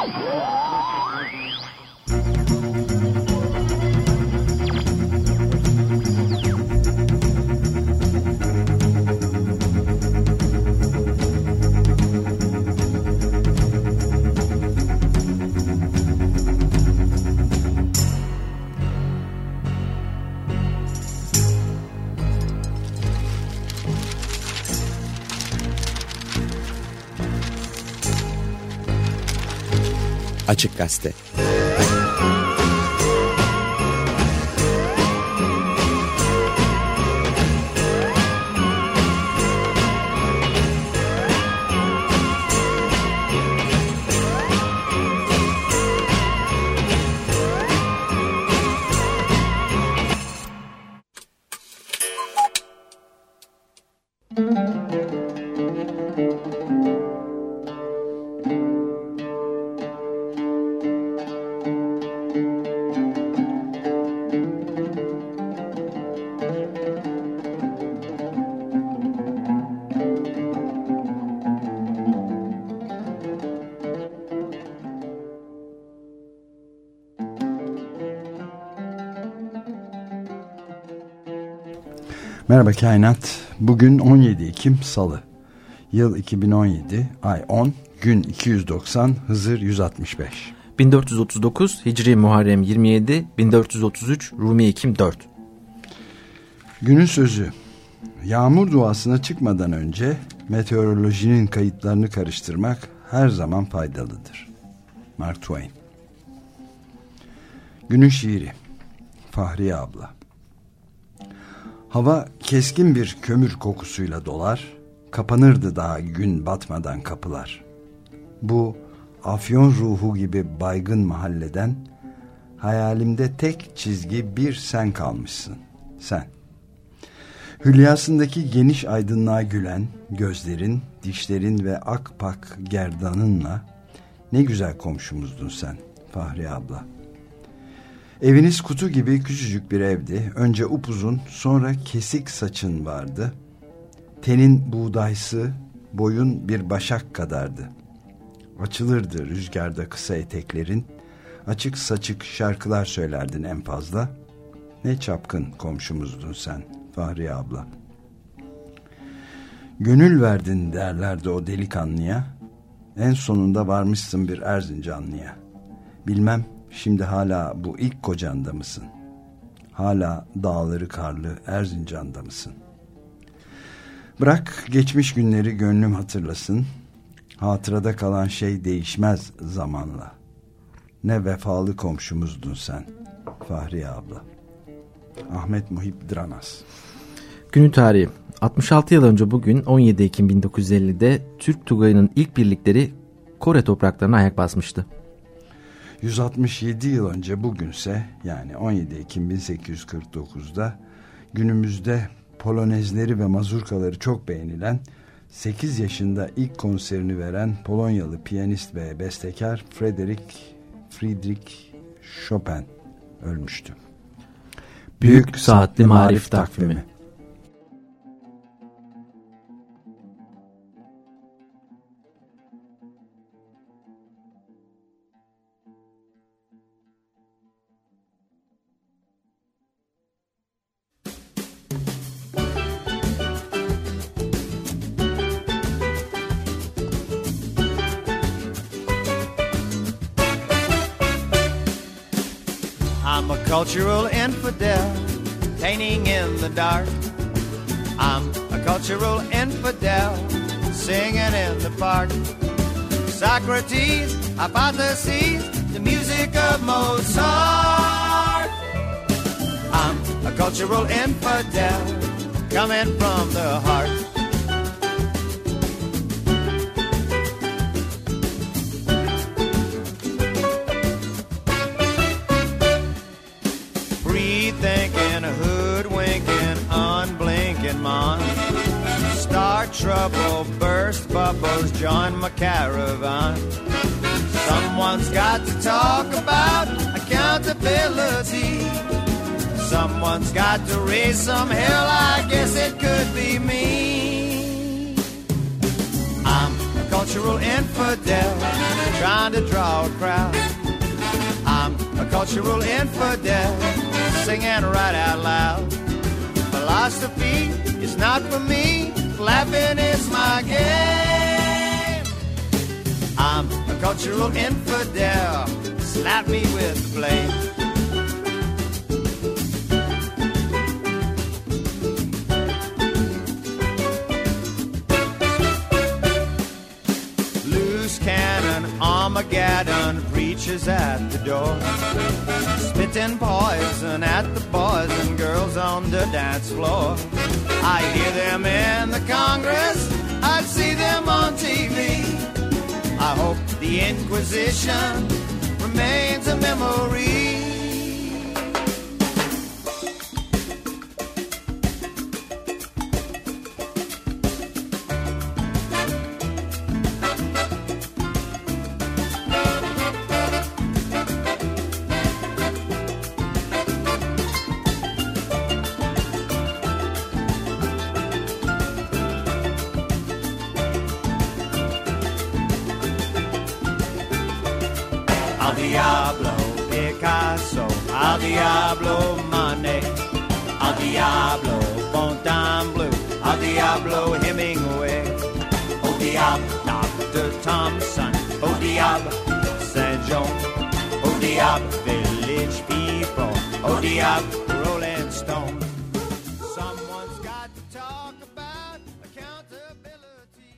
Açık Gazete. Merhaba Kainat. Bugün 17 Ekim Salı. Yıl 2017, ay 10, gün 290, Hızır 165. 1439 Hicri Muharrem 27, 1433 Rumi Ekim 4. Günün sözü. Yağmur duasına çıkmadan önce meteorolojinin kayıtlarını karıştırmak her zaman faydalıdır. Mark Twain. Günün şiiri. Fahriye abla. Hava keskin bir kömür kokusuyla dolar, kapanırdı daha gün batmadan kapılar. Bu afyon ruhu gibi baygın mahalleden hayalimde tek çizgi bir sen kalmışsın, sen. Hülyasındaki geniş aydınlığa gülen gözlerin, dişlerin ve akpak gerdanınla ne güzel komşumuzdun sen Fahriye abla. Eviniz kutu gibi küçücük bir evdi. Önce upuzun, sonra kesik saçın vardı. Tenin buğdaysı, boyun bir başak kadardı. Açılırdı rüzgarda kısa eteklerin. Açık saçık şarkılar söylerdin en fazla. Ne çapkın komşumuzdun sen Fahriye abla. Gönül verdin derlerdi o delikanlıya. En sonunda varmışsın bir Erzincanlıya. Bilmem şimdi hala bu ilk kocanda mısın? Hala dağları karlı Erzincan'da mısın? Bırak geçmiş günleri gönlüm hatırlasın. Hatırada kalan şey değişmez zamanla. Ne vefalı komşumuzdun sen Fahriye abla. Ahmet Muhip Dranas. Günün tarihi. 66 yıl önce bugün 17 Ekim 1950'de Türk Tugayı'nın ilk birlikleri Kore topraklarına ayak basmıştı. 167 yıl önce bugünse, yani 17 Ekim 1849'da günümüzde polonezleri ve mazurkaları çok beğenilen, 8 yaşında ilk konserini veren Polonyalı piyanist ve bestekar Friedrich Chopin ölmüştü. Büyük Saatli Marif Takvimi. I'm a cultural infidel, painting in the dark. I'm a cultural infidel, singing in the park. Socrates, hypotheses, the music of Mozart. I'm a cultural infidel, coming from the heart. Thinking, hoodwinking, unblinking mon. Start trouble, burst bubbles, join my caravan. Someone's got to talk about accountability. Someone's got to raise some hell, I guess it could be me. I'm a cultural infidel trying to draw a crowd. I'm a cultural infidel singing right out loud. Philosophy is not for me, laughing is my game. I'm a cultural infidel, slap me with the blame. Armageddon preaches at the door, spitting poison at the boys and girls on the dance floor. I hear them in the Congress, I see them on TV. I hope the Inquisition remains a memory. Diablo Picasso, al diablo Manet, al diablo Fontainebleau, al diablo Hemingway, au diable Dr. Thompson, au diable Saint John, au diable Village People, au diable Rolling Stone. Someone's got to talk about accountability.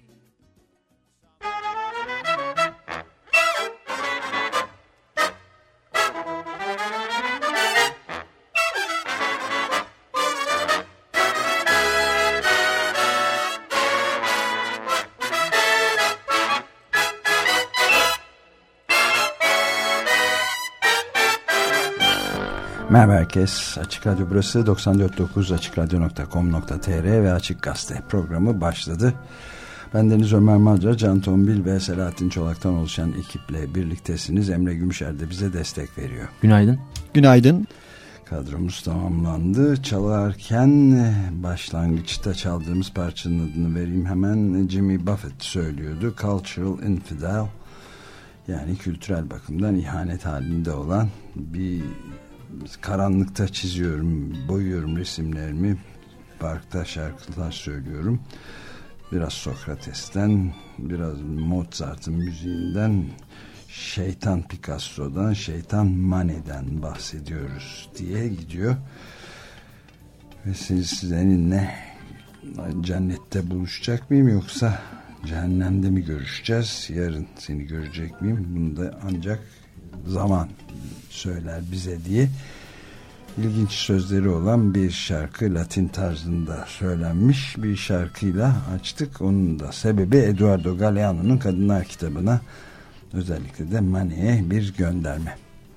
Merhaba herkes. Açık Radyo burası 94.9 AçıkRadyo.com.tr ve Açık Gazete programı başladı. Ben Deniz Ömer Madra, Can Tombil ve Selahattin Çolak'tan oluşan ekiple birliktesiniz. Emre Gümüşer de bize destek veriyor. Günaydın. Günaydın. Kadromuz tamamlandı. Çalarken başlangıçta çaldığımız parçanın adını vereyim hemen. Jimmy Buffett söylüyordu. Cultural Infidel. Yani kültürel bakımdan ihanet halinde olan bir... Karanlıkta çiziyorum, boyuyorum resimlerimi, parkta şarkılar söylüyorum. Biraz Sokrates'ten, biraz Mozart'ın müziğinden, şeytan Picasso'dan, şeytan Manet'den bahsediyoruz diye gidiyor. Ve seninle cennette buluşacak mıyım yoksa cehennemde mi görüşeceğiz? Yarın seni görecek miyim? Bunu da ancak zaman söyler bize diye ilginç sözleri olan bir şarkı, Latin tarzında söylenmiş bir şarkıyla açtık. Onun da sebebi Eduardo Galeano'nun Kadınlar kitabına, özellikle de Manet'e bir gönderme.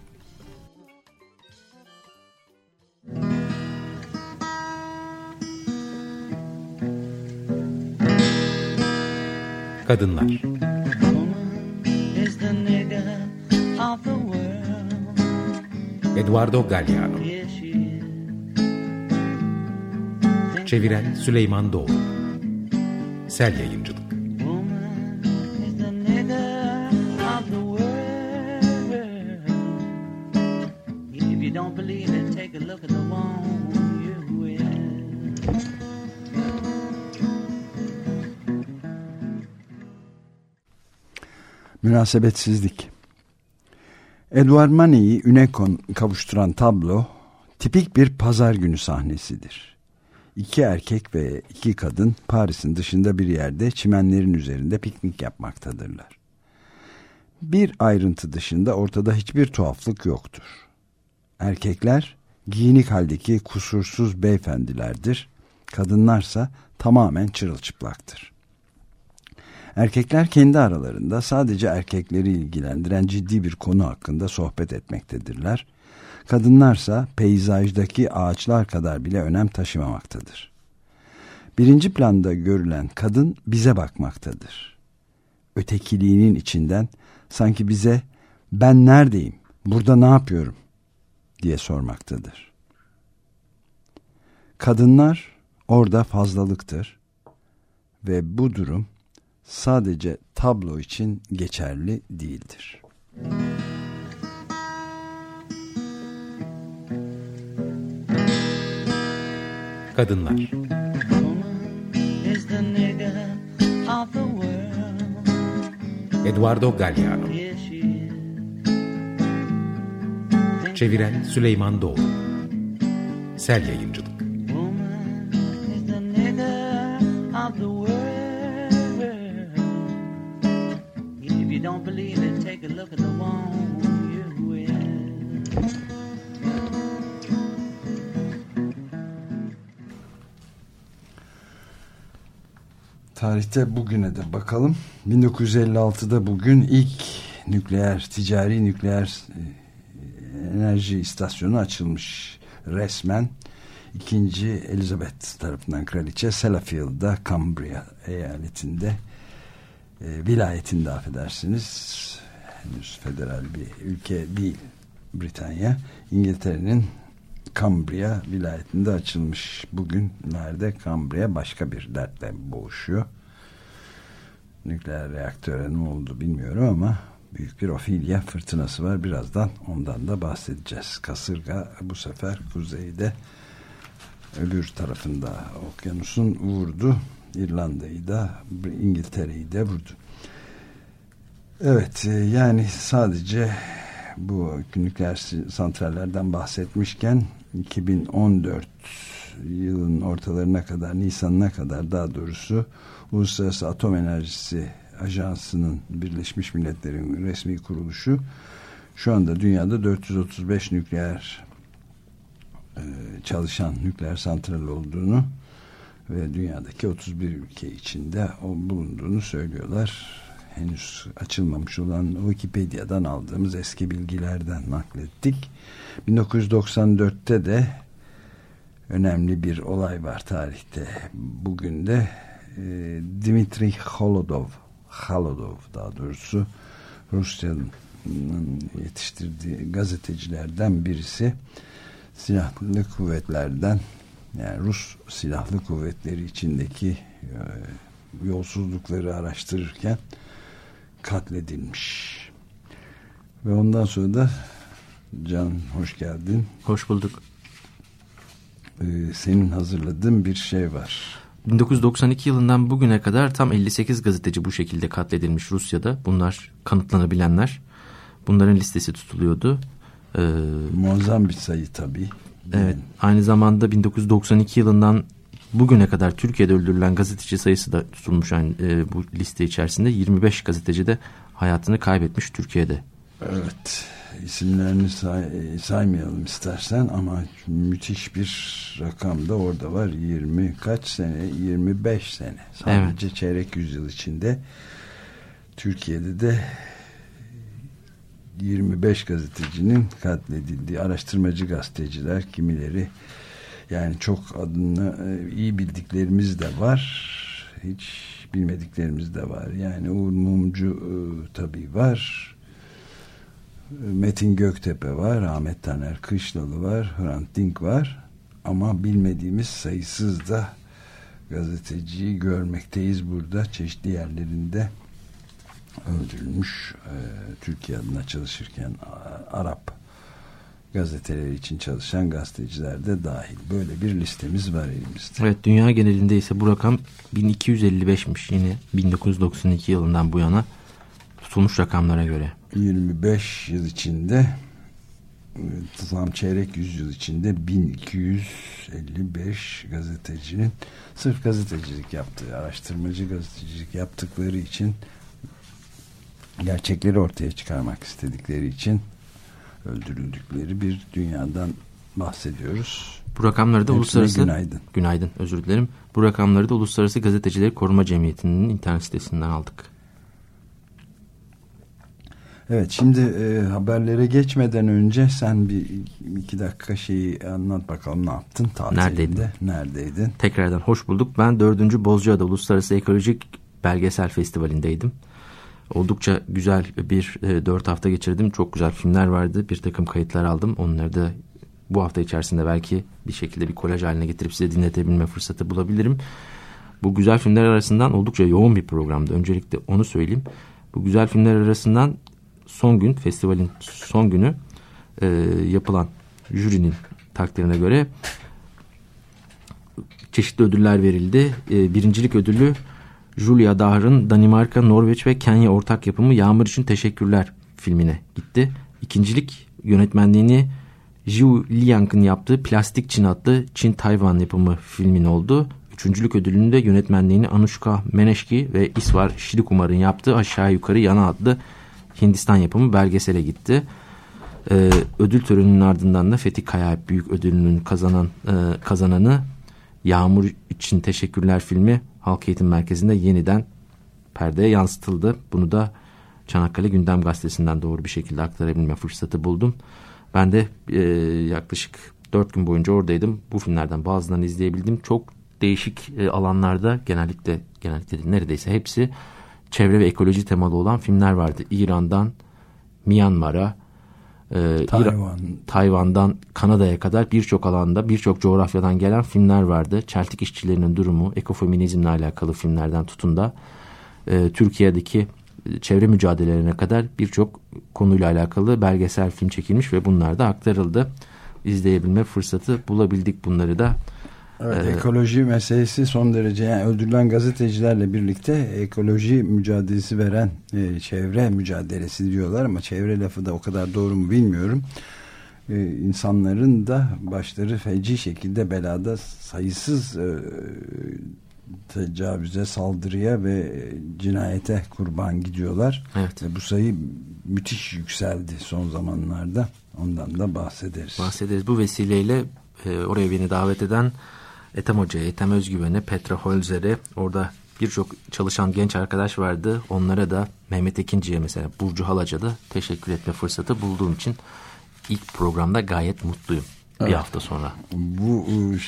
Kadınlar. Eduardo Galeano. Çeviren Süleyman Doğru. Sel Yayıncılık. Münasebetsizlik. Edouard Manet'i üne kavuşturan tablo tipik bir pazar günü sahnesidir. İki erkek ve iki kadın Paris'in dışında bir yerde çimenlerin üzerinde piknik yapmaktadırlar. Bir ayrıntı dışında ortada hiçbir tuhaflık yoktur. Erkekler giyinik haldeki kusursuz beyefendilerdir. Kadınlarsa tamamen çırılçıplaktır. Erkekler kendi aralarında sadece erkekleri ilgilendiren ciddi bir konu hakkında sohbet etmektedirler. Kadınlarsa peyzajdaki ağaçlar kadar bile önem taşımamaktadır. Birinci planda görülen kadın bize bakmaktadır. Ötekiliğinin içinden sanki bize "Ben neredeyim, burada ne yapıyorum?" diye sormaktadır. Kadınlar orada fazlalıktır ve bu durum sadece tablo için geçerli değildir. Kadınlar. Eduardo Galeano. Çeviren Süleyman Doğru. Sel Yayıncılık. Tarihte bugüne de bakalım. 1956'da bugün ilk ticari nükleer enerji istasyonu açılmış resmen. 2. Elizabeth tarafından kraliçe Sellafield'da, Cumbria eyaletinde, vilayetinde affedersiniz. Henüz federal bir ülke değil Britanya. İngiltere'nin Cumbria vilayetinde açılmış. Bugünlerde Cumbria başka bir dertle boğuşuyor. Nükleer reaktöre ne oldu bilmiyorum ama büyük bir Ophelia fırtınası var. Birazdan ondan da bahsedeceğiz. Kasırga bu sefer kuzeyde, öbür tarafında okyanusun vurdu. İrlanda'yı da, İngiltere'yi de vurdu. Evet, yani sadece bu nükleer santrallerden bahsetmişken 2014 yılın ortalarına kadar, Nisan'ına kadar daha doğrusu, Uluslararası Atom Enerjisi Ajansı'nın, Birleşmiş Milletler'in resmi kuruluşu, şu anda dünyada 435 nükleer çalışan nükleer santral olduğunu ve dünyadaki 31 ülke içinde bulunduğunu söylüyorlar. Henüz açılmamış olan Wikipedia'dan aldığımız eski bilgilerden naklettik. 1994'te de önemli bir olay var tarihte. Bugün de Dmitri Kholodov daha doğrusu Rusya'nın yetiştirdiği gazetecilerden birisi, silahlı kuvvetlerden, yani Rus silahlı kuvvetleri içindeki yolsuzlukları araştırırken katledilmiş. Ve ondan sonra da Can, hoş geldin. Hoş bulduk. Senin hazırladığın bir şey var. 1992 yılından bugüne kadar tam 58 gazeteci bu şekilde katledilmiş Rusya'da. Bunlar kanıtlanabilenler. Bunların listesi tutuluyordu. Muazzam bir sayı tabii. Evet. Aynı zamanda 1992 yılından bugüne kadar Türkiye'de öldürülen gazeteci sayısı da tutulmuş bu liste içerisinde. 25 gazeteci de hayatını kaybetmiş Türkiye'de. Evet. İsimlerini saymayalım istersen ama müthiş bir rakam da orada var. 25 sene. Sadece evet. Çeyrek yüzyıl içinde Türkiye'de de 25 gazetecinin katledildiği, araştırmacı gazeteciler, kimileri, yani çok adını iyi bildiklerimiz de var, hiç bilmediklerimiz de var. Yani Uğur Mumcu tabii var, Metin Göktepe var, Ahmet Taner Kışlalı var, Hrant Dink var, ama bilmediğimiz sayısız da gazeteciyi görmekteyiz burada. Çeşitli yerlerinde öldürülmüş, Türkiye adına çalışırken Arap gazeteleri için çalışan gazeteciler de dahil. Böyle bir listemiz var elimizde. Evet, dünya genelinde ise bu rakam 1255'miş, yine 1992 yılından bu yana tutulmuş rakamlara göre. 25 yıl içinde, tam çeyrek yüzyıl içinde 1255 gazetecinin sırf gazetecilik yaptığı, araştırmacı gazetecilik yaptıkları için, gerçekleri ortaya çıkarmak istedikleri için öldürüldükleri bir dünyadan bahsediyoruz. Bu rakamları da Uluslararası Günaydın, özür dilerim. Bu rakamları da Uluslararası Gazetecileri Koruma Cemiyeti'nin internet sitesinden aldık. Evet, şimdi haberlere geçmeden önce sen bir 2 dakika şeyi anlat bakalım, ne yaptın tatilinde? Neredeydin? Tekrardan hoş bulduk. Ben 4. Bozcaada Uluslararası Ekolojik Belgesel Festivali'ndeydim. Oldukça güzel bir 4 hafta geçirdim. Çok güzel filmler vardı. Bir takım kayıtlar aldım. Onları da bu hafta içerisinde belki bir şekilde bir kolaj haline getirip size dinletebilme fırsatı bulabilirim. Bu güzel filmler arasından oldukça yoğun bir programdı. Öncelikle onu söyleyeyim. Bu güzel filmler arasından son gün, festivalin son günü yapılan jürinin takdirine göre çeşitli ödüller verildi. Birincilik ödülü Julia Dahr'ın Danimarka, Norveç ve Kenya ortak yapımı Yağmur için Teşekkürler filmine gitti. İkincilik yönetmenliğini Zhu Liang'ın yaptığı Plastik Çin adlı Çin-Tayvan yapımı filmin oldu. Üçüncülük ödülünü de yönetmenliğini Anushka Meneşki ve İsvar Şirikumar'ın yaptığı Aşağı Yukarı Yana adlı Hindistan yapımı belgesele gitti. Ödül töreninin ardından da Fethi Kayaalp Büyük Ödülü'nün kazananı Yağmur için Teşekkürler filmi Halk Eğitim Merkezi'nde yeniden perdeye yansıtıldı. Bunu da Çanakkale Gündem Gazetesi'nden doğru bir şekilde aktarabilme fırsatı buldum. Ben de yaklaşık 4 gün boyunca oradaydım. Bu filmlerden bazılarını izleyebildim. Çok değişik alanlarda genellikle neredeyse hepsi çevre ve ekoloji temalı olan filmler vardı. İran'dan Myanmar'a, Tayvan'dan Kanada'ya kadar birçok alanda, birçok coğrafyadan gelen filmler vardı. Çeltik işçilerinin durumu, ekofeminizmle alakalı filmlerden tutun da Türkiye'deki çevre mücadelelerine kadar birçok konuyla alakalı belgesel film çekilmiş ve bunlar da aktarıldı. İzleyebilme fırsatı bulabildik bunları da. Evet, ekoloji meselesi son derece, yani öldürülen gazetecilerle birlikte ekoloji mücadelesi veren çevre mücadelesi diyorlar ama çevre lafı da o kadar doğru mu bilmiyorum. İnsanların da başları feci şekilde belada, sayısız tecavüze, saldırıya ve cinayete kurban gidiyorlar. Evet. Bu sayı müthiş yükseldi son zamanlarda. Ondan da bahsederiz. Bu vesileyle oraya beni davet eden Ethem Hoca'ya, Ethem Özgüven'e, Petra Holzer'e, orada birçok çalışan genç arkadaş vardı. Onlara da, Mehmet Ekinci'ye mesela, Burcu Halaca da teşekkür etme fırsatı bulduğum için ilk programda gayet mutluyum. Evet. Bir hafta sonra. Bu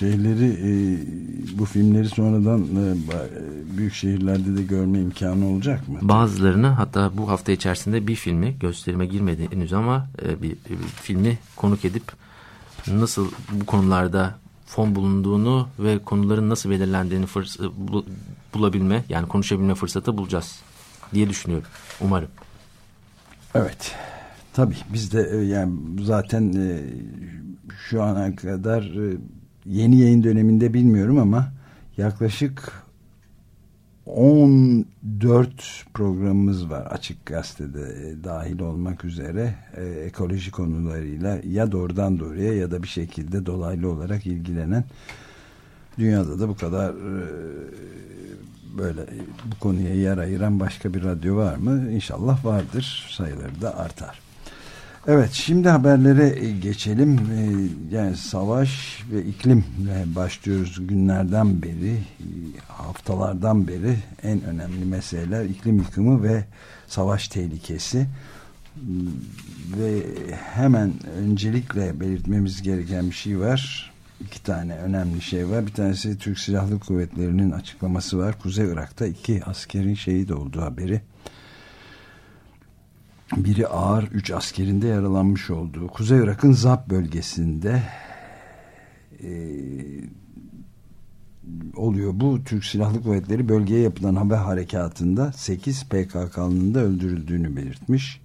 bu filmleri sonradan büyük şehirlerde de görme imkanı olacak mı? Bazılarını, hatta bu hafta içerisinde bir filmi, gösterime girmedi henüz ama bir filmi konuk edip nasıl bu konularda fon bulunduğunu ve konuların nasıl belirlendiğini bulabilme, yani konuşabilme fırsatı bulacağız diye düşünüyorum. Umarım. Evet. Tabii biz de yani zaten şu ana kadar yeni yayın döneminde bilmiyorum ama yaklaşık 14 programımız var Açık Gazete'de dahil olmak üzere, ekoloji konularıyla ya doğrudan doğruya ya da bir şekilde dolaylı olarak ilgilenen. Dünyada da bu kadar böyle bu konuya yer ayıran başka bir radyo var mı? İnşallah vardır. Sayıları da artar. Evet, şimdi haberlere geçelim. Yani savaş ve iklimle başlıyoruz. Günlerden beri, haftalardan beri en önemli meseleler iklim yıkımı ve savaş tehlikesi. Ve hemen öncelikle belirtmemiz gereken bir şey var. 2 tane önemli şey var. Bir tanesi Türk Silahlı Kuvvetleri'nin açıklaması var. Kuzey Irak'ta 2 askerin şehit olduğu haberi. Biri ağır, 3 askerin de yaralanmış olduğu. Kuzey Irak'ın Zap bölgesinde oluyor bu. Türk Silahlı Kuvvetleri bölgeye yapılan haber harekatında 8 PKK'nın da öldürüldüğünü belirtmiş.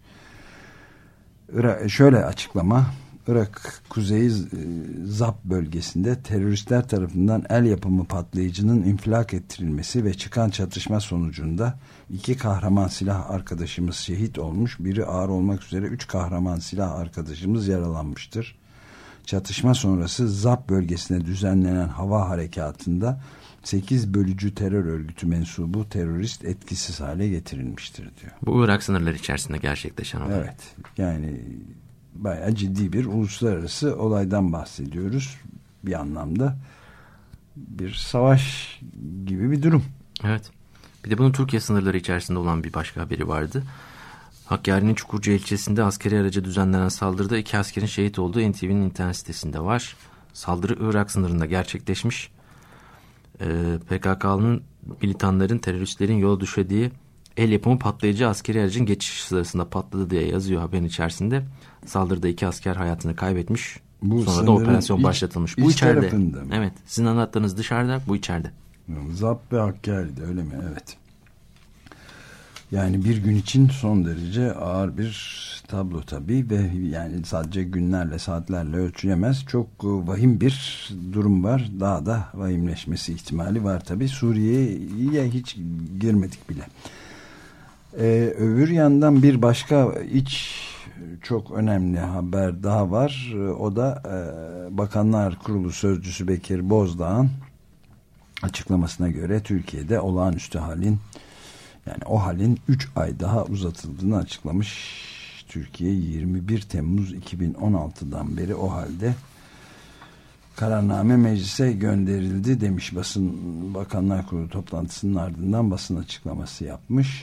Şöyle açıklama: Irak Kuzeyi Zap bölgesinde teröristler tarafından el yapımı patlayıcının infilak ettirilmesi ve çıkan çatışma sonucunda 2 kahraman silah arkadaşımız şehit olmuş, biri ağır olmak üzere 3 kahraman silah arkadaşımız yaralanmıştır. Çatışma sonrası Zap bölgesine düzenlenen hava harekatında 8 bölücü terör örgütü mensubu terörist etkisiz hale getirilmiştir diyor. Bu Irak sınırları içerisinde gerçekleşen olay. Evet, yani bayağı ciddi bir uluslararası olaydan bahsediyoruz. Bir anlamda bir savaş gibi bir durum. Evet. Bir de bunun Türkiye sınırları içerisinde olan bir başka haberi vardı. Hakkari'nin Çukurca ilçesinde askeri araca düzenlenen saldırıda 2 askerin şehit olduğu NTV'nin internet sitesinde var. Saldırı Irak sınırında gerçekleşmiş. PKK'nın militanların teröristlerin yola düşürdiği el yapımı patlayıcı askeri aracın geçiş sırasında patladı diye yazıyor haberin içerisinde. Saldırıda 2 asker hayatını kaybetmiş. Sonra da operasyon başlatılmış. Bu içeride. Evet. Sizin anlattığınız dışarıda, bu içeride. Zapp ve Hakkari'de öyle mi? Evet. Yani bir gün için son derece ağır bir tablo tabii ve yani sadece günlerle, saatlerle ölçülemez. Çok vahim bir durum var. Daha da vahimleşmesi ihtimali var tabii. Suriye'ye hiç girmedik bile. Öbür yandan bir başka çok önemli haber daha var. O da Bakanlar Kurulu Sözcüsü Bekir Bozdağ'ın açıklamasına göre Türkiye'de olağanüstü halin, yani o halin 3 ay daha uzatıldığını açıklamış. Türkiye 21 Temmuz 2016'dan beri o halde, kararname meclise gönderildi demiş. Bakanlar Kurulu toplantısının ardından basın açıklaması yapmış.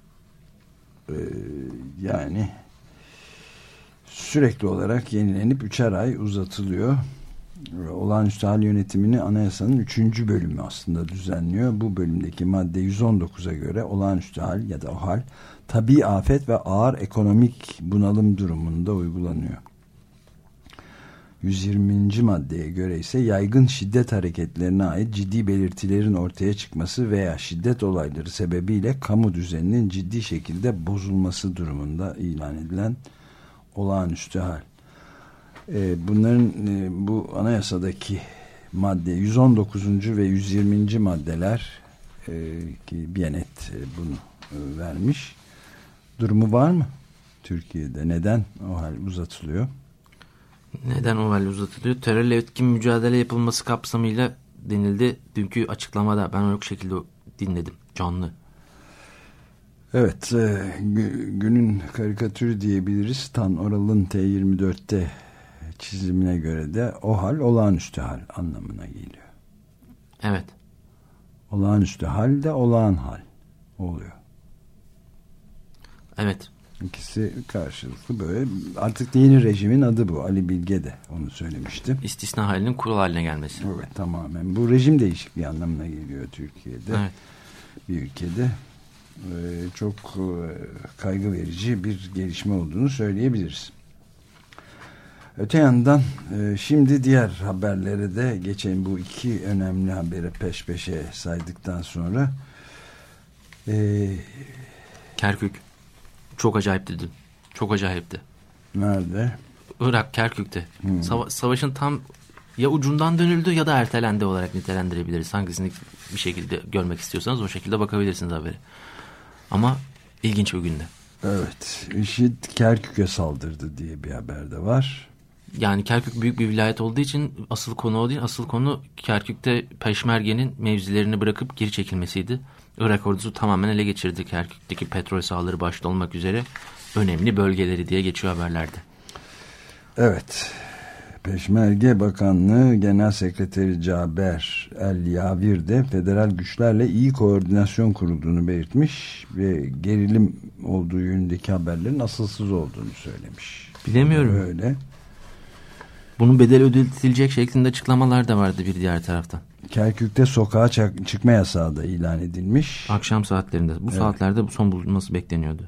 Yani sürekli olarak yenilenip 3'er ay uzatılıyor. Olağanüstü hal yönetimini anayasanın 3. bölümü aslında düzenliyor. Bu bölümdeki madde 119'a göre olağanüstü hal ya da o hal tabii afet ve ağır ekonomik bunalım durumunda uygulanıyor. 120. maddeye göre ise yaygın şiddet hareketlerine ait ciddi belirtilerin ortaya çıkması veya şiddet olayları sebebiyle kamu düzeninin ciddi şekilde bozulması durumunda ilan edilen olağanüstü hal. Bunların bu anayasadaki madde 119. ve 120. maddeler ki Biyanet bunu vermiş. Durumu var mı Türkiye'de? Neden o hal uzatılıyor? Neden o hal uzatılıyor? Terörle etkin mücadele yapılması kapsamıyla denildi. Dünkü açıklamada ben o şekilde dinledim. Canlı. Evet. Günün karikatürü diyebiliriz. Tan Oral'ın T24'te çizimine göre de o hal olağanüstü hal anlamına geliyor. Evet. Olağanüstü hal de olağan hal oluyor. Evet. İkisi karşılıklı böyle. Artık yeni rejimin adı bu. Ali Bilge de onu söylemişti. İstisna halinin kural haline gelmesi. Evet, tamamen. Bu rejim değişikliği anlamına geliyor Türkiye'de. Evet. Bir ülkede çok kaygı verici bir gelişme olduğunu söyleyebiliriz. Öte yandan şimdi diğer haberlere de geçelim. Bu iki önemli haberi peş peşe saydıktan sonra Kerkük çok acayipti dün. Çok acayipti. Nerede? Irak, Kerkük'te. Savaşın tam ya ucundan dönüldü ya da ertelendi olarak nitelendirebiliriz. Hangisini bir şekilde görmek istiyorsanız o şekilde bakabilirsiniz haberi. Ama ilginç bir günde. Evet. IŞİD Kerkük'e saldırdı diye bir haber de var. Yani Kerkük büyük bir vilayet olduğu için asıl konu o değil. Asıl konu Kerkük'te Peşmerge'nin mevzilerini bırakıp geri çekilmesiydi. Irak ordusu tamamen ele geçirdi Kerkük'teki petrol sahaları başta olmak üzere önemli bölgeleri diye geçiyor haberlerde. Evet. Peşmerge Bakanlığı Genel Sekreteri Caber El-Yavir de federal güçlerle iyi koordinasyon kurulduğunu belirtmiş ve gerilim olduğu yönündeki haberlerin asılsız olduğunu söylemiş. Bilemiyorum. Öyle. Bunun bedeli ödetilecek şeklinde açıklamalar da vardı bir diğer taraftan. Kerkük'te sokağa çıkma yasağı da ilan edilmiş. Akşam saatlerinde. Bu saatlerde bu son bulunması bekleniyordu.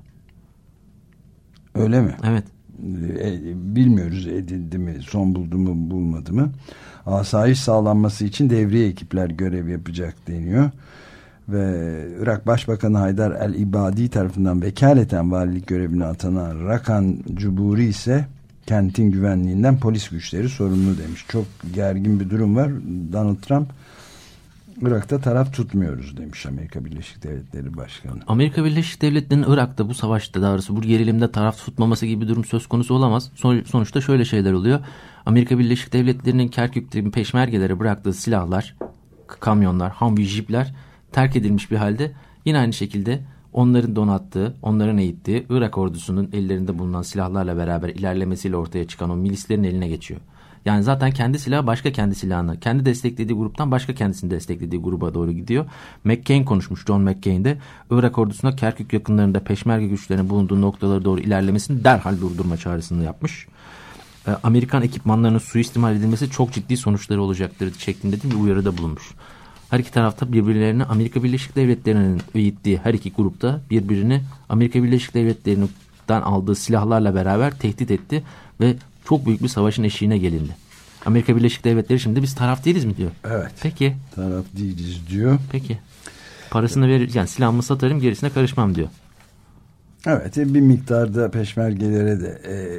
Öyle mi? Evet. Bilmiyoruz edildi mi, son buldu mu, bulmadı mı. Asayiş sağlanması için devriye ekipler görev yapacak deniyor. Ve Irak Başbakanı Haydar el-İbadi tarafından vekaleten valilik görevine atanan Rakan Cuburi ise kentin güvenliğinden polis güçleri sorumlu demiş. Çok gergin bir durum var. Donald Trump Irak'ta taraf tutmuyoruz demiş Amerika Birleşik Devletleri Başkanı. Amerika Birleşik Devletleri'nin Irak'ta bu savaşta, daha doğrusu bu gerilimde taraf tutmaması gibi bir durum söz konusu olamaz. Sonuçta şöyle şeyler oluyor. Amerika Birleşik Devletleri'nin Kerkük'te peşmergelere bıraktığı silahlar, kamyonlar, Humvee jipler terk edilmiş bir halde yine aynı şekilde onların donattığı, onların eğittiği Irak ordusunun ellerinde bulunan silahlarla beraber ilerlemesiyle ortaya çıkan o milislerin eline geçiyor. Yani zaten kendi silahı başka kendi silahını, kendi desteklediği gruptan başka kendisini desteklediği gruba doğru gidiyor. McCain konuşmuş, John McCain de Irak ordusuna Kerkük yakınlarında peşmerge güçlerinin bulunduğu noktalara doğru ilerlemesini derhal durdurma çağrısını yapmış. Amerikan ekipmanlarının suistimal edilmesi çok ciddi sonuçları olacaktır şeklinde bir uyarıda bulunmuş. Her iki tarafta birbirlerine Amerika Birleşik Devletleri'nin eğittiği her iki grupta birbirini Amerika Birleşik Devletleri'nden aldığı silahlarla beraber tehdit etti ve çok büyük bir savaşın eşiğine gelindi. Amerika Birleşik Devletleri şimdi biz taraf değiliz mi diyor. Evet. Peki. Taraf değiliz diyor. Peki. Parasını verir, yani silahımı satarım, gerisine karışmam diyor. Evet, bir miktarda peşmergelere de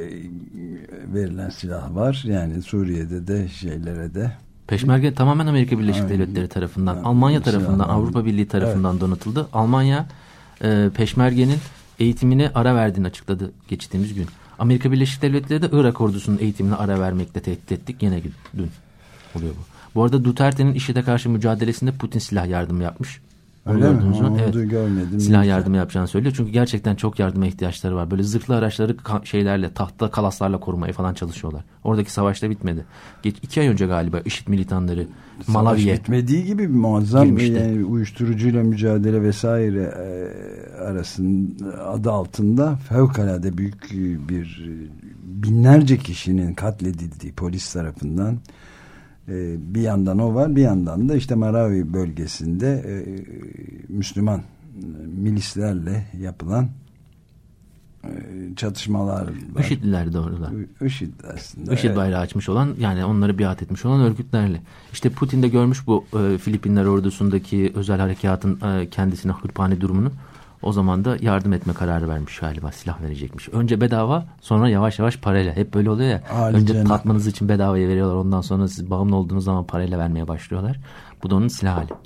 verilen silah var. Yani Suriye'de de şeylere de. Peşmerge tamamen Amerika Birleşik Devletleri tarafından, Almanya tarafından, Avrupa Birliği tarafından donatıldı. Almanya peşmergenin eğitimine ara verdiğini açıkladı geçtiğimiz gün. Amerika Birleşik Devletleri de Irak ordusunun eğitimine ara vermekle tehdit ettik. Yine dün oluyor bu. Bu arada Duterte'nin IŞİD'e karşı mücadelesinde Putin silah yardımı yapmış. Öyle mi? Evet. Görmedim. Silah yardımı yapacağını söylüyor. Çünkü gerçekten çok yardıma ihtiyaçları var. Böyle zırhlı araçları tahta kalaslarla korumaya falan çalışıyorlar. Oradaki savaş da bitmedi. 2 ay önce galiba IŞİD militanları Malawi'ye bitmediği gibi muazzam yani uyuşturucuyla mücadele vesaire arasında adı altında fevkalade büyük bir binlerce kişinin katledildiği polis tarafından. Bir yandan o var, bir yandan da işte Marawi bölgesinde Müslüman milislerle yapılan çatışmalar var. IŞİD'liler de orada. IŞİD aslında. IŞİD bayrağı açmış olan, yani onları biat etmiş olan örgütlerle. İşte Putin de görmüş bu Filipinler ordusundaki özel harekatın kendisine hırpani durumunu. O zaman da yardım etme kararı vermiş galiba, silah verecekmiş. Önce bedava, sonra yavaş yavaş parayla. Hep böyle oluyor ya. Önce tatmanız için bedavaya veriyorlar. Ondan sonra siz bağımlı olduğunuz zaman parayla vermeye başlıyorlar. Bu da onun silah hali.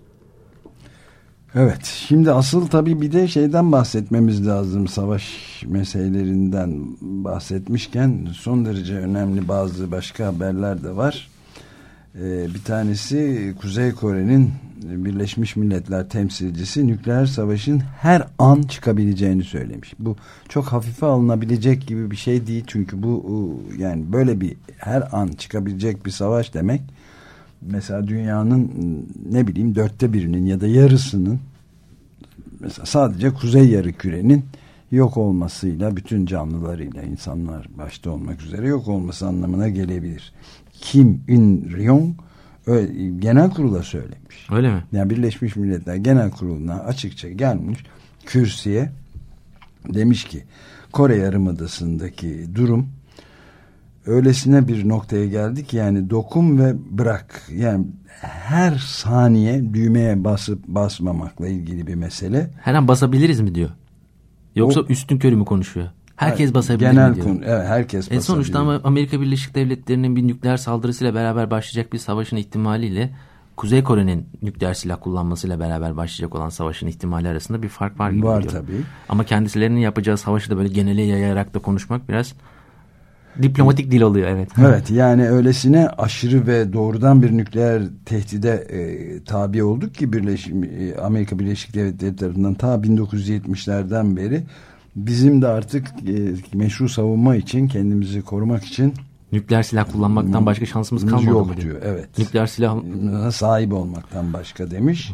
Evet. Şimdi asıl tabii bir de şeyden bahsetmemiz lazım. Savaş meselelerinden bahsetmişken son derece önemli bazı başka haberler de var. Bir tanesi Kuzey Kore'nin Birleşmiş Milletler temsilcisi nükleer savaşın her an çıkabileceğini söylemiş. Bu çok hafife alınabilecek gibi bir şey değil. Çünkü bu yani böyle bir her an çıkabilecek bir savaş demek. Mesela dünyanın ne bileyim 1/4'inin ya da yarısının, mesela sadece kuzey yarımkürenin yok olmasıyla, bütün canlılarıyla, insanlar başta olmak üzere yok olması anlamına gelebilir. Kim In-ryong genel kurula söylemiş. Öyle mi? Yani Birleşmiş Milletler Genel Kurulu'na açıkça gelmiş, kürsüye demiş ki Kore Yarımadası'ndaki durum öylesine bir noktaya geldi ki yani dokun ve bırak, yani her saniye düğmeye basıp basmamakla ilgili bir mesele. Her an basabiliriz mi diyor? Yoksa üstünkörü mü konuşuyor? Herkes basabilir genel mi diyor? Evet, herkes basabilir. Sonuçta ama Amerika Birleşik Devletleri'nin bir nükleer saldırısıyla beraber başlayacak bir savaşın ihtimaliyle Kuzey Kore'nin nükleer silah kullanmasıyla beraber başlayacak olan savaşın ihtimali arasında bir fark var gibi var diyor. Tabii. Ama kendisilerinin yapacağı savaşı da böyle genele yayarak da konuşmak biraz diplomatik dil oluyor. Evet. Evet, yani öylesine aşırı ve doğrudan bir nükleer tehdide tabi olduk ki Amerika Birleşik Devletleri tarafından ta 1970'lerden beri bizim de artık meşru savunma için, kendimizi korumak için nükleer silah kullanmaktan başka şansımız kalmadı yok mı diyor. Evet. Nükleer silah sahip olmaktan başka demiş.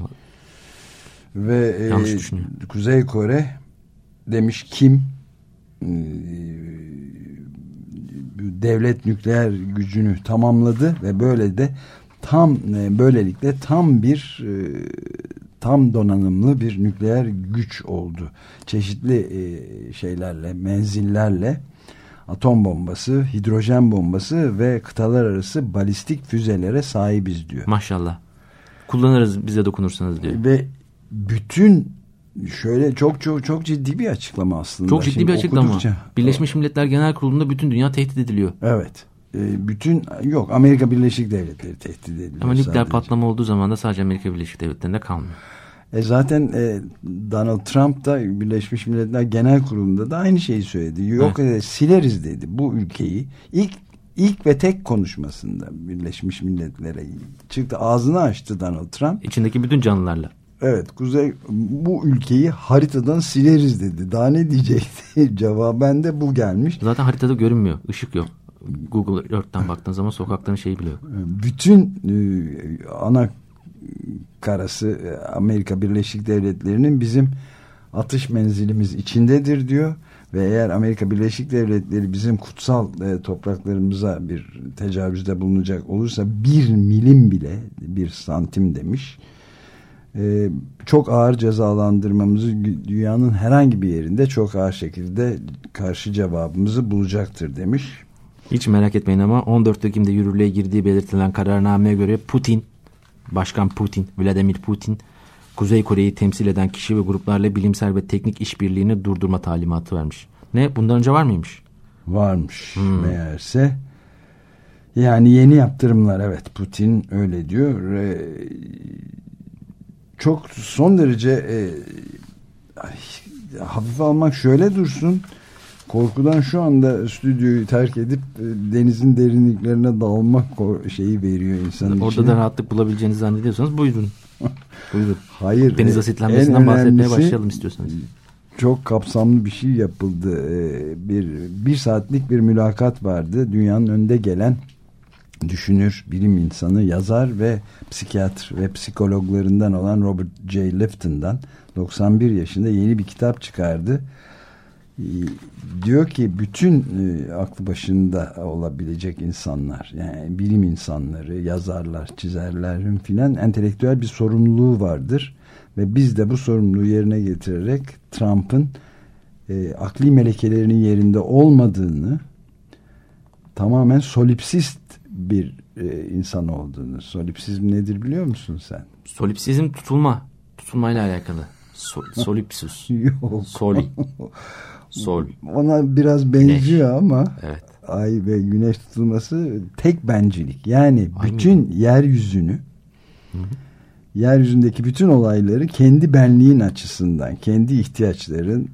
Ve Kuzey Kore demiş kim devlet nükleer gücünü tamamladı ve böylelikle tam donanımlı bir nükleer güç oldu. Çeşitli şeylerle, menzillerle, atom bombası, hidrojen bombası ve kıtalar arası balistik füzelere sahibiz diyor. Maşallah. Kullanırız bize dokunursanız diyor. Ve bütün şöyle çok ciddi bir açıklama aslında. Çok ciddi bir açıklama. Birleşmiş Milletler Genel Kurulu'nda bütün dünya tehdit ediliyor. Evet. Amerika Birleşik Devletleri tehdit ediliyor. Ama nükleer patlama olduğu zaman da sadece Amerika Birleşik Devletleri'nde kalmıyor. Zaten Donald Trump da Birleşmiş Milletler Genel Kurulu'nda da aynı şeyi söyledi. Yok sileriz dedi bu ülkeyi. İlk ve tek konuşmasında Birleşmiş Milletler'e çıktı, ağzını açtı Donald Trump. İçindeki bütün canlılarla. Evet, bu ülkeyi haritadan sileriz dedi. Daha ne diyecekti? Cevaben de bu gelmiş. Zaten haritada görünmüyor. Işık yok. Google Earth'ten baktığın zaman sokakların şeyi bile yok. Bütün ana karası Amerika Birleşik Devletleri'nin bizim atış menzilimiz içindedir diyor. Ve eğer Amerika Birleşik Devletleri bizim kutsal topraklarımıza bir tecavüzde bulunacak olursa 1 milim bile, 1 santim demiş, çok ağır cezalandırmamızı dünyanın herhangi bir yerinde çok ağır şekilde karşı cevabımızı bulacaktır demiş. Hiç merak etmeyin ama 14 Ekim'de yürürlüğe girdiği belirtilen kararnameye göre Başkan Putin, Vladimir Putin, Kuzey Kore'yi temsil eden kişi ve gruplarla bilimsel ve teknik işbirliğini durdurma talimatı vermiş. Ne? Bundan önce var mıymış? Varmış meğerse. Yani yeni yaptırımlar, evet, Putin öyle diyor. Çok son derece hafif almak şöyle dursun. Korkudan şu anda stüdyoyu terk edip denizin derinliklerine dalmak şeyi veriyor insanın Orada içine. da rahatlık bulabileceğinizi zannediyorsanız buyurun. Buyurun. Hayır. Deniz asitlenmesinden bahsetmeye başlayalım istiyorsanız. Çok kapsamlı bir şey yapıldı. Bir saatlik bir mülakat vardı. Dünyanın önde gelen düşünür, bilim insanı, yazar ve psikiyatr ve psikologlarından olan Robert J. Lifton'dan 91 yaşında yeni bir kitap çıkardı. Diyor ki bütün aklı başında olabilecek insanlar, yani bilim insanları, yazarlar, çizerlerin filan entelektüel bir sorumluluğu vardır ve biz de bu sorumluluğu yerine getirerek Trump'ın akli melekelerinin yerinde olmadığını, tamamen solipsist bir insan olduğunu. Solipsizm nedir biliyor musun sen? Solipsizm tutulmayla alakalı. Solipsus. Yok. Sol. Ona biraz benziyor güneş. Ama evet. Ay ve güneş tutulması tek bencilik. Yani bütün yeryüzünü, yeryüzündeki bütün olayları kendi benliğin açısından, kendi ihtiyaçların,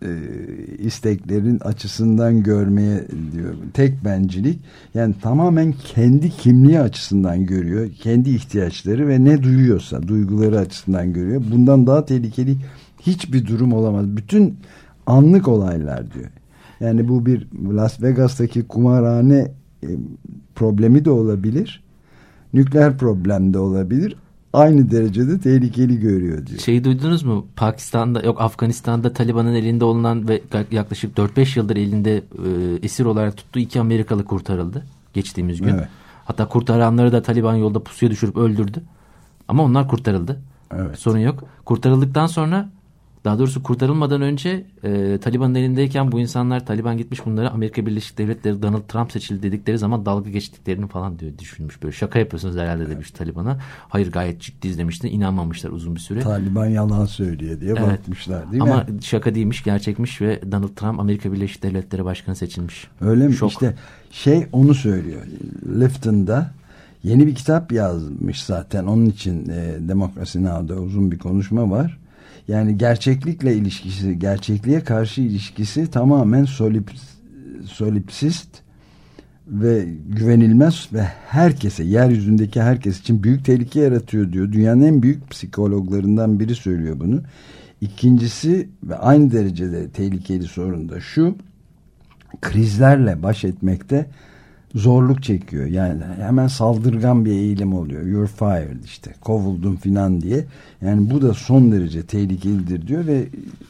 isteklerin açısından görmeye diyor. Tek bencilik. Yani tamamen kendi kimliği açısından görüyor. Kendi ihtiyaçları ve ne duyuyorsa duyguları açısından görüyor. Bundan daha tehlikeli hiçbir durum olamaz. Bütün anlık olaylar diyor. Yani bu bir Las Vegas'taki kumarhane problemi de olabilir. Nükleer problem de olabilir. Aynı derecede tehlikeli görüyor diyor. Şeyi duydunuz mu? Afganistan'da Taliban'ın elinde olunan ve yaklaşık 4-5 yıldır elinde esir olarak tuttuğu 2 Amerikalı kurtarıldı geçtiğimiz gün. Evet. Hatta kurtaranları da Taliban yolda pusuya düşürüp öldürdü. Ama onlar kurtarıldı. Evet. Sorun yok. Kurtarıldıktan sonra, daha doğrusu kurtarılmadan önce Taliban'ın elindeyken bu insanlar, Taliban gitmiş bunları Amerika Birleşik Devletleri Donald Trump seçildi dedikleri zaman dalga geçtiklerini falan diyor, düşünmüş. Böyle şaka yapıyorsunuz herhalde demiş Taliban'a. Hayır, gayet ciddiyiz demişti. İnanmamışlar uzun bir süre. Taliban yalan söylüyor diye bakmışlar değil mi? Ama şaka değilmiş, gerçekmiş ve Donald Trump Amerika Birleşik Devletleri Başkanı seçilmiş. Öyle mi? Şok. İşte onu söylüyor. Lifton'da yeni bir kitap yazmış zaten. Onun için Demokrasi Now'da uzun bir konuşma var. Yani gerçeklikle ilişkisi, gerçekliğe karşı ilişkisi tamamen solipsist ve güvenilmez ve herkese, yeryüzündeki herkes için büyük tehlike yaratıyor diyor. Dünyanın en büyük psikologlarından biri söylüyor bunu. İkincisi ve aynı derecede tehlikeli sorun da şu: krizlerle baş etmekte zorluk çekiyor. Yani hemen saldırgan bir eğilim oluyor. You're fired, işte kovuldun filan diye. Yani bu da son derece tehlikelidir diyor ve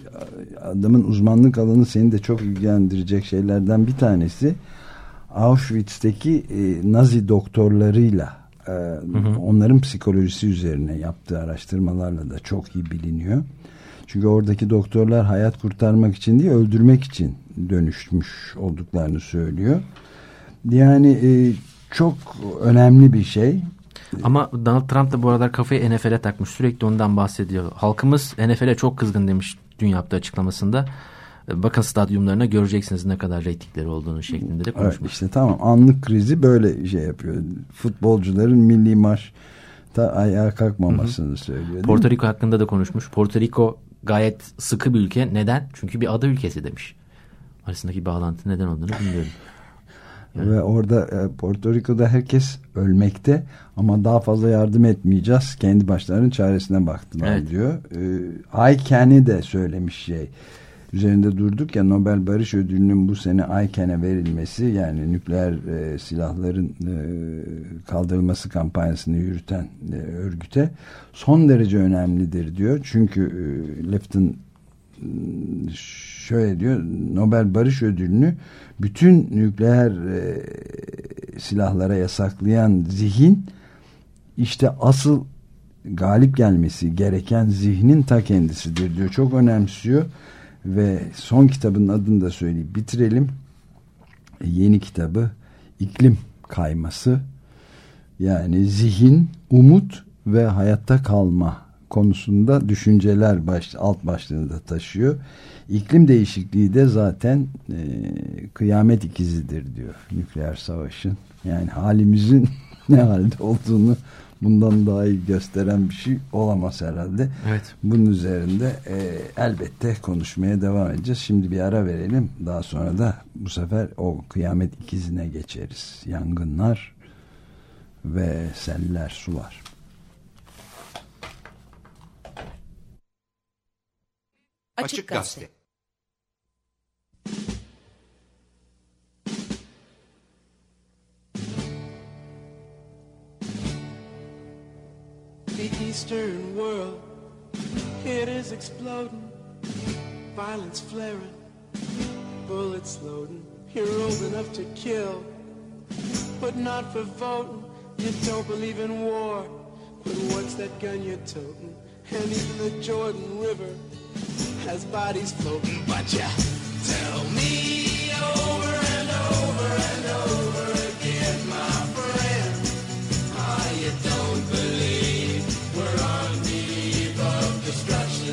adamın uzmanlık alanı seni de çok ilgilendirecek şeylerden bir tanesi, Auschwitz'teki Nazi doktorlarıyla onların psikolojisi üzerine yaptığı araştırmalarla da çok iyi biliniyor. Çünkü oradaki doktorlar hayat kurtarmak için değil, öldürmek için dönüşmüş olduklarını söylüyor. Yani çok önemli bir şey. Ama Donald Trump da bu aralar kafayı NFL'e takmış. Sürekli ondan bahsediyor. Halkımız NFL'e çok kızgın demiş dün yaptığı açıklamasında. Bakın stadyumlarına, göreceksiniz ne kadar reytingleri olduğunu şeklinde de konuşmuş. Evet, işte tamam, anlık krizi böyle şey yapıyor. Futbolcuların milli maçta ayağa kalkmamasını söylüyor. Porto Rico hakkında da konuşmuş. Porto Rico gayet sıkı bir ülke. Neden? Çünkü bir ada ülkesi demiş. Arasındaki bağlantı neden olduğunu bilmiyorum. Evet. Ve orada Porto Rico'da herkes ölmekte ama daha fazla yardım etmeyeceğiz. Kendi başlarının çaresine baktılar diyor. ICANN'i de söylemiş şey. Üzerinde durduk ya, Nobel Barış Ödülü'nün bu sene ICANN'e verilmesi, yani nükleer silahların kaldırılması kampanyasını yürüten örgüte son derece önemlidir diyor. Çünkü Lifton şöyle diyor: Nobel Barış Ödülünü bütün nükleer silahlara yasaklayan zihin, işte asıl galip gelmesi gereken zihnin ta kendisidir diyor. Çok önemsiyor ve son kitabının adını da söyleyip bitirelim. Yeni kitabı iklim kayması, yani zihin, umut ve hayatta kalma konusunda düşünceler alt başlığını da taşıyor. İklim değişikliği de zaten kıyamet ikizidir diyor nükleer savaşın. Yani halimizin ne halde olduğunu bundan daha iyi gösteren bir şey olamaz herhalde. Evet. Bunun üzerinde elbette konuşmaya devam edeceğiz. Şimdi bir ara verelim. Daha sonra da bu sefer o kıyamet ikizine geçeriz. Yangınlar ve seller, sular. Açık Gazete. The Eastern world, it is exploding, violence flaring, bullets loading. You're old enough to kill, but not for voting. You don't believe in war, but what's that gun you're toting? And even the Jordan River has bodies floating. But you tell me over and over and over again, my friend, you don't believe we're on the eve of destruction.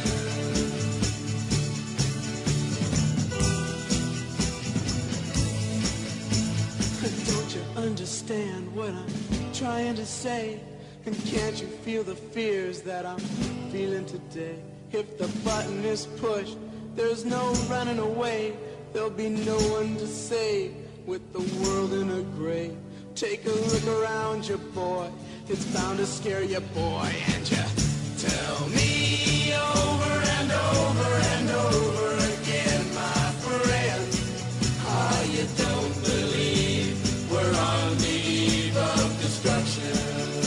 Don't you understand what I'm trying to say? And can't you feel the fears that I'm feeling today? If the button is pushed, there's no running away. There'll be no one to save with the world in a grave. Take a look around you, boy. It's bound to scare you, boy. And you tell me over and over and over again, my friend, you don't believe we're on the eve of destruction.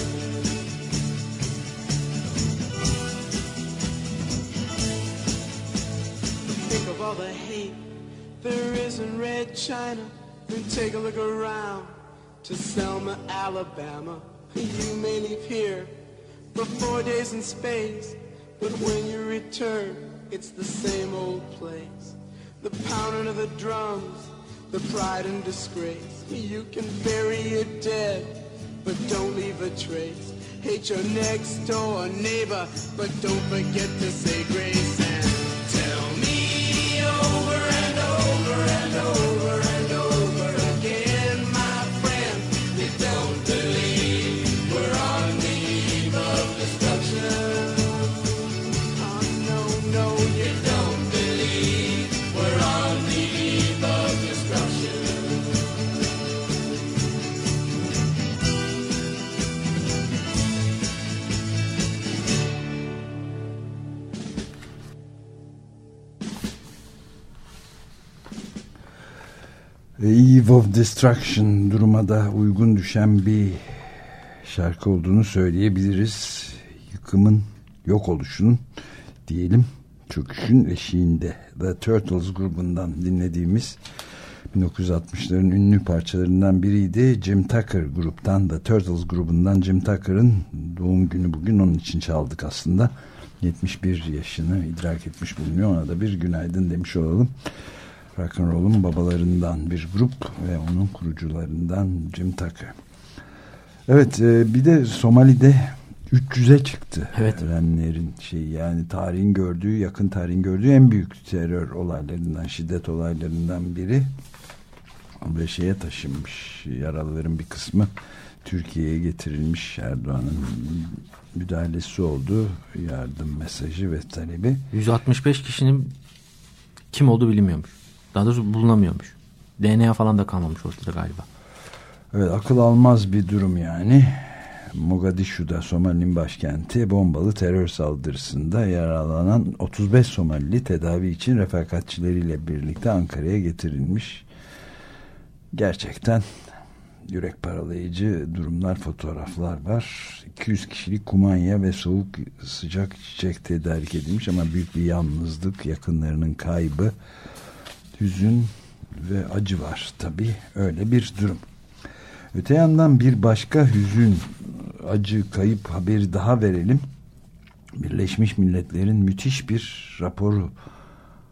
Think of all the hate there is in Red China. Then take a look around to Selma, Alabama. You may leave here for 4 days in space, but when you return, it's the same old place. The pounding of the drums, the pride and disgrace. You can bury your dead, but don't leave a trace. Hate your next door neighbor, but don't forget to say grace. And tell me over and over and over and over again, my friend, you don't believe we're on the eve of destruction. Oh no, no, you don't believe we're on the eve of destruction. Eve of Destruction duruma da uygun düşen bir şarkı olduğunu söyleyebiliriz. Yıkımın, yok oluşunun diyelim, çöküşün eşiğinde. The Turtles grubundan dinlediğimiz 1960'ların ünlü parçalarından biriydi. Jim Tucker gruptan, The Turtles grubundan Jim Tucker'ın doğum günü bugün, onun için çaldık aslında. 71 yaşını idrak etmiş bulunuyor. Ona da bir günaydın demiş olalım. Rock'n'roll'un babalarından bir grup ve onun kurucularından Jim Tucker. Evet, bir de Somali'de 300'e çıktı. Evet. Ölenlerin yani tarihin gördüğü, yakın tarihin gördüğü en büyük terör olaylarından, şiddet olaylarından biri. Ve şeye taşınmış, yaralıların bir kısmı Türkiye'ye getirilmiş. Erdoğan'ın müdahalesi oldu, yardım mesajı ve talebi. 165 kişinin kim olduğu bilinmiyormuş. Daha doğrusu bulunamıyormuş. DNA falan da kalmamış ortada galiba. Evet, akıl almaz bir durum yani. Mogadishu'da, Somali'nin başkenti, bombalı terör saldırısında yaralanan 35 Somalili tedavi için refakatçileriyle birlikte Ankara'ya getirilmiş. Gerçekten yürek paralayıcı durumlar, fotoğraflar var. 200 kişilik kumanya ve soğuk sıcak içecek tedarik edilmiş ama büyük bir yalnızlık, yakınlarının kaybı, hüzün ve acı var tabii, öyle bir durum. Öte yandan bir başka hüzün, acı, kayıp haberi daha verelim. Birleşmiş Milletler'in müthiş bir raporu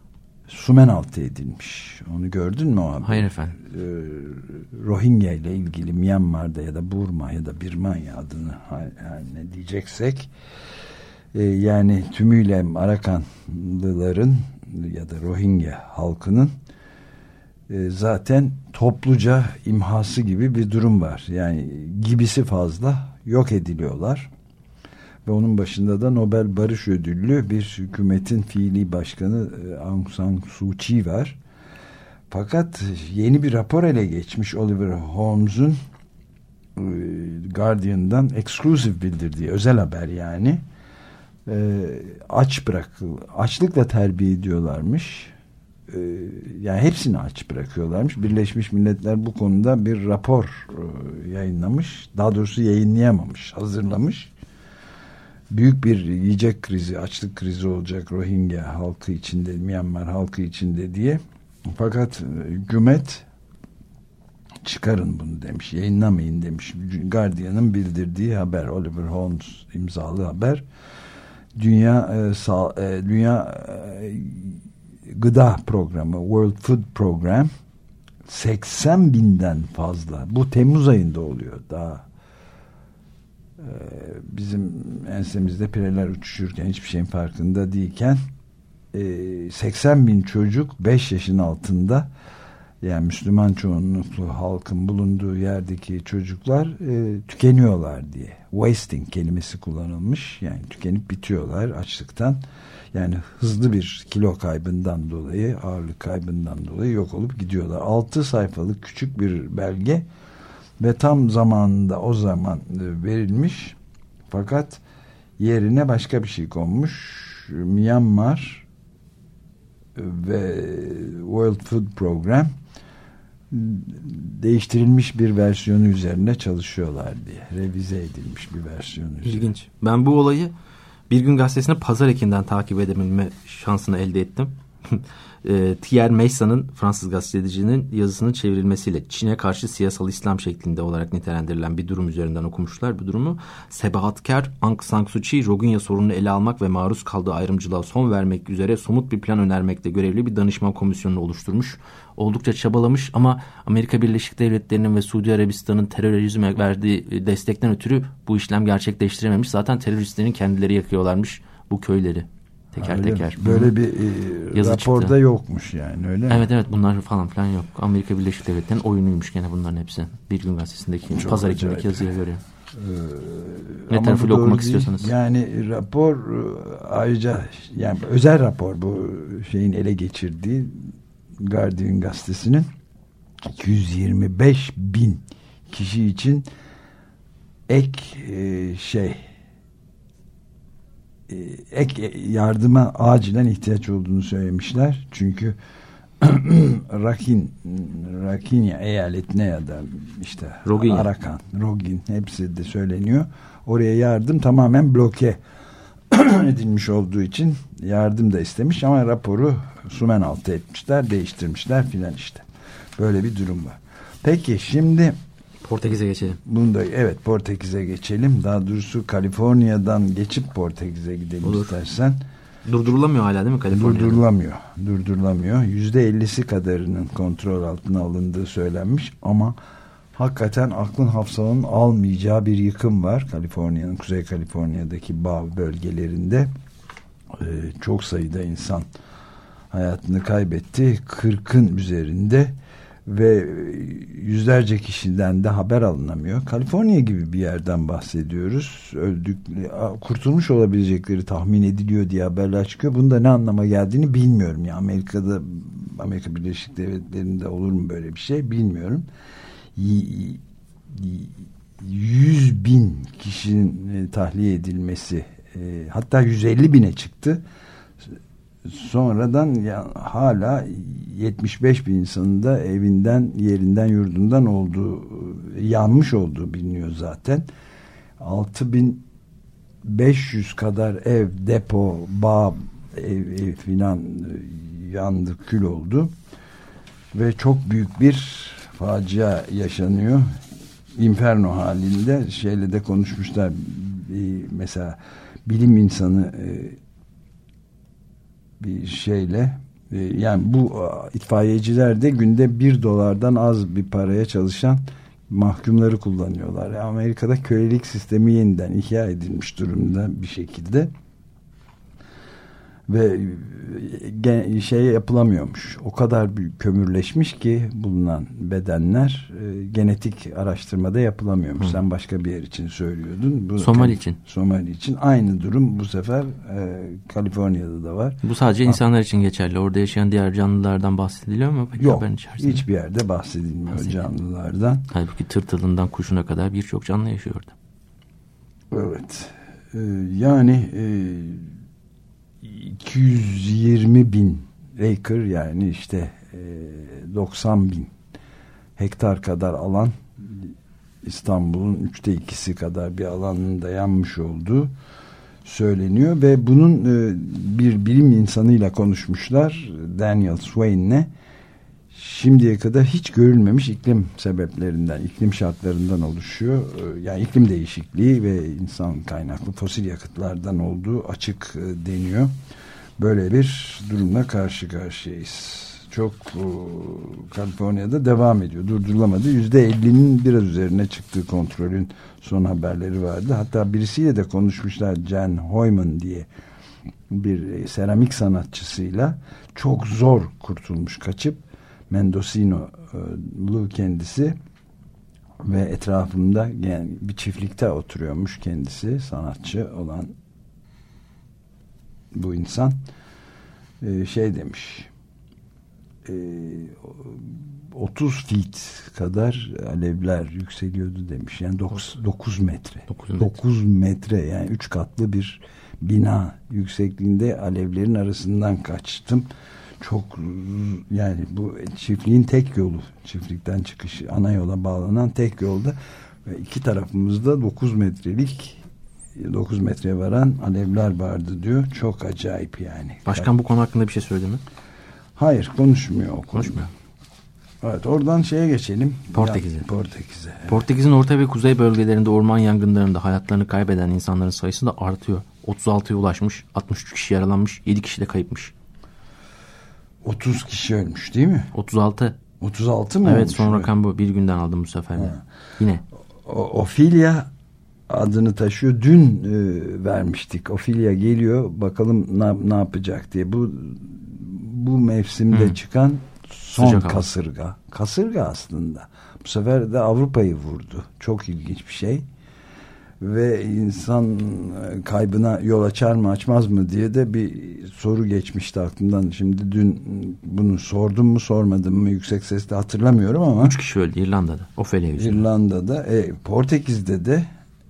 sumen altı edilmiş. Onu gördün mü o abi? Hayır efendim. Rohingya ile ilgili Myanmar'da ya da Burma ya da Birmanya adını ne diyeceksek yani tümüyle Arakanlıların ya da Rohingya halkının zaten topluca imhası gibi bir durum var. Yani gibisi fazla yok ediliyorlar. Ve onun başında da Nobel Barış Ödüllü bir hükümetin fiili başkanı Aung San Suu Kyi var. Fakat yeni bir rapor ele geçmiş Oliver Holmes'un Guardian'dan exclusive bildirdiği özel haber yani. Açlıkla terbiye ediyorlarmış. Yani hepsini aç bırakıyorlarmış. Birleşmiş Milletler bu konuda bir rapor yayınlamış. Daha doğrusu yayınlayamamış, hazırlamış. Büyük bir yiyecek krizi, açlık krizi olacak Rohingya halkı içinde, Myanmar halkı içinde diye. Fakat hükümet çıkarın bunu demiş, yayınlamayın demiş. Guardian'ın bildirdiği haber, Oliver Holmes imzalı haber. Dünya Gıda Programı, World Food Program 80 binden fazla. Bu Temmuz ayında oluyor. Daha bizim ensemizde pireler uçuşurken hiçbir şeyin farkında değilken 80 bin çocuk 5 yaşın altında, yani Müslüman çoğunluklu halkın bulunduğu yerdeki çocuklar tükeniyorlar diye. Wasting kelimesi kullanılmış. Yani tükenip bitiyorlar açlıktan. Yani hızlı bir kilo kaybından dolayı, ağırlık kaybından dolayı yok olup gidiyorlar. 6 sayfalık küçük bir belge ve tam zamanında o zaman verilmiş. Fakat yerine başka bir şey konmuş. Myanmar ve World Food Program değiştirilmiş bir versiyonu üzerine çalışıyorlar diye. Revize edilmiş bir versiyonu üzerine. İlginç. Ben bu olayı Bir Gün Gazetesi'ne pazar ekinden takip edebilme şansını elde ettim. Thierry Meissa'nın, Fransız gazetecinin yazısının çevrilmesiyle Çin'e karşı siyasal İslam şeklinde olarak nitelendirilen bir durum üzerinden okumuşlar bu durumu. Sebahatkar Aung San Suu Kyi, Rohingya sorununu ele almak ve maruz kaldığı ayrımcılığa son vermek üzere somut bir plan önermekte görevli bir danışman komisyonunu oluşturmuş. Oldukça çabalamış ama Amerika Birleşik Devletleri'nin ve Suudi Arabistan'ın terörizme verdiği destekten ötürü bu işlem gerçekleştirememiş. Zaten teröristlerin kendileri yakıyorlarmış bu köyleri. Teker teker. Böyle bir raporda çıktı. Yokmuş yani, öyle mi? Evet bunlar falan filan yok. Amerika Birleşik Devletleri'nin oyunuymuş gene bunların hepsi. Bir Gün Gazetesi'ndeki Çok pazar acayip. ekibindeki yazıya göre. Ne tarafıyla okumak istiyorsanız. Yani rapor ayrıca yani özel rapor, bu şeyin ele geçirdiği Guardian gazetesinin 225 bin kişi için ek ek yardıma acilen ihtiyaç olduğunu söylemişler. Çünkü Rakhine eyaletine ya da işte Arakan, Rogin hepsi de söyleniyor. Oraya yardım tamamen bloke edilmiş olduğu için yardım da istemiş ama raporu sumen altı etmişler, değiştirmişler filan işte. Böyle bir durum var. Peki şimdi Portekiz'e geçelim. Evet, Portekiz'e geçelim. Daha doğrusu Kaliforniya'dan geçip Portekiz'e gidelim. Olur. İstersen. Durdurulamıyor hala değil mi Kaliforniya'da? Durdurulamıyor. %50'si kadarının kontrol altına alındığı söylenmiş ama hakikaten aklın hafsalanın almayacağı bir yıkım var. Kaliforniya'nın, Kuzey Kaliforniya'daki bağ bölgelerinde çok sayıda insan hayatını kaybetti. 40'ın üzerinde ve yüzlerce kişiden de haber alınamıyor. Kaliforniya gibi bir yerden bahsediyoruz. Kurtulmuş olabilecekleri tahmin ediliyor diye haberler çıkıyor. Bunun da ne anlama geldiğini bilmiyorum. Ya Amerika Birleşik Devletleri'nde olur mu böyle bir şey bilmiyorum. 100 bin kişinin tahliye edilmesi, hatta 150 bine çıktı. Sonradan hala 75 bin insanın da evinden, yerinden, yurdundan yanmış olduğu biliniyor zaten. 6500 kadar ev, depo, bağ, ev filan yandı, kül oldu. Ve çok büyük bir facia yaşanıyor. Inferno halinde. Şeyle de konuşmuşlar. Mesela bilim insanı bir şeyle, Yani bu itfaiyeciler de günde $1'dan az bir paraya çalışan mahkumları kullanıyorlar. Amerika'da kölelik sistemi yeniden ihya edilmiş durumda bir şekilde. Ve şey yapılamıyormuş. O kadar büyük kömürleşmiş ki bulunan bedenler genetik araştırmada yapılamıyormuş. Sen başka bir yer için söylüyordun. Somali için. Somali için aynı durum bu sefer Kaliforniya'da da var. Bu sadece insanlar için geçerli. Orada yaşayan diğer canlılardan bahsediliyor mu? Peki, yok. Hiçbir yerde bahsedilmiyor canlılardan. Halbuki tırtılından kuşuna kadar birçok canlı yaşıyor orada. Evet. Yani 220.000 acre, yani işte 90.000 hektar kadar alan, İstanbul'un 2/3 kadar bir alanın da yanmış olduğu söyleniyor ve bunun bir bilim insanıyla konuşmuşlar, Daniel Swain'le. Şimdiye kadar hiç görülmemiş iklim sebeplerinden, iklim şartlarından oluşuyor. Yani iklim değişikliği ve insan kaynaklı fosil yakıtlardan olduğu açık deniyor. Böyle bir durumla karşı karşıyayız. Çok Kaliforniya'da devam ediyor. Durdurulamadı. %50'nin biraz üzerine çıktığı kontrolün son haberleri vardı. Hatta birisiyle de konuşmuşlar, Jan Hoyman diye bir seramik sanatçısıyla. Çok zor kurtulmuş, kaçıp. Mendocino'lu kendisi ve etrafında yani bir çiftlikte oturuyormuş kendisi, sanatçı olan bu insan. Şey demiş, 30 feet kadar alevler yükseliyordu demiş. Yani 9 metre. 9 metre yani 3 katlı bir bina yüksekliğinde alevlerin arasından kaçtım. Çok, yani bu çiftliğin tek yolu, çiftlikten çıkış ana yola bağlanan tek yolda ve iki tarafımızda 9 metreye varan alevler vardı diyor. Çok acayip yani. Başkan bu konu hakkında bir şey söyledi mi? Hayır, konuşmuyor. Konuşmuyor. Evet, oradan şeye geçelim. Portekiz'e. Evet. Portekiz'in orta ve kuzey bölgelerinde orman yangınlarında hayatlarını kaybeden insanların sayısı da artıyor. 36'ya ulaşmış, 63 kişi yaralanmış, 7 kişi de kayıpmış. 30 kişi ölmüş değil mi? 36. 36 mı? Evet, son rakam bu. Bir günden aldım bu sefer. Yine. Ophelia adını taşıyor. Dün vermiştik. Ophelia geliyor. Bakalım ne yapacak diye. Bu mevsimde çıkan son sıcak kasırga. Hava. Kasırga aslında. Bu sefer de Avrupa'yı vurdu. Çok ilginç bir şey. Ve insan kaybına yol açar mı açmaz mı diye de bir soru geçmişti aklımdan. Şimdi dün bunu sordum mu sormadım mı yüksek sesle hatırlamıyorum ama 3 kişi öldü İrlanda'da. Ophelia yüzünden. İrlanda'da, Portekiz'de de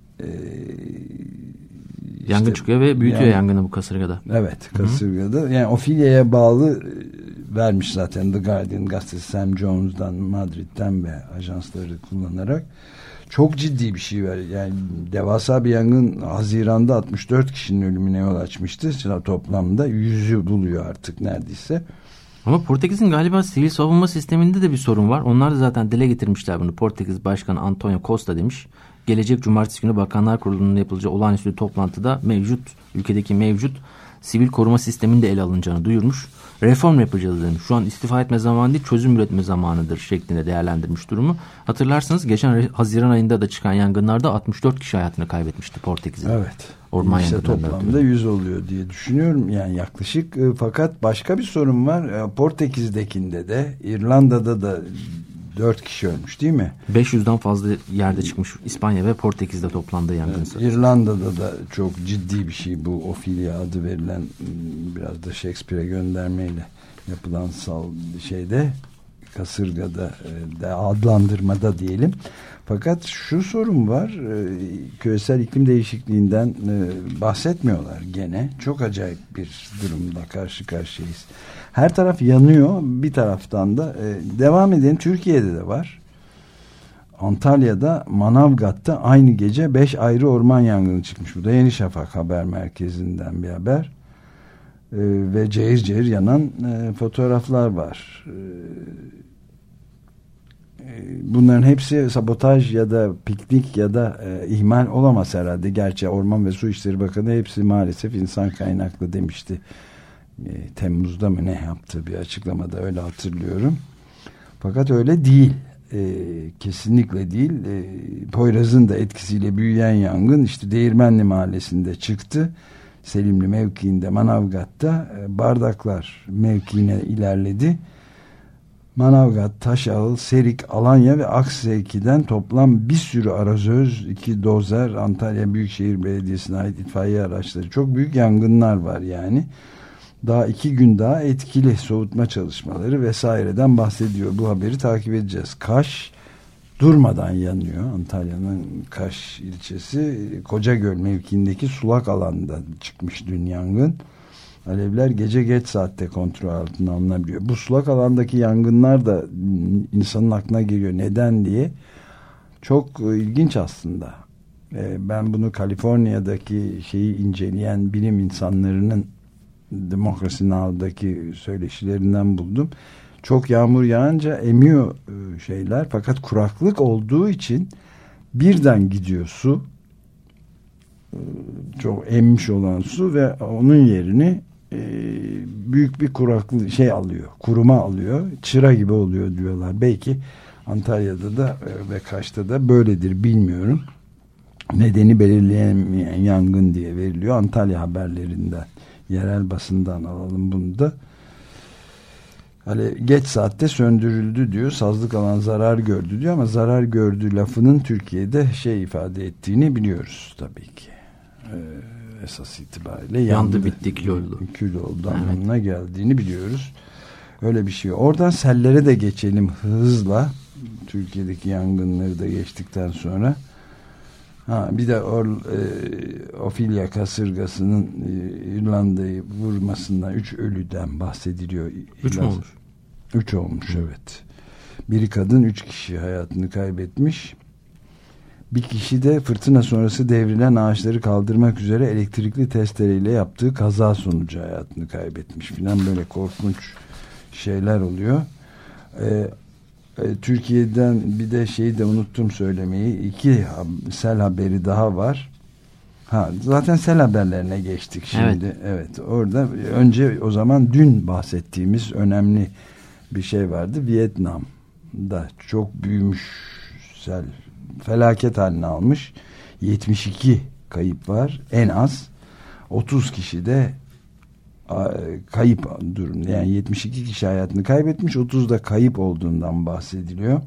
yangın çıkıyor ve büyütüyor yangını bu kasırgada. Evet, kasırgada. Hı-hı. Yani Ophelia'ya bağlı vermiş zaten The Guardian gazetesi, Sam Jones'dan, Madrid'den ve ajansları kullanarak. Çok ciddi bir şey var. Yani devasa bir yangın Haziran'da 64 kişinin ölümüne yol açmıştı. Toplamda 100'ü buluyor artık neredeyse. Ama Portekiz'in galiba sivil savunma sisteminde de bir sorun var. Onlar da zaten dile getirmişler bunu. Portekiz Başkanı Antonio Costa demiş. Gelecek cumartesi günü Bakanlar Kurulu'nun yapılacağı olağanüstü toplantıda ülkedeki mevcut sivil koruma sisteminin de ele alınacağını duyurmuş. Reform yapacağız demiş. Şu an istifa etme zamanı değil, çözüm üretme zamanıdır şeklinde değerlendirmiş durumu. Hatırlarsınız geçen Haziran ayında da çıkan yangınlarda 64 kişi hayatını kaybetmişti Portekiz'de. Evet. Orman işte toplamda 100 oluyor diye düşünüyorum. Yani yaklaşık, fakat başka bir sorun var. Portekiz'dekinde de, İrlanda'da da 4 kişi ölmüş değil mi? 500'den fazla yerde çıkmış. İspanya ve Portekiz'de toplandığı yangın. Evet, İrlanda'da da çok ciddi bir şey bu Ophelia adı verilen, biraz da Shakespeare'e göndermeyle yapılan şeyde, kasırgada da adlandırmada diyelim. Fakat şu sorun var, küresel iklim değişikliğinden bahsetmiyorlar gene. Çok acayip bir durumla karşı karşıyayız. Her taraf yanıyor, bir taraftan da devam edelim. Türkiye'de de var. Antalya'da, Manavgat'ta aynı gece 5 ayrı orman yangını çıkmış. Bu da Yeni Şafak haber merkezinden bir haber. Ve cayır cayır yanan fotoğraflar var. Bunların hepsi sabotaj ya da piknik ya da ihmal olamaz herhalde. Gerçi Orman ve Su İşleri Bakanı hepsi maalesef insan kaynaklı demişti Temmuz'da mı ne yaptığı bir açıklamada öyle hatırlıyorum. Fakat öyle değil. Kesinlikle değil. Poyraz'ın da etkisiyle büyüyen yangın işte Değirmenli Mahallesi'nde çıktı. Selimli mevkiinde Manavgat'ta Bardaklar mevkiine ilerledi. Manavgat, Taşağıl, Serik, Alanya ve Akseyki'den toplam bir sürü arazöz, 2 dozer, Antalya Büyükşehir Belediyesi'ne ait itfaiye araçları. Çok büyük yangınlar var yani. Daha 2 gün daha etkili soğutma çalışmaları vesaireden bahsediyor. Bu haberi takip edeceğiz. Kaş durmadan yanıyor. Antalya'nın Kaş ilçesi Kocagöl mevkiindeki sulak alanda çıkmış dün yangın. Alevler gece geç saatte kontrol altına alınabiliyor. Bu sulak alandaki yangınlar da insanın aklına geliyor. Neden diye. Çok ilginç aslında. Ben bunu Kaliforniya'daki şeyi inceleyen bilim insanlarının Demokrasi Now'daki söyleşilerinden buldum. Çok yağmur yağınca emiyor şeyler. Fakat kuraklık olduğu için birden gidiyor su. Çok emmiş olan su ve onun yerini büyük bir kuraklık şey alıyor. Kuruma alıyor. Çıra gibi oluyor diyorlar. Belki Antalya'da da ve Kaş'ta da böyledir bilmiyorum. Nedeni belirleyemeyen yangın diye veriliyor. Antalya haberlerinden, yerel basından alalım bunu da. Hani geç saatte söndürüldü diyor. Sazlık alan zarar gördü diyor ama zarar gördü lafının Türkiye'de şey ifade ettiğini biliyoruz tabii ki. Esas itibariyle yandı bitti kül oldu anlamına geldiğini biliyoruz. Öyle bir şey. Oradan sellere de geçelim hızla. Türkiye'deki yangınları da geçtikten sonra. Bir de Ophelia kasırgasının İrlanda'yı vurmasından 3 ölüden bahsediliyor. 3 mü olmuş? 3 olmuş evet. Biri kadın, 3 kişi hayatını kaybetmiş. Bir kişi de fırtına sonrası devrilen ağaçları kaldırmak üzere elektrikli testereyle yaptığı kaza sonucu hayatını kaybetmiş filan, böyle korkunç şeyler oluyor. Türkiye'den bir de şeyi de unuttum söylemeyi. 2 sel haberi daha var. Zaten sel haberlerine geçtik şimdi. Evet. Orada önce o zaman dün bahsettiğimiz önemli bir şey vardı. Vietnam'da çok büyümüş sel felaket haline almış. 72 kayıp var en az. 30 kişi de kayıp durumda. Yani 72 kişi hayatını kaybetmiş, 30 da kayıp olduğundan bahsediliyor.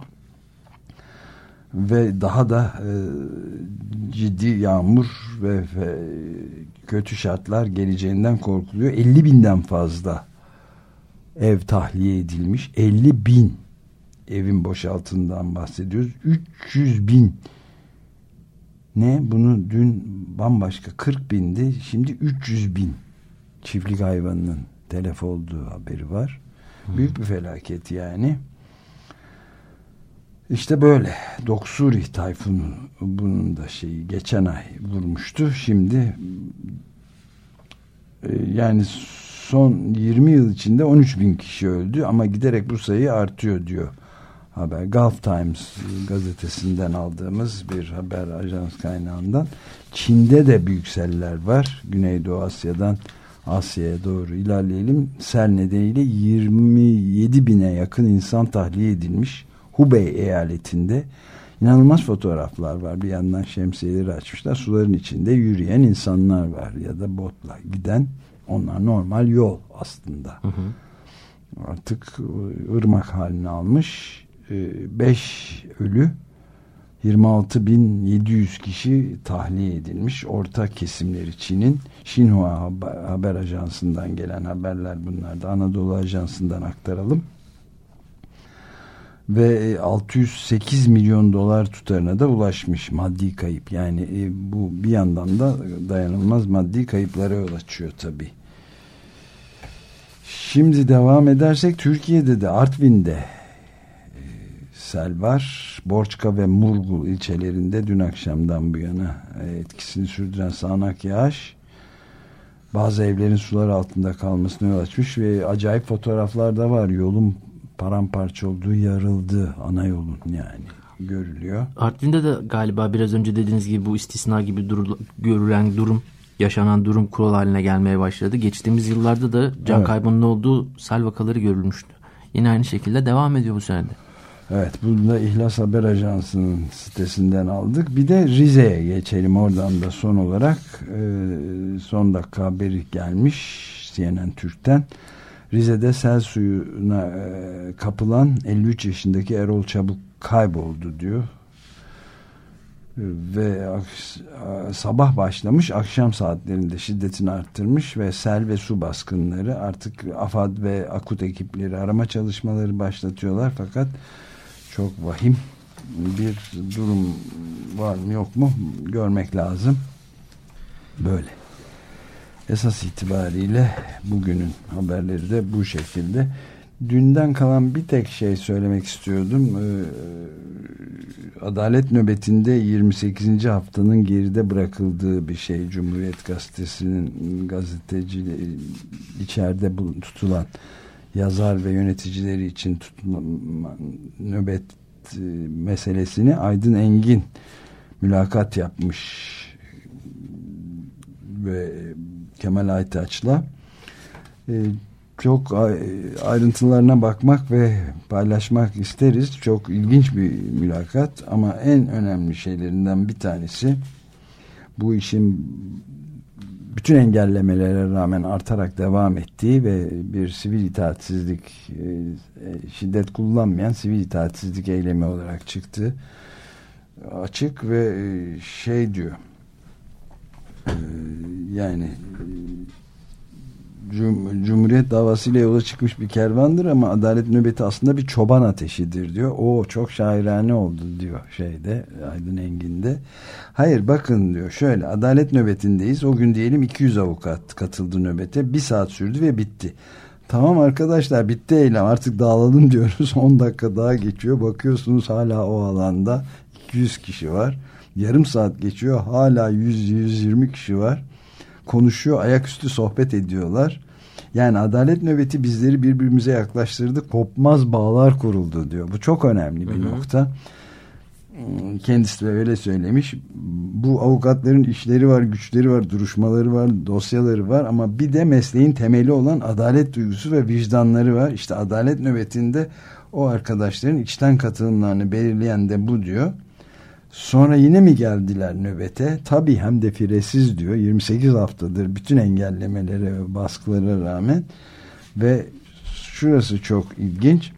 Ve daha da ciddi yağmur ve kötü şartlar geleceğinden korkuluyor. 50.000'den fazla ev tahliye edilmiş. 50.000 evin boşaltından bahsediyoruz. 300.000 ne? Bunu dün bambaşka 40.000'di. Şimdi 300.000 çiftlik hayvanının telef olduğu haberi var. Büyük bir felaket yani. İşte böyle. Doksuri tayfunu bunun da şeyi geçen ay vurmuştu. Şimdi yani son 20 yıl içinde 13.000 kişi öldü ama giderek bu sayı artıyor diyor haber. Gulf Times gazetesinden aldığımız bir haber ajans kaynağından. Çin'de de büyük seller var. Güneydoğu Asya'dan Asya'ya doğru ilerleyelim. Sel nedeniyle 27.000'e yakın insan tahliye edilmiş. Hubei eyaletinde inanılmaz fotoğraflar var. Bir yandan şemsiyeleri açmışlar. Suların içinde yürüyen insanlar var ya da botla giden. Onlar normal yol aslında. Artık ırmak halini almış. 5 ölü, 26.700 kişi tahliye edilmiş. Orta kesimleri Çin'in. Xinhua haber ajansından gelen haberler bunlar da. Anadolu Ajansı'ndan aktaralım. Ve 608 milyon dolar tutarına da ulaşmış maddi kayıp. Yani bu bir yandan da dayanılmaz maddi kayıplara yol açıyor tabii. Şimdi devam edersek Türkiye'de de Artvin'de sel var. Borçka ve Murgul ilçelerinde dün akşamdan bu yana etkisini sürdüren sağanak yağış bazı evlerin sular altında kalmasına yol açmış ve acayip fotoğraflar da var. Yolun paramparça olduğu, yarıldı ana yolun yani görülüyor. Artvin'de de galiba biraz önce dediğiniz gibi bu istisna gibi görülen durum yaşanan durum kural haline gelmeye başladı. Geçtiğimiz yıllarda da can kaybının olduğu sel vakaları görülmüştü. Yine aynı şekilde devam ediyor bu sene de. Evet, bunu da İhlas Haber Ajansı'nın sitesinden aldık. Bir de Rize'ye geçelim. Oradan da son olarak son dakika haberi gelmiş CNN Türk'ten. Rize'de sel suyuna kapılan 53 yaşındaki Erol Çabuk kayboldu diyor. Ve sabah başlamış, akşam saatlerinde şiddetini arttırmış ve sel ve su baskınları, artık AFAD ve AKUT ekipleri arama çalışmaları başlatıyorlar, fakat çok vahim bir durum var mı yok mu görmek lazım. Böyle. Esas itibariyle bugünün haberleri de bu şekilde. Dünden kalan bir tek şey söylemek istiyordum. Adalet nöbetinde 28. haftanın geride bırakıldığı bir şey. Cumhuriyet Gazetesi'nin gazeteci içeride tutulan yazar ve yöneticileri için nöbet meselesini Aydın Engin mülakat yapmış ve Kemal Aytaç'la çok ayrıntılarına bakmak ve paylaşmak isteriz. Çok ilginç bir mülakat, ama en önemli şeylerinden bir tanesi, bu işin bütün engellemelere rağmen artarak devam ettiği ve bir sivil itaatsizlik, şiddet kullanmayan sivil itaatsizlik eylemi olarak çıktı. Açık ve şey diyor, yani Cumhuriyet davasıyla yola çıkmış bir kervandır ama adalet nöbeti aslında bir çoban ateşidir diyor. O çok şairane oldu diyor şeyde, Aydın Engin'de. Hayır, bakın diyor, şöyle, adalet nöbetindeyiz. O gün diyelim 200 avukat katıldı nöbete. 1 saat sürdü ve bitti. Tamam arkadaşlar, bitti eylem, artık dağılalım diyoruz. 10 dakika daha geçiyor. Bakıyorsunuz hala o alanda 200 kişi var. Yarım saat geçiyor. Hala 100-120 kişi var. Konuşuyor, ayaküstü sohbet ediyorlar. Yani adalet nöbeti bizleri birbirimize yaklaştırdı, kopmaz bağlar kuruldu diyor. Bu çok önemli bir nokta. Kendisi de öyle söylemiş. Bu avukatların işleri var, güçleri var, duruşmaları var, dosyaları var, ama bir de mesleğin temeli olan adalet duygusu ve vicdanları var. İşte adalet nöbetinde o arkadaşların içten katılımlarını belirleyen de bu diyor. Sonra yine mi geldiler nöbete? Tabii, hem de firesiz diyor. 28 haftadır bütün engellemelere ve baskılara rağmen. Ve şurası çok ilginç.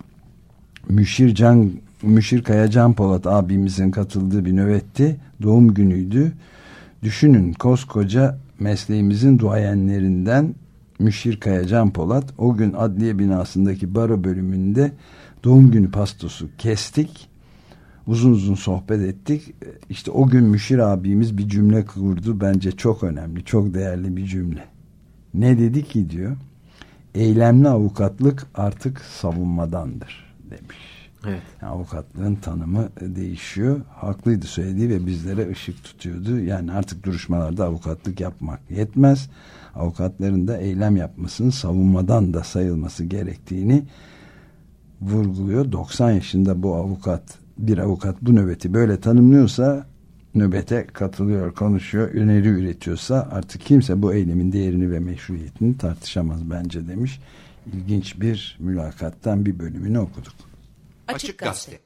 Müşir Kaya Can Polat abimizin katıldığı bir nöbetti. Doğum günüydü. Düşünün, koskoca mesleğimizin duayenlerinden Müşir Kaya Can Polat, o gün adliye binasındaki baro bölümünde doğum günü pastosu kestik. Uzun uzun sohbet ettik. İşte o gün Müşir abimiz bir cümle kurdu. Bence çok önemli, çok değerli bir cümle. Ne dedi ki diyor? Eylemli avukatlık artık savunmadandır demiş. Evet. Yani avukatlığın tanımı değişiyor. Haklıydı söylediği ve bizlere ışık tutuyordu. Yani artık duruşmalarda avukatlık yapmak yetmez. Avukatların da eylem yapmasının savunmadan da sayılması gerektiğini vurguluyor. 90 yaşında bir avukat bu nöbeti böyle tanımlıyorsa, nöbete katılıyor, konuşuyor, öneri üretiyorsa, artık kimse bu eylemin değerini ve meşruiyetini tartışamaz bence demiş. İlginç bir mülakattan bir bölümünü okuduk. Açık Gazete.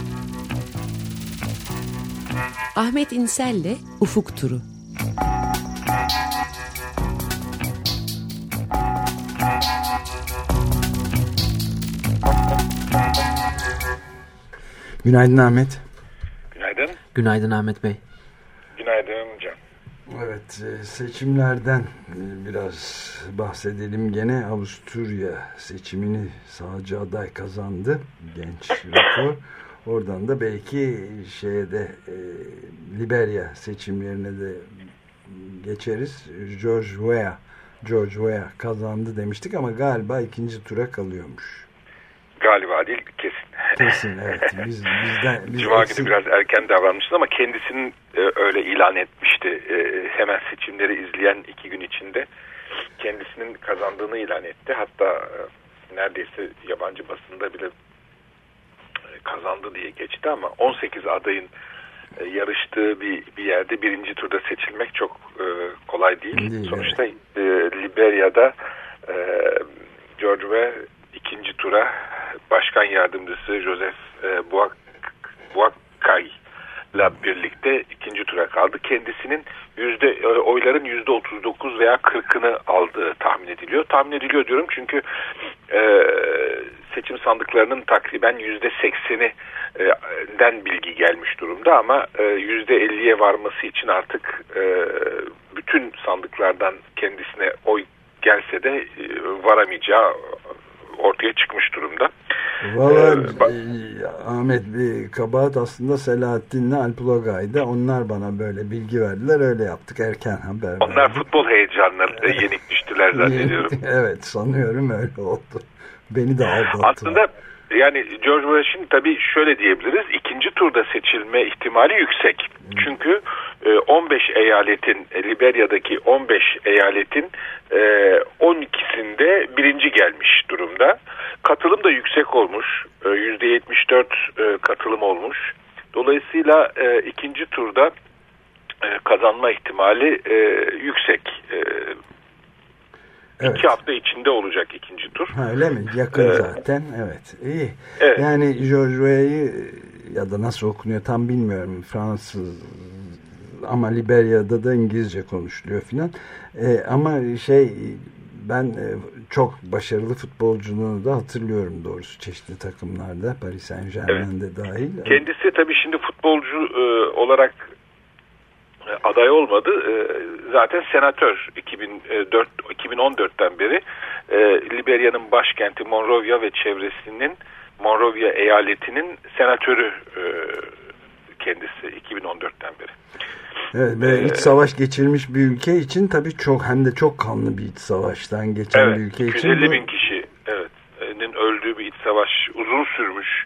Ahmet İnsel'le Ufuk Turu. Günaydın Ahmet. Günaydın. Günaydın Ahmet Bey. Günaydın Can. Evet, seçimlerden biraz bahsedelim gene. Avusturya seçimini sağcı aday kazandı. Genç rapor. Oradan da belki Liberya seçimlerine de geçeriz. George Weah kazandı demiştik ama galiba ikinci tura kalıyormuş. Galiba değil, kesin. Kesin, evet. Biz Cuma günü biraz erken davranmıştı ama kendisinin öyle ilan etmişti. Hemen seçimleri izleyen 2 gün içinde kendisinin kazandığını ilan etti. Hatta neredeyse yabancı basında bile kazandı diye geçti ama 18 adayın yarıştığı bir yerde birinci turda seçilmek çok kolay değil. Sonuçta Liberya'da George Weah ikinci tura başkan yardımcısı Joseph Boakai birlikte ikinci tura kaldı. Kendisinin oyların %39 veya 40'ını aldığı tahmin ediliyor. Tahmin ediliyor diyorum çünkü seçim sandıklarının takriben %80'den bilgi gelmiş durumda ama %50'ye varması için artık bütün sandıklardan kendisine oy gelse de varamayacağı ortaya çıkmış durumda. Valla Ahmet, bir kabahat aslında Selahattin'le Alpulagay'da, onlar bana böyle bilgi verdiler, öyle yaptık, erken haber verdik. Onlar futbol heyecanına yenik düştüler zannediyorum. Evet, sanıyorum öyle oldu. Beni de aldattı. Aslında yani George Bush'ın tabii şöyle diyebiliriz, ikinci turda seçilme ihtimali yüksek. Çünkü 15 eyaletin, Liberya'daki 15 eyaletin 12'sinde birinci gelmiş durumda. Katılım da yüksek olmuş. %74 katılım olmuş. Dolayısıyla ikinci turda kazanma ihtimali yüksek. Evet. 2 hafta içinde olacak ikinci tur. Öyle mi? Yakın zaten. Evet. İyi. Evet. Yani George Weah'yı, ya da nasıl okunuyor tam bilmiyorum, Fransız ama Liberya'da da İngilizce konuşuluyor filan. Ama ben çok başarılı futbolculuğunu da hatırlıyorum doğrusu, çeşitli takımlarda, Paris Saint-Germain'de dahil. Kendisi tabii şimdi futbolcu olarak aday olmadı. Zaten senatör 2014'ten beri Liberya'nın başkenti Monrovia ve çevresinin, Monrovia eyaletinin senatörü kendisi 2014'ten beri. Evet, ve iç savaş geçirmiş bir ülke için tabii hem de çok kanlı bir iç savaştan geçen bir ülke için. 250 bin kişi öldüğü bir iç savaş, uzun sürmüş.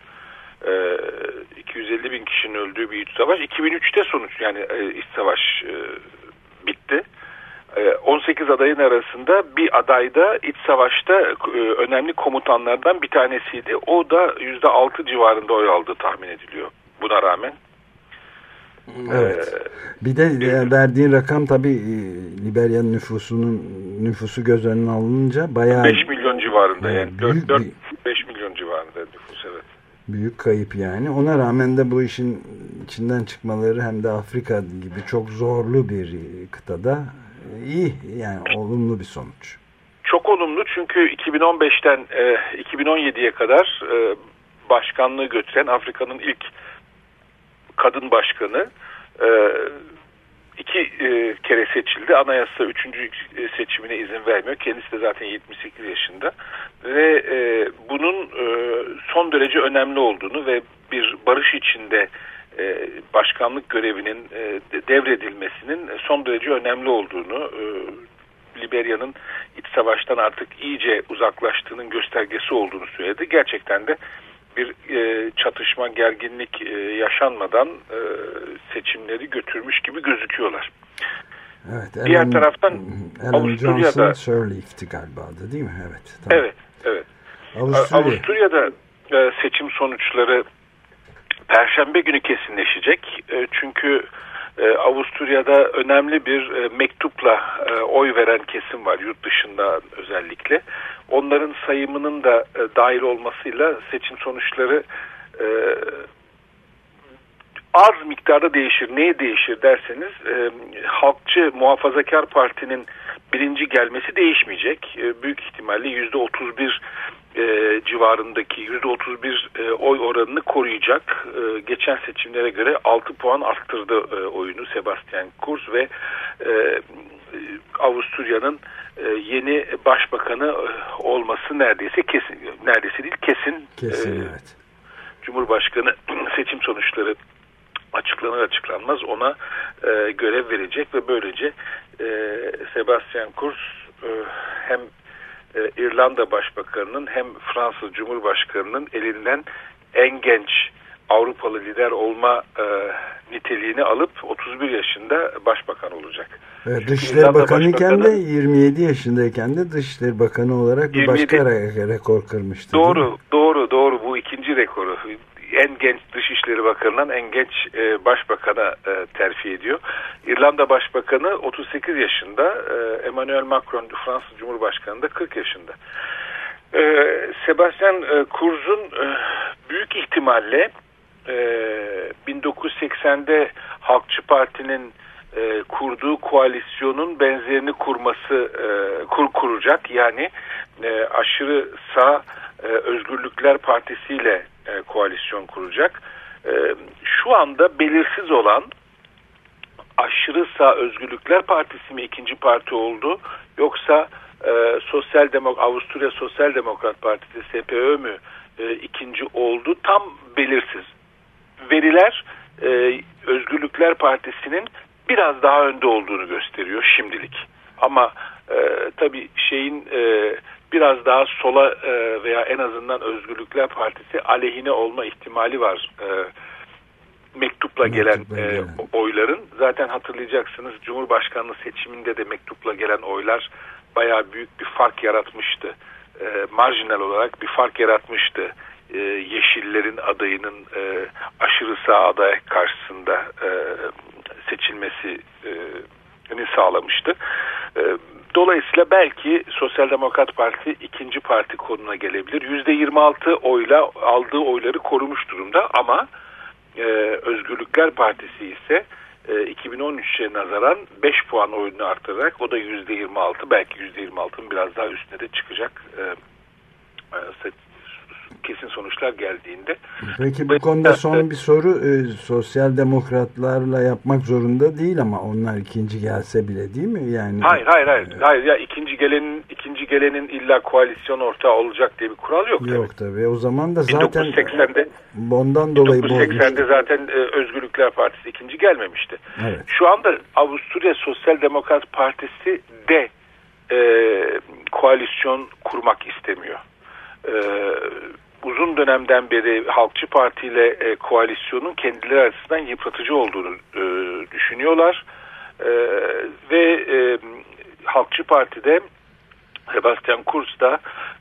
250 bin kişinin öldüğü bir iç savaş. 2003'te iç savaş bitti. 18 adayın arasında bir aday da iç savaşta önemli komutanlardan bir tanesiydi. O da %6 civarında oy aldığı tahmin ediliyor buna rağmen. Evet. Bir de verdiğin rakam tabii Liberya'nın nüfusu göz önüne alınınca bayağı 5 milyon civarında, yani 4-5 milyon civarında nüfus, evet. Büyük kayıp yani. Ona rağmen de bu işin içinden çıkmaları, hem de Afrika gibi çok zorlu bir kıtada, iyi yani, olumlu bir sonuç. Çok olumlu, çünkü 2015'ten 2017'ye kadar başkanlığı götüren Afrika'nın ilk kadın başkanı 2 kere seçildi. Anayasa 3. seçimine izin vermiyor. Kendisi de zaten 78 yaşında. Ve bunun son derece önemli olduğunu ve bir barış içinde başkanlık görevinin devredilmesinin son derece önemli olduğunu, Liberya'nın iç savaştan artık iyice uzaklaştığının göstergesi olduğunu söyledi. Gerçekten de bir çatışma, gerginlik yaşanmadan seçimleri götürmüş gibi gözüküyorlar. Evet, diğer taraftan Avusturya'da Sirleaf'ti galiba da, değil mi? Evet. Tamam. Evet. Avusturya'da seçim sonuçları Perşembe günü kesinleşecek. Çünkü Avusturya'da önemli bir mektupla oy veren kesim var, yurt dışında özellikle. Onların sayımının da dahil olmasıyla seçim sonuçları az miktarda değişir. Neye değişir derseniz, Halkçı Muhafazakar Parti'nin birinci gelmesi değişmeyecek. Büyük ihtimalle %31 civarındaki %31 oy oranını koruyacak. Geçen seçimlere göre 6 puan arttırdı oyunu Sebastian Kurz ve Avusturya'nın yeni başbakanı olması neredeyse kesin. Neredeyse değil, kesin. Evet. Cumhurbaşkanı seçim sonuçları açıklanır açıklanmaz ona görev verecek ve böylece Sebastian Kurz hem İrlanda Başbakanı'nın hem Fransız Cumhurbaşkanı'nın elinden en genç Avrupalı lider olma niteliğini alıp 31 yaşında başbakan olacak. Evet, Dışişleri Bakanı iken de 27 yaşındayken de Dışişleri Bakanı olarak bir başka rekor kırmıştı. Doğru. Bu ikinci rekoru. En genç Dışişleri Bakanı'ndan en genç başbakana terfi ediyor. İrlanda Başbakanı 38 yaşında, Emmanuel Macron Fransız Cumhurbaşkanı da 40 yaşında. Sebastian Kurz'un büyük ihtimalle 1980'de Halkçı Parti'nin kurduğu koalisyonun benzerini kuracak. Yani aşırı sağ Özgürlükler Partisi ile koalisyon kuracak. Şu anda belirsiz olan aşırı sağ Özgürlükler Partisi mi ikinci parti oldu, yoksa Avusturya Sosyal Demokrat Partisi SPÖ mü ikinci oldu, tam belirsiz. Veriler Özgürlükler Partisi'nin biraz daha önde olduğunu gösteriyor şimdilik. Ama tabii biraz daha sola veya en azından Özgürlükler Partisi aleyhine olma ihtimali var. Mektupla gelen oyların. Zaten hatırlayacaksınız, Cumhurbaşkanlığı seçiminde de mektupla gelen oylar bayağı büyük bir fark yaratmıştı. Marjinal olarak bir fark yaratmıştı. Yeşillerin adayının aşırı sağ aday karşısında seçilmesini sağlamıştı. Dolayısıyla belki Sosyal Demokrat Parti ikinci parti konumuna gelebilir. %26 oyla aldığı oyları korumuş durumda ama Özgürlükler Partisi ise 2013'e nazaran 5 puan oyunu arttırarak, o da %26, belki %26'ın biraz daha üstüne de çıkacak kesin sonuçlar geldiğinde. Peki bu konuda son bir soru. Sosyal demokratlarla yapmak zorunda değil ama onlar ikinci gelse bile, değil mi? Yani Hayır ya ikinci gelenin illa koalisyon ortağı olacak diye bir kural yok. Yok tabii. O zaman da zaten 1980'de bundan dolayı 1980'de zaten Özgürlükler Partisi ikinci gelmemişti. Evet. Şu anda Avusturya Sosyal Demokrat Partisi de koalisyon kurmak istemiyor. Uzun dönemden beri Halkçı Parti ile koalisyonun kendileri açısından yıpratıcı olduğunu düşünüyorlar. Ve Halkçı Parti'de Sebastian Kurz da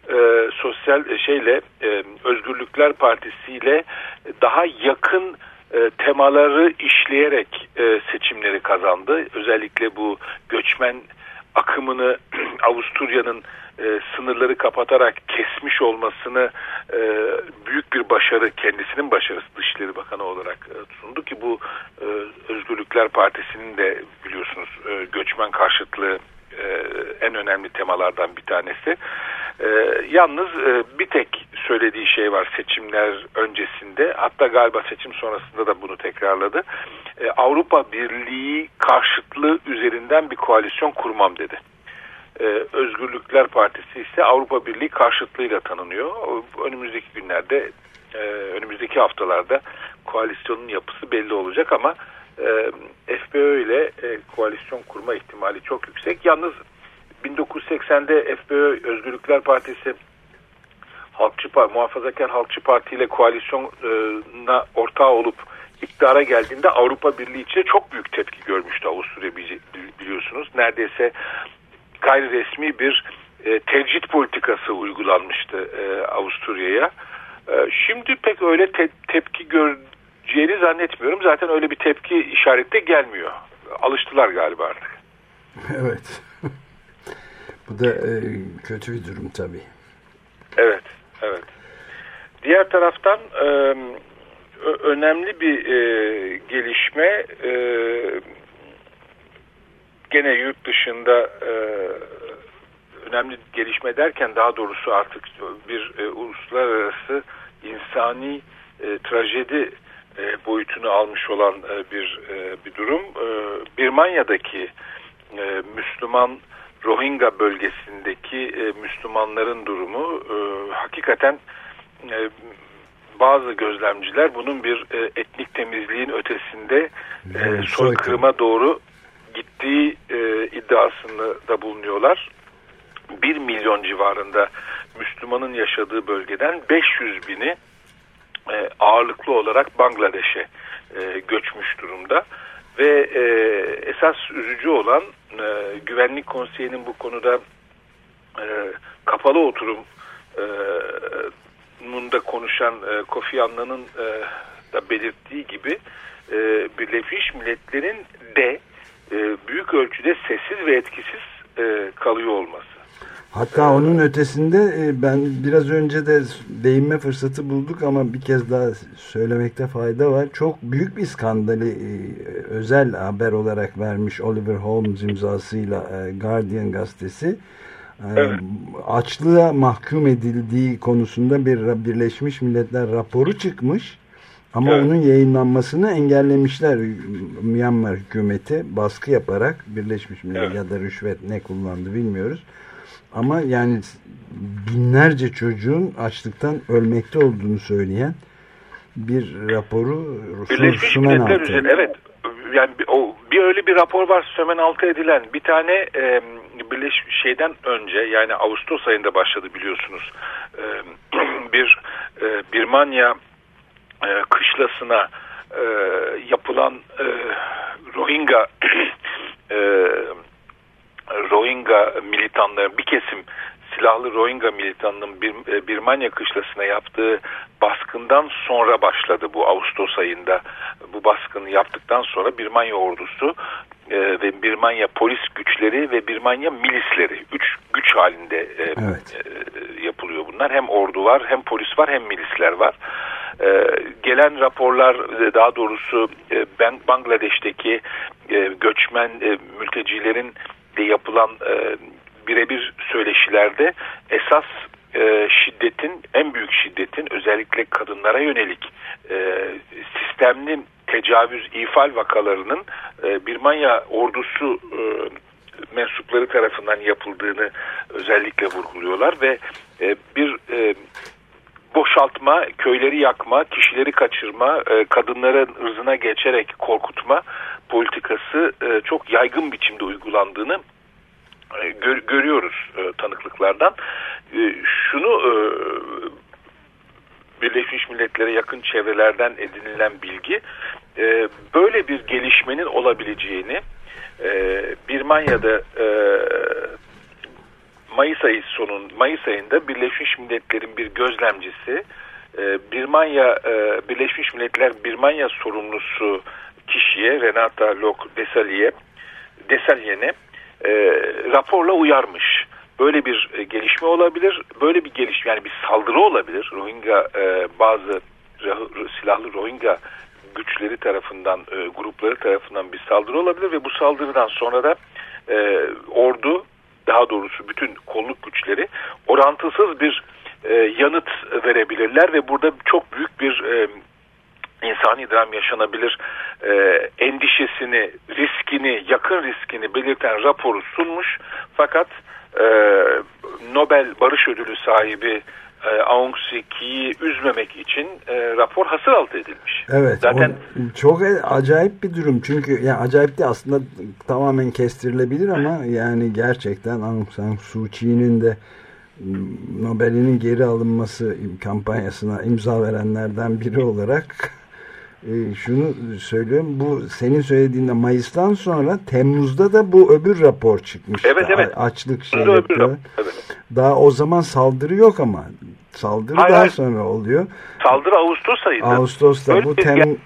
Özgürlükler Partisi ile daha yakın temaları işleyerek seçimleri kazandı. Özellikle bu göçmen akımını Avusturya'nın sınırları kapatarak kesmiş olmasını büyük bir başarı, kendisinin başarısı Dışişleri Bakanı olarak sundu ki bu Özgürlükler Partisi'nin de biliyorsunuz göçmen karşıtlığı en önemli temalardan bir tanesi. Yalnız bir tek söylediği şey var seçimler öncesinde, hatta galiba seçim sonrasında da bunu tekrarladı. Avrupa Birliği karşıtlığı üzerinden bir koalisyon kurmam dedi. Özgürlükler Partisi ise Avrupa Birliği karşıtlığıyla tanınıyor. Önümüzdeki günlerde, önümüzdeki haftalarda koalisyonun yapısı belli olacak ama FPÖ ile koalisyon kurma ihtimali çok yüksek. Yalnız 1980'de FPÖ Özgürlükler Partisi Muhafazakar Halkçı Parti ile koalisyona ortağı olup iktidara geldiğinde Avrupa Birliği için çok büyük tepki görmüştü Avusturya, biliyorsunuz. Neredeyse gayri resmi bir tecrit politikası uygulanmıştı Avusturya'ya. Şimdi pek öyle tepki göreceğini zannetmiyorum. Zaten öyle bir tepki işareti de gelmiyor. Alıştılar galiba artık. Evet. Bu da kötü bir durum tabii. Evet. Diğer taraftan önemli bir gelişme, gene yurt dışında önemli gelişme derken daha doğrusu artık bir uluslararası insani trajedi boyutunu almış olan bir durum. Birmanya'daki Müslüman Rohingya bölgesindeki Müslümanların durumu hakikaten bazı gözlemciler bunun bir etnik temizliğin ötesinde soykırıma doğru gittiği iddiasında da bulunuyorlar. 1 milyon civarında Müslümanın yaşadığı bölgeden 500 bini ağırlıklı olarak Bangladeş'e göçmüş durumda. Ve esas üzücü olan Güvenlik Konseyi'nin bu konuda kapalı oturumunda konuşan Kofi Annan'ın da belirttiği gibi Birleşmiş Milletler'in de büyük ölçüde sessiz ve etkisiz kalıyor olması. Hatta onun ötesinde ben biraz önce de değinme fırsatı bulduk ama bir kez daha söylemekte fayda var. Çok büyük bir skandalı özel haber olarak vermiş Oliver Holmes imzasıyla Guardian gazetesi. Evet. Açlığa mahkum edildiği konusunda bir Birleşmiş Milletler raporu çıkmış. Ama evet, onun yayınlanmasını engellemişler. Myanmar hükümeti baskı yaparak Birleşmiş Milletler, evet, ya da rüşvet ne kullandı bilmiyoruz. Ama yani binlerce çocuğun açlıktan ölmekte olduğunu söyleyen bir raporu Birleşmiş Milletler üzerine, evet, yani bir öyle bir rapor var sömen altı edilen. Bir tane şeyden önce, yani Ağustos ayında başladı biliyorsunuz. Bir Birmanya kışlasına yapılan Rohingya militanların, bir kesim silahlı Rohingya militanının Birmanya kışlasına yaptığı baskından sonra başladı bu Ağustos ayında. Bu baskını yaptıktan sonra Birmanya ordusu ve Birmanya polis güçleri ve Birmanya milisleri, güç halinde evet, yapılıyor bunlar. Hem ordu var, hem polis var, hem milisler var. Gelen raporlar, daha doğrusu Bangladeş'teki göçmen mültecilerin de yapılan birebir söyleşilerde esas en büyük şiddetin özellikle kadınlara yönelik sistemli tecavüz, ifal vakalarının Birmanya ordusu mensupları tarafından yapıldığını özellikle vurguluyorlar ve bir boşaltma, köyleri yakma, kişileri kaçırma, kadınların ırzına geçerek korkutma politikası çok yaygın biçimde uygulandığını görüyoruz tanıklıklardan. Şunu Birleşmiş Milletler'e yakın çevrelerden edinilen bilgi, böyle bir gelişmenin olabileceğini Birmanya'da Mayıs ayında Birleşmiş Milletler'in bir gözlemcisi Birleşmiş Milletler Birmanya sorumlusu kişiye, Renata Desalegnes'e raporla uyarmış. Böyle bir gelişme olabilir. Böyle bir gelişme, yani bir saldırı olabilir. Bazı silahlı Rohingya güçleri tarafından, grupları tarafından bir saldırı olabilir ve bu saldırıdan sonra da ordu, daha doğrusu bütün kolluk güçleri orantısız bir yanıt verebilirler ve burada çok büyük bir insani dram yaşanabilir endişesini, yakın riskini belirten raporu sunmuş. Fakat Nobel Barış Ödülü sahibi Aung San Suu Kyi'yi üzmemek için rapor hasıraltı edilmiş. Evet. Zaten çok acayip bir durum. Çünkü yani acayip de aslında tamamen kestirilebilir ama yani gerçekten Aung San Suu Kyi'nin de Nobel'inin geri alınması kampanyasına imza verenlerden biri olarak şunu söylüyorum. Bu senin söylediğinde Mayıs'tan sonra Temmuz'da da bu öbür rapor çıkmıştı. Evet, evet. Açlık evet. Daha o zaman saldırı yok ama saldırı daha sonra oluyor. Saldırı Ağustos ayında. Ağustos'ta böyle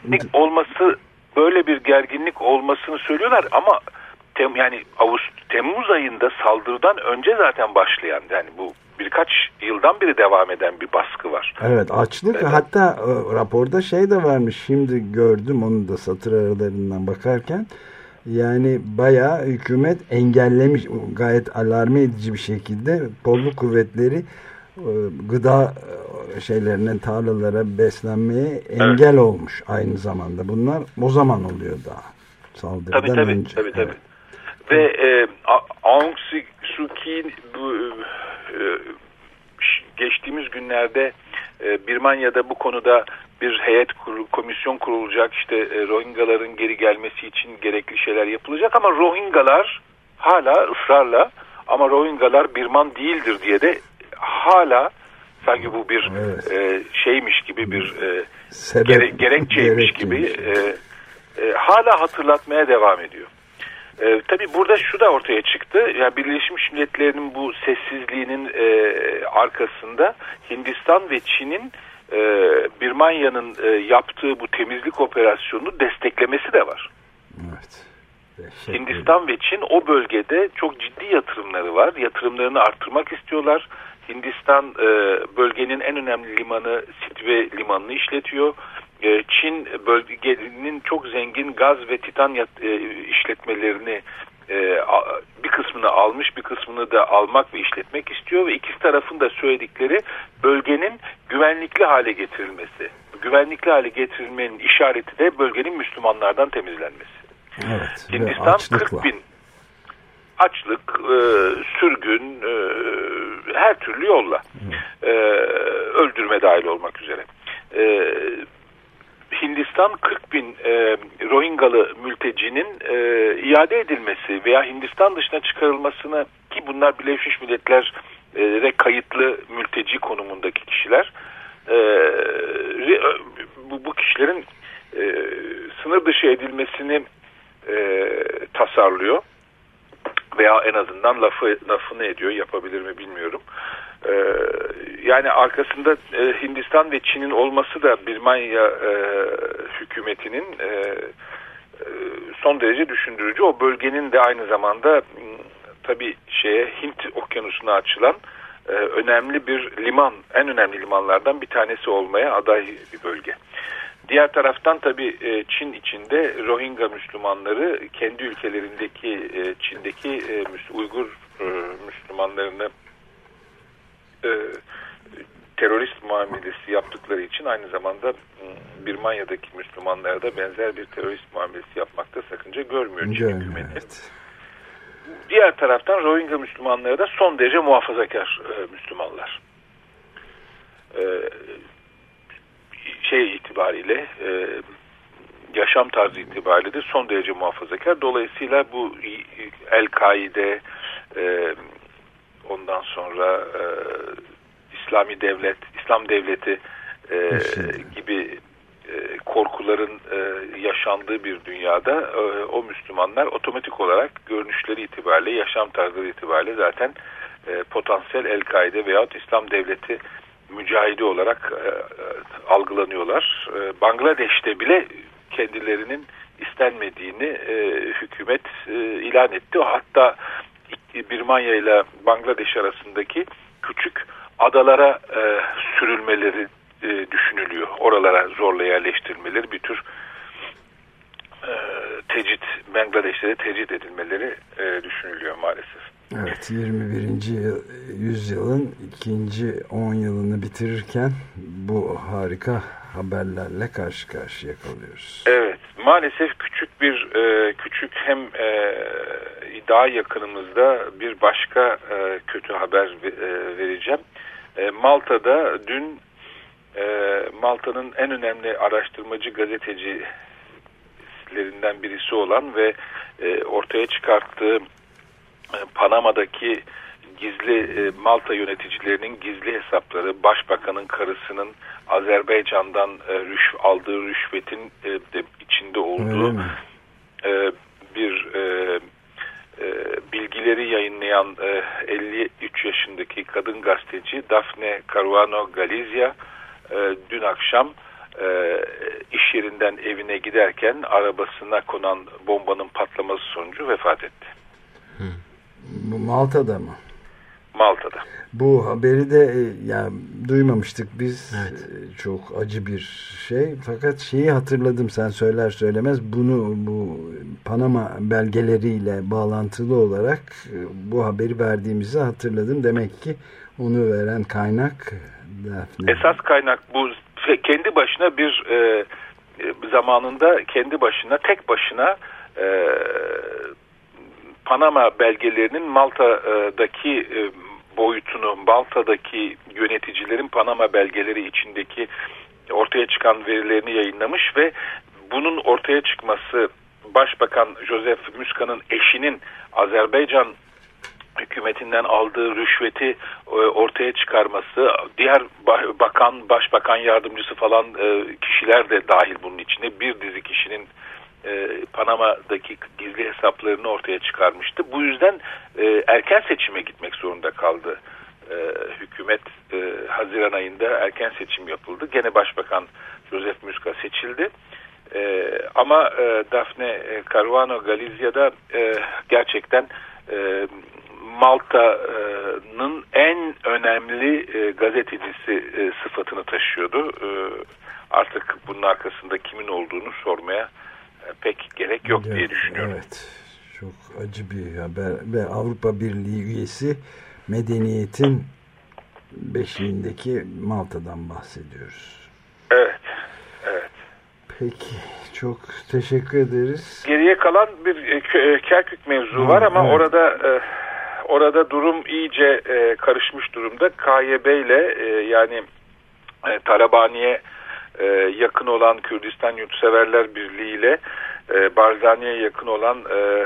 bir gerginlik olmasını söylüyorlar ama Temmuz ayında saldırıdan önce zaten başlayan, yani bu birkaç yıldan beri devam eden bir baskı var. Evet, açlık. Evet. Hatta raporda şey de varmış, şimdi gördüm onu da satır aralarından bakarken. Yani bayağı hükümet engellemiş, gayet alarm edici bir şekilde kolluk kuvvetleri gıda şeylerine, tarlalara beslenmeye engel evet, olmuş aynı zamanda. Bunlar o zaman oluyor daha. Saldırıdan önce. Tabii. Ve Aung San Suu Kyi geçtiğimiz günlerde Birmanya'da bu konuda bir komisyon kurulacak, işte Rohingyaların geri gelmesi için gerekli şeyler yapılacak ama Rohingyalar hala ısrarla, ama Rohingyalar Birman değildir diye de hala sanki bu bir şeymiş gibi, bir gerekçeymiş gibi hala hatırlatmaya devam ediyor. Tabii burada şu da ortaya çıktı. Yani Birleşmiş Milletler'in bu sessizliğinin arkasında Hindistan ve Çin'in Birmanya'nın yaptığı bu temizlik operasyonunu desteklemesi de var. Evet. Hindistan ve Çin o bölgede çok ciddi yatırımları var. Yatırımlarını arttırmak istiyorlar. Hindistan bölgenin en önemli limanı Sidve limanını işletiyor. Çin bölgenin çok zengin gaz ve titan işletmelerini bir kısmını almış, bir kısmını da almak ve işletmek istiyor ve ikisi tarafın da söyledikleri bölgenin güvenlikli hale getirilmesi. Güvenlikli hale getirilmenin işareti de bölgenin Müslümanlardan temizlenmesi. Evet, Hindistan 40 bin açlık, sürgün, her türlü yolla öldürme dahil olmak üzere. Hindistan 40 bin Rohingyalı mültecinin iade edilmesi veya Hindistan dışına çıkarılmasını, ki bunlar Birleşmiş Milletler'e kayıtlı mülteci konumundaki kişiler, bu kişilerin sınır dışı edilmesini tasarlıyor veya en azından lafını ediyor, yapabilir mi bilmiyorum. Yani arkasında Hindistan ve Çin'in olması da Birmanya hükümetinin son derece düşündürücü. O bölgenin de aynı zamanda tabii Hint Okyanusu'na açılan önemli bir liman, en önemli limanlardan bir tanesi olmaya aday bir bölge. Diğer taraftan tabii Çin içinde Rohingya Müslümanları kendi ülkelerindeki Çin'deki Uygur Müslümanlarını terörist muamelesi yaptıkları için aynı zamanda Birmanya'daki Müslümanlara da benzer bir terörist muamelesi yapmakta sakınca görmüyor Çin hükümeti. Evet. Diğer taraftan Rohingya Müslümanları da son derece muhafazakar Müslümanlar. İtibariyle yaşam tarzı itibariyle de son derece muhafazakar. Dolayısıyla bu El-Kaide, ondan sonra İslam Devleti gibi korkuların yaşandığı bir dünyada o Müslümanlar otomatik olarak görünüşleri itibariyle, yaşam tarzları itibariyle zaten potansiyel El-Kaide veyahut İslam Devleti mücahidi olarak algılanıyorlar. Bangladeş'te bile kendilerinin istenmediğini hükümet ilan etti. Hatta Birmanya ile Bangladeş arasındaki küçük adalara sürülmeleri düşünülüyor. Oralara zorla yerleştirilmeleri, bir tür Bangladeş'te de tecrit edilmeleri düşünülüyor maalesef. Evet, 21. yüzyılın ikinci 10 yılını bitirirken bu harika haberlerle karşı karşıya kalıyoruz. Evet, maalesef küçük hem daha yakınımızda bir başka kötü haber vereceğim. Malta'da dün Malta'nın en önemli araştırmacı gazetecilerinden birisi olan ve ortaya çıkarttığı Panama'daki gizli Malta yöneticilerinin gizli hesapları, başbakanın karısının Azerbaycan'dan aldığı rüşvetin de içinde olduğu bir bilgileri yayınlayan 53 yaşındaki kadın gazeteci Daphne Caruana Galizia dün akşam iş yerinden evine giderken arabasına konan bombanın patlaması sonucu vefat etti. Bu Malta'da mı? Malta'da. Bu haberi de duymamıştık biz. Evet. Çok acı bir şey. Fakat şeyi hatırladım sen söyler söylemez. Bu Panama belgeleriyle bağlantılı olarak bu haberi verdiğimizi hatırladım. Demek ki onu veren kaynak Daphne. Esas kaynak bu. Kendi başına zamanında tek başına Panama belgelerinin Malta'daki boyutunu, Malta'daki yöneticilerin Panama belgeleri içindeki ortaya çıkan verilerini yayınlamış ve bunun ortaya çıkması, Başbakan Joseph Musca'nın eşinin Azerbaycan hükümetinden aldığı rüşveti ortaya çıkarması, diğer başbakan yardımcısı falan kişiler de dahil bunun içine, bir dizi kişinin Panama'daki gizli hesaplarını ortaya çıkarmıştı. Bu yüzden erken seçime gitmek zorunda kaldı hükümet Haziran ayında erken seçim yapıldı. Gene Başbakan Joseph Muscat seçildi. Ama Daphne Caruana Galizia'da gerçekten Malta'nın en önemli gazetecisi sıfatını taşıyordu. Artık bunun arkasında kimin olduğunu sormaya pek gerek yok diye düşünüyorum. Evet, çok acı bir haber ve Avrupa Birliği üyesi medeniyetin beşiğindeki Malta'dan bahsediyoruz. Evet, evet. Peki, çok teşekkür ederiz. Geriye kalan bir Kerkük mevzu var ama evet. Orada durum iyice karışmış durumda. KYB ile yani Talabani'ye yakın olan Kürdistan Yurtseverler Birliği ile Barzani'ye yakın olan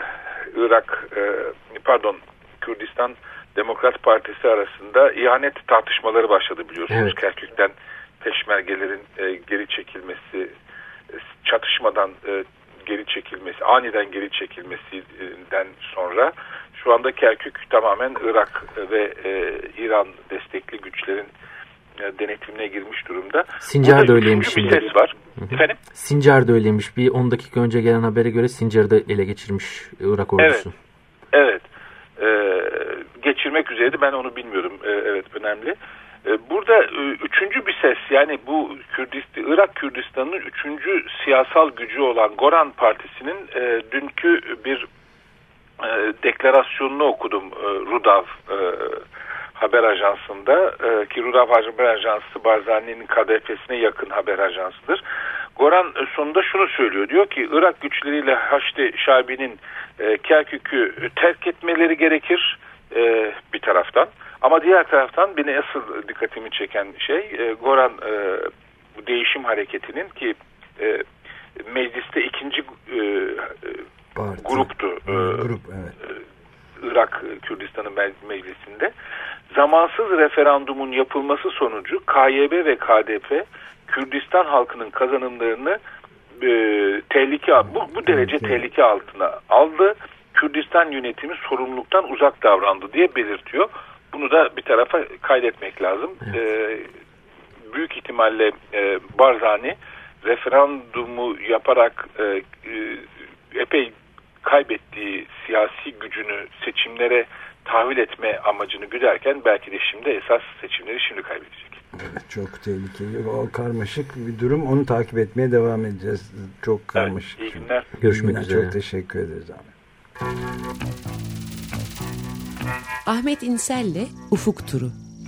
Kürdistan Demokrat Partisi arasında ihanet tartışmaları başladı biliyorsunuz. Evet. Kerkük'ten peşmergelerin geri çekilmesi, çatışmadan geri çekilmesi, aniden geri çekilmesinden sonra şu anda Kerkük tamamen Irak ve İran destekli güçlerin denetimine girmiş durumda. Sincar da öyleymiş. Bir ses var. Efendim? Sincar da öyleymiş. Bir 10 dakika önce gelen habere göre Sincar'ı da ele geçirmiş Irak ordusu. Evet. Geçirmek üzereydi. Ben onu bilmiyorum. Evet, önemli. Burada üçüncü bir ses, yani bu Irak Kürdistan'ın üçüncü siyasal gücü olan Goran Partisi'nin dünkü bir deklarasyonunu okudum Rudav haber ajansında ki Rudav haber ajansı Barzani'nin KDP'sine yakın haber ajansıdır. Goran sonunda şunu söylüyor, diyor ki Irak güçleriyle Haçlı Şabi'nin Kerkük'ü terk etmeleri gerekir bir taraftan. Ama diğer taraftan beni asıl dikkatimi çeken şey Goran bu değişim hareketinin ki mecliste ikinci gruptu. Grup, evet. Irak Kürdistan'ın meclisinde zamansız referandumun yapılması sonucu KYB ve KDP Kürdistan halkının kazanımlarını bu derece tehlike altına aldı. Kürdistan yönetimi sorumluluktan uzak davrandı diye belirtiyor. Bunu da bir tarafa kaydetmek lazım. Evet. Büyük ihtimalle Barzani referandumu yaparak epey kaybettiği siyasi gücünü seçimlere tahvil etme amacını güderken belki de şimdi esas seçimleri şimdi kaybedecek. Evet, çok tehlikeli. O karmaşık bir durum. Onu takip etmeye devam edeceğiz. Çok karmaşık. Evet, iyi günler. Görüşmek üzere. Çok teşekkür ederiz abi. Ahmet İnsel'le Ufuk Turu.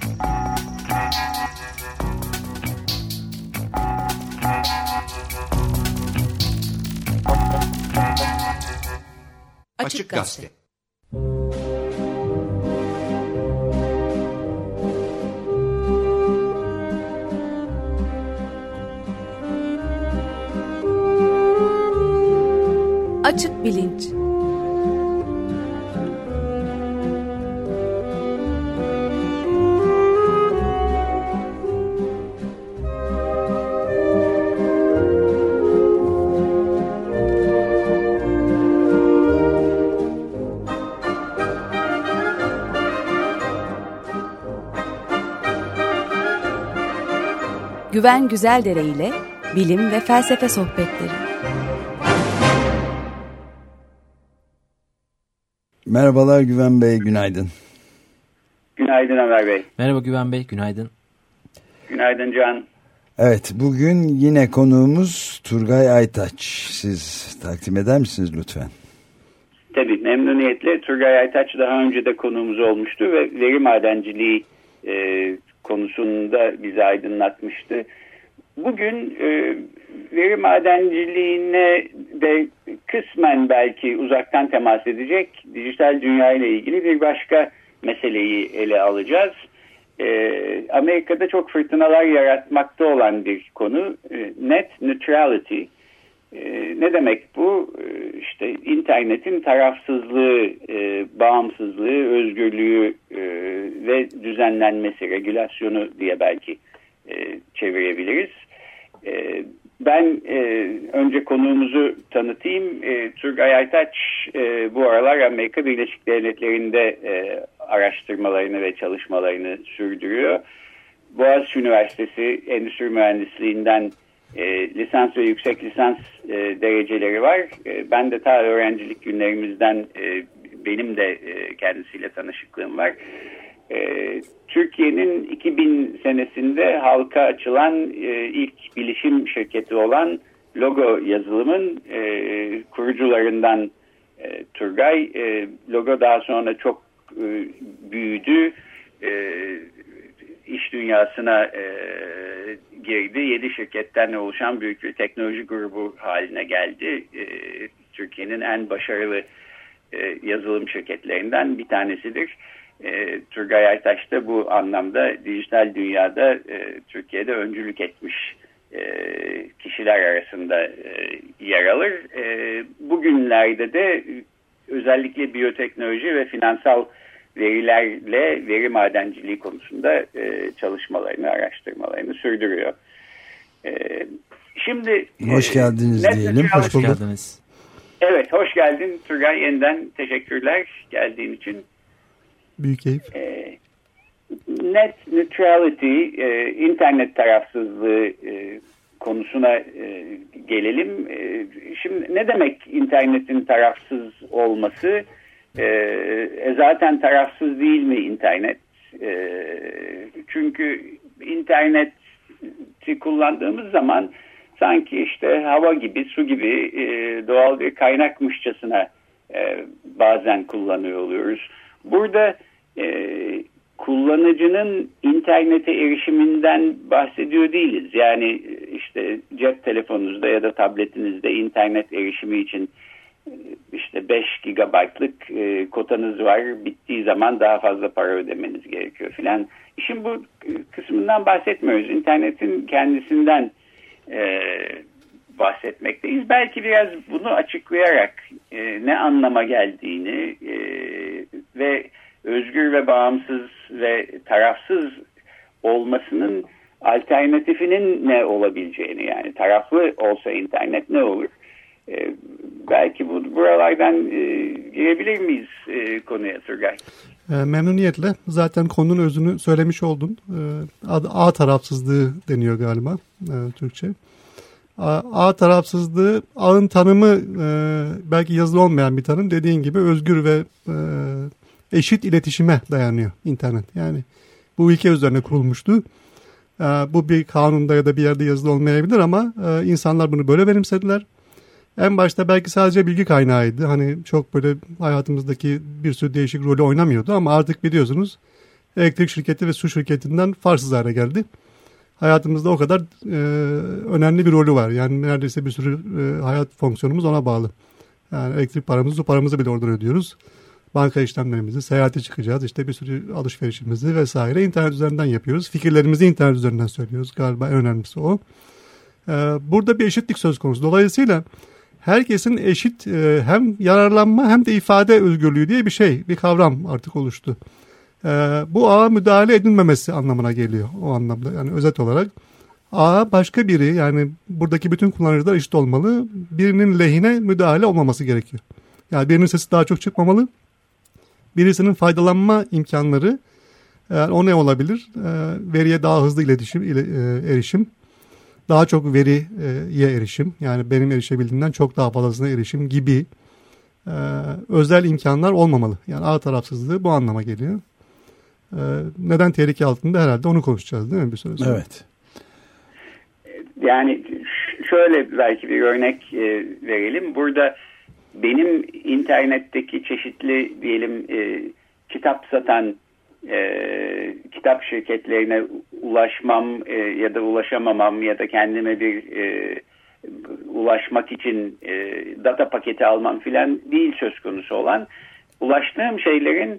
Açık Gazete. Açık Bilinç. Güven Güzeldere ile bilim ve felsefe sohbetleri. Merhabalar Güven Bey, günaydın. Günaydın Ömer Bey. Merhaba Güven Bey, günaydın. Günaydın Can. Evet, bugün yine konuğumuz Turgay Aytaç. Siz takdim eder misiniz lütfen? Tabii, memnuniyetle. Turgay Aytaç daha önce de konuğumuz olmuştu ve veri madenciliği konusunda bizi aydınlatmıştı. Bugün veri madenciliğine de kısmen belki uzaktan temas edecek dijital dünya ile ilgili bir başka meseleyi ele alacağız. Amerika'da çok fırtınalar yaratmakta olan bir konu, net neutrality. Ne demek bu? İşte internetin tarafsızlığı, bağımsızlığı, özgürlüğü ve düzenlenmesi, regülasyonu diye belki çevirebiliriz. Ben önce konuğumuzu tanıtayım. Turgay Aytaç bu aralar Amerika Birleşik Devletleri'nde araştırmalarını ve çalışmalarını sürdürüyor. Boğaziçi Üniversitesi Endüstri Mühendisliğinden lisans ve yüksek lisans dereceleri var. Ben de ta öğrencilik günlerimizden benim de kendisiyle tanışıklığım var. Türkiye'nin 2000 senesinde halka açılan ilk bilişim şirketi olan Logo yazılımın kurucularından Turgay. Logo daha sonra çok büyüdü. İş dünyasına girdi. 7 şirketten oluşan büyük bir teknoloji grubu haline geldi. Türkiye'nin en başarılı yazılım şirketlerinden bir tanesidir. Turgay Aytaç da bu anlamda dijital dünyada Türkiye'de öncülük etmiş kişiler arasında yer alır. Bugünlerde de özellikle biyoteknoloji ve finansal verilerle veri madenciliği konusunda çalışmalarını, araştırmalarını sürdürüyor. Şimdi hoş geldiniz diyelim. Hoş geldiniz. Evet, hoş geldin Turgay. Yeniden teşekkürler geldiğin için. Büyük keyif. Net neutrality, internet tarafsızlığı konusuna gelelim. Şimdi ne demek internetin tarafsız olması? Zaten tarafsız değil mi internet? Çünkü interneti kullandığımız zaman sanki işte hava gibi, su gibi doğal bir kaynakmışçasına bazen kullanıyor oluyoruz. Burada kullanıcının internete erişiminden bahsediyor değiliz. Yani işte cep telefonunuzda ya da tabletinizde internet erişimi için işte 5 GB'lık kotanız var. Bittiği zaman daha fazla para ödemeniz gerekiyor filan. İşin bu kısmından bahsetmiyoruz. İnternetin kendisinden bahsetmekteyiz. Belki biraz bunu açıklayarak ne anlama geldiğini ve özgür ve bağımsız ve tarafsız olmasının alternatifinin ne olabileceğini, yani taraflı olsa internet ne olur? Belki buralardan girebilir miyiz konuya Turgay? Memnuniyetle. Zaten konunun özünü söylemiş oldun. Ağ tarafsızlığı deniyor galiba Türkçe. Ağ tarafsızlığı, ağın tanımı belki yazılı olmayan bir tanım. Dediğin gibi özgür ve eşit iletişime dayanıyor internet. Yani bu ilke üzerine kurulmuştu. Bu bir kanunda ya da bir yerde yazılı olmayabilir ama insanlar bunu böyle benimsediler. En başta belki sadece bilgi kaynağıydı. Hani çok böyle hayatımızdaki bir sürü değişik rolü oynamıyordu ama artık biliyorsunuz elektrik şirketi ve su şirketinden farksız hale geldi. Hayatımızda o kadar önemli bir rolü var. Yani neredeyse bir sürü hayat fonksiyonumuz ona bağlı. Yani elektrik paramızı, su paramızı bile oradan ödüyoruz. Banka işlemlerimizi, seyahate çıkacağız, işte bir sürü alışverişimizi vesaire internet üzerinden yapıyoruz. Fikirlerimizi internet üzerinden söylüyoruz. Galiba en önemlisi o. Burada bir eşitlik söz konusu. Dolayısıyla herkesin eşit hem yararlanma hem de ifade özgürlüğü diye bir kavram artık oluştu. Bu ağa müdahale edilmemesi anlamına geliyor o anlamda. Yani özet olarak ağa başka biri, yani buradaki bütün kullanıcılar eşit olmalı. Birinin lehine müdahale olmaması gerekiyor. Yani birinin sesi daha çok çıkmamalı. Birisinin faydalanma imkanları o ne olabilir? Veriye daha hızlı erişim. Daha çok veriye erişim, yani benim erişebildiğimden çok daha fazlasına erişim gibi özel imkanlar olmamalı. Yani ağ tarafsızlığı bu anlama geliyor. Neden tehlike altında, herhalde onu konuşacağız değil mi bir süre sonra? Evet. Yani şöyle belki bir örnek verelim. Burada benim internetteki çeşitli diyelim kitap satan kitap şirketlerine ulaşmam ya da ulaşamamam ya da kendime bir ulaşmak için data paketi almam filan değil söz konusu olan, ulaştığım şeylerin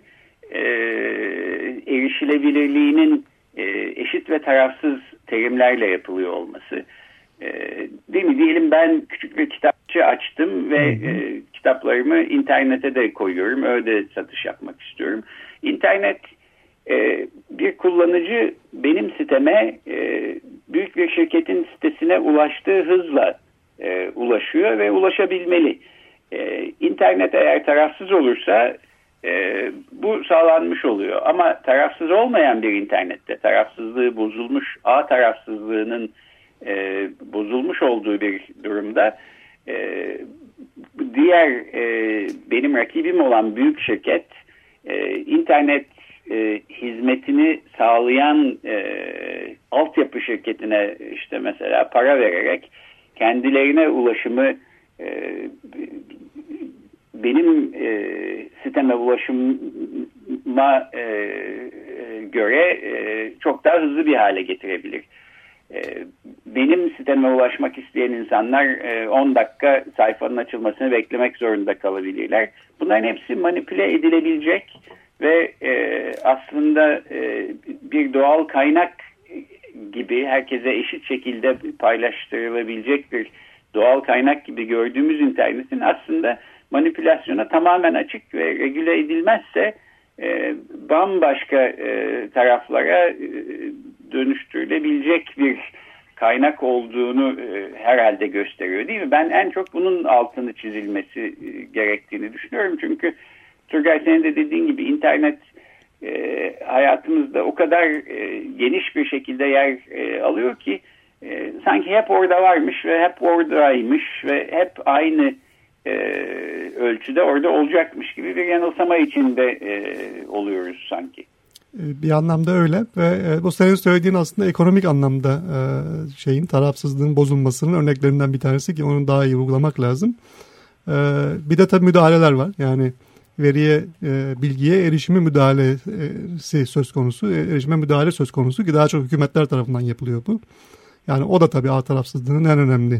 erişilebilirliğinin eşit ve tarafsız terimlerle yapılıyor olması. Değil mi? Diyelim ben küçük bir kitapçı açtım ve kitaplarımı internete de koyuyorum. Öyle satış yapmak istiyorum. İnternet bir kullanıcı benim siteme büyük bir şirketin sitesine ulaştığı hızla ulaşıyor ve ulaşabilmeli. İnternet eğer tarafsız olursa bu sağlanmış oluyor. Ama tarafsız olmayan bir internette, tarafsızlığı bozulmuş, ağ tarafsızlığının bozulmuş olduğu bir durumda diğer benim rakibim olan büyük şirket internet hizmetini sağlayan altyapı şirketine işte mesela para vererek kendilerine ulaşımı benim siteme ulaşıma göre çok daha hızlı bir hale getirebilir. Benim siteme ulaşmak isteyen insanlar 10 dakika sayfanın açılmasını beklemek zorunda kalabilirler. Bunların hepsi manipüle edilebilecek ve aslında bir doğal kaynak gibi herkese eşit şekilde paylaştırılabilecek bir doğal kaynak gibi gördüğümüz internetin aslında manipülasyona tamamen açık ve regüle edilmezse bambaşka taraflara dönüştürülebilecek bir kaynak olduğunu herhalde gösteriyor, değil mi? Ben en çok bunun altını çizilmesi gerektiğini düşünüyorum. Çünkü Turgay, senin de dediğin gibi internet hayatımızda o kadar geniş bir şekilde yer alıyor ki sanki hep orada varmış ve hep oradaymış ve hep aynı ölçüde orada olacakmış gibi bir yanılsama içinde oluyoruz sanki. Bir anlamda öyle ve bu senin söylediğin aslında ekonomik anlamda tarafsızlığın bozulmasının örneklerinden bir tanesi ki onu daha iyi uygulamak lazım. Bir de tabii müdahaleler var. Yani veriye, bilgiye erişime müdahalesi söz konusu, erişime müdahale söz konusu ki daha çok hükümetler tarafından yapılıyor bu. Yani o da tabii ağ tarafsızlığının en önemli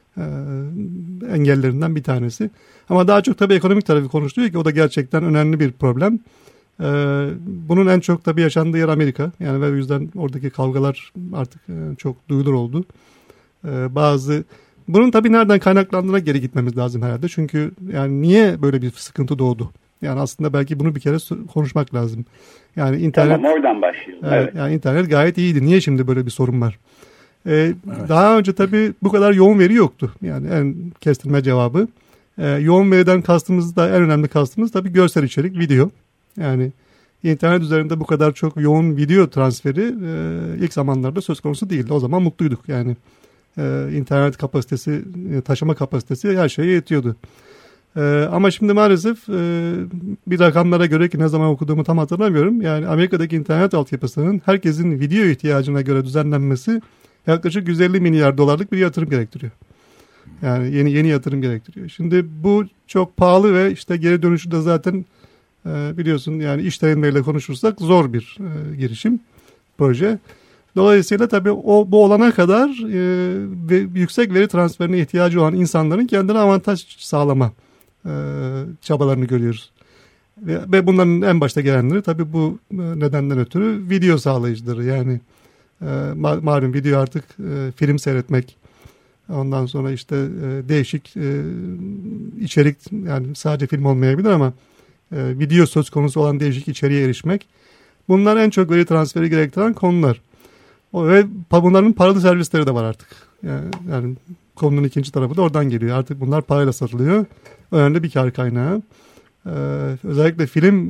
engellerinden bir tanesi. Ama daha çok tabii ekonomik tarafı konuşuluyor ki o da gerçekten önemli bir problem. Bunun en çok tabii yaşandığı yer Amerika. Yani ve o yüzden oradaki kavgalar artık çok duyulur oldu. Bunun tabii nereden kaynaklandığına geri gitmemiz lazım herhalde. Çünkü yani niye böyle bir sıkıntı doğdu? Yani aslında belki bunu bir kere konuşmak lazım. Yani internet, tamam, oradan başlayalım. Evet. Yani internet gayet iyiydi. Niye şimdi böyle bir sorun var? Evet. Daha önce tabii bu kadar yoğun veri yoktu. Yani en kestirme cevabı. Yoğun veriden kastımız da en önemli kastımız tabii görsel içerik, video. Yani internet üzerinde bu kadar çok yoğun video transferi ilk zamanlarda söz konusu değildi. O zaman mutluyduk. Yani internet kapasitesi, taşıma kapasitesi her şeye yetiyordu. Ama şimdi maalesef bir rakamlara göre ki ne zaman okuduğumu tam hatırlamıyorum. Yani Amerika'daki internet altyapısının herkesin video ihtiyacına göre düzenlenmesi yaklaşık 150 milyar dolarlık bir yatırım gerektiriyor. Yani yeni yatırım gerektiriyor. Şimdi bu çok pahalı ve işte geri dönüşü de zaten biliyorsun yani işletmeleriyle konuşursak zor bir girişim, proje. Dolayısıyla tabii bu olana kadar ve yüksek veri transferine ihtiyacı olan insanların kendine avantaj sağlama çabalarını görüyoruz. Ve bunların en başta gelenleri tabii bu nedenden ötürü video sağlayıcıları. Yani malum video artık film seyretmek, ondan sonra işte değişik içerik, yani sadece film olmayabilir ama video söz konusu olan değişik içeriğe erişmek. Bunlar en çok veri transferi gerektiren konular. Ve bunların paralı servisleri de var artık. Yani konunun ikinci tarafı da oradan geliyor. Artık bunlar parayla satılıyor. Önemli bir kar kaynağı. Özellikle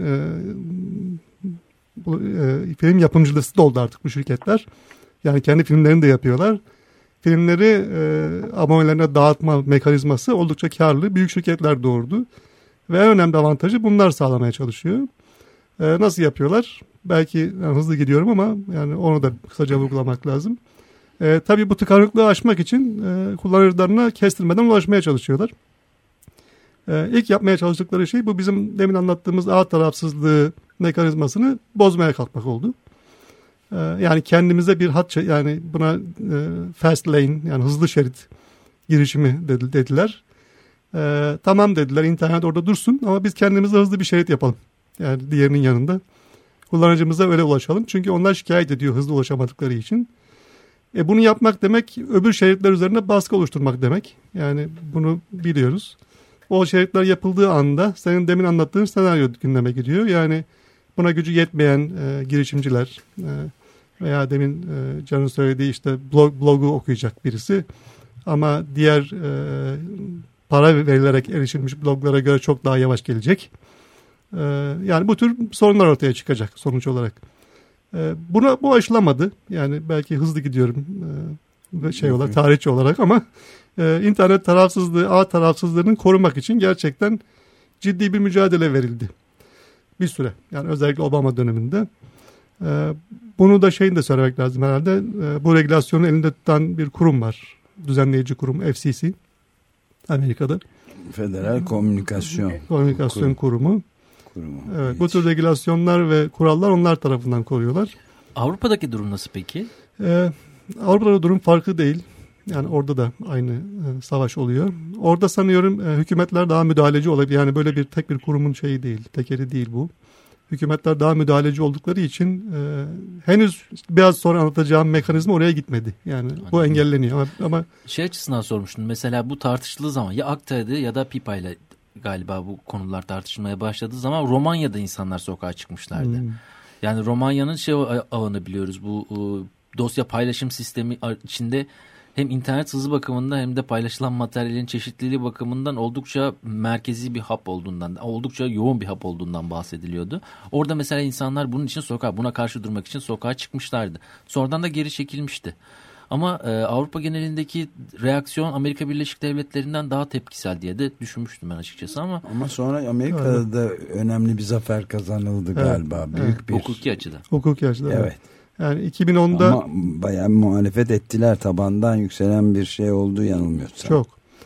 film yapımcılısı da oldu artık bu şirketler. Yani kendi filmlerini de yapıyorlar. Filmleri abonelerine dağıtma mekanizması oldukça karlı. Büyük şirketler doğurdu. Ve en önemli avantajı bunlar sağlamaya çalışıyor. Nasıl yapıyorlar? Belki hızlı gidiyorum ama yani onu da kısaca vurgulamak lazım. Tabii bu tıkanıklığı aşmak için kullanıcılarına kestirmeden ulaşmaya çalışıyorlar. İlk yapmaya çalıştıkları şey bu bizim demin anlattığımız ağ tarafsızlığı mekanizmasını bozmaya kalkmak oldu. Yani kendimize bir hat, yani buna fast lane, yani hızlı şerit girişimi dediler. Tamam dediler, internet orada dursun ama biz kendimize hızlı bir şerit yapalım. Yani diğerinin yanında. Kullanıcımıza öyle ulaşalım. Çünkü onlar şikayet ediyor hızlı ulaşamadıkları için. Bunu yapmak demek öbür şeritler üzerine baskı oluşturmak demek. Yani bunu biliyoruz. O şeritler yapıldığı anda senin demin anlattığın senaryo gündeme gidiyor. Yani buna gücü yetmeyen girişimciler veya demin Can'ın söylediği işte blogu okuyacak birisi ama diğer para verilerek erişilmiş bloglara göre çok daha yavaş gelecek. Yani bu tür sorunlar ortaya çıkacak sonuç olarak. Bu aşılamadı. Yani belki hızlı gidiyorum olarak, tarihçi olarak ama internet tarafsızlığı, ağ tarafsızlığını korumak için gerçekten ciddi bir mücadele verildi. Bir süre. Yani özellikle Obama döneminde. Bunu da de söylemek lazım herhalde. Bu regülasyonu elinde tutan bir kurum var. Düzenleyici kurum FCC. Amerika'da. Federal Komünikasyon Kurumu. Evet, bu tür regülasyonlar ve kurallar onlar tarafından koruyorlar. Avrupa'daki durum nasıl peki? Avrupa'da durum farklı değil. Yani orada da aynı savaş oluyor. Orada sanıyorum hükümetler daha müdahaleci olabilir. Yani böyle tek bir kurumun değil, tekeri değil bu. Hükümetler daha müdahaleci oldukları için henüz biraz sonra anlatacağım mekanizma oraya gitmedi. Yani bu engelleniyor ama açısından sormuştum. Mesela bu tartışıldığı zaman ya ACTA'ydı ya da PIPA'yla galiba bu konular tartışılmaya başladığı zaman Romanya'da insanlar sokağa çıkmışlardı. Yani Romanya'nın ağını biliyoruz. Bu dosya paylaşım sistemi içinde hem internet hızı bakımından hem de paylaşılan materyalin çeşitliliği bakımından oldukça merkezi bir hap olduğundan, oldukça yoğun bir hap olduğundan bahsediliyordu. Orada mesela insanlar bunun için buna karşı durmak için sokağa çıkmışlardı. Sonradan da geri çekilmişti. Ama Avrupa genelindeki reaksiyon Amerika Birleşik Devletleri'nden daha tepkisel diye de düşünmüştüm ben açıkçası ama sonra Amerika'da da önemli bir zafer kazanıldı galiba. Büyük bir hukuki açıdan. Hukuki açıdan. Evet. Yani 2010'da ama bayağı muhalefet ettiler, tabandan yükselen bir oldu yanılmıyorsam. Çok.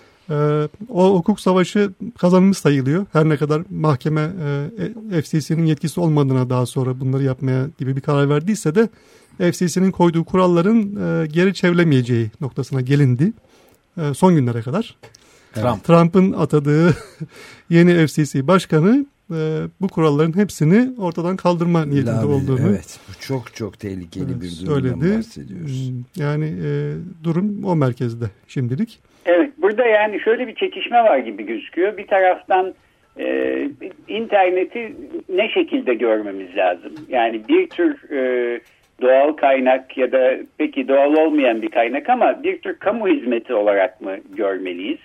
O hukuk savaşı kazanılmış sayılıyor. Her ne kadar mahkeme FCC'nin yetkisi olmadığına daha sonra bunları yapmaya gibi bir karar verdiyse de FCC'nin koyduğu kuralların geri çevrilemeyeceği noktasına gelindi. Son günlere kadar. Trump'ın atadığı yeni FCC başkanı bu kuralların hepsini ortadan kaldırma niyetinde olduğunu. Evet, bu çok tehlikeli bir durumdan bahsediyoruz. Yani durum o merkezde şimdilik. Evet, burada yani şöyle bir çekişme var gibi gözüküyor. Bir taraftan interneti ne şekilde görmemiz lazım? Yani bir tür doğal kaynak ya da peki doğal olmayan bir kaynak ama bir tür kamu hizmeti olarak mı görmeliyiz?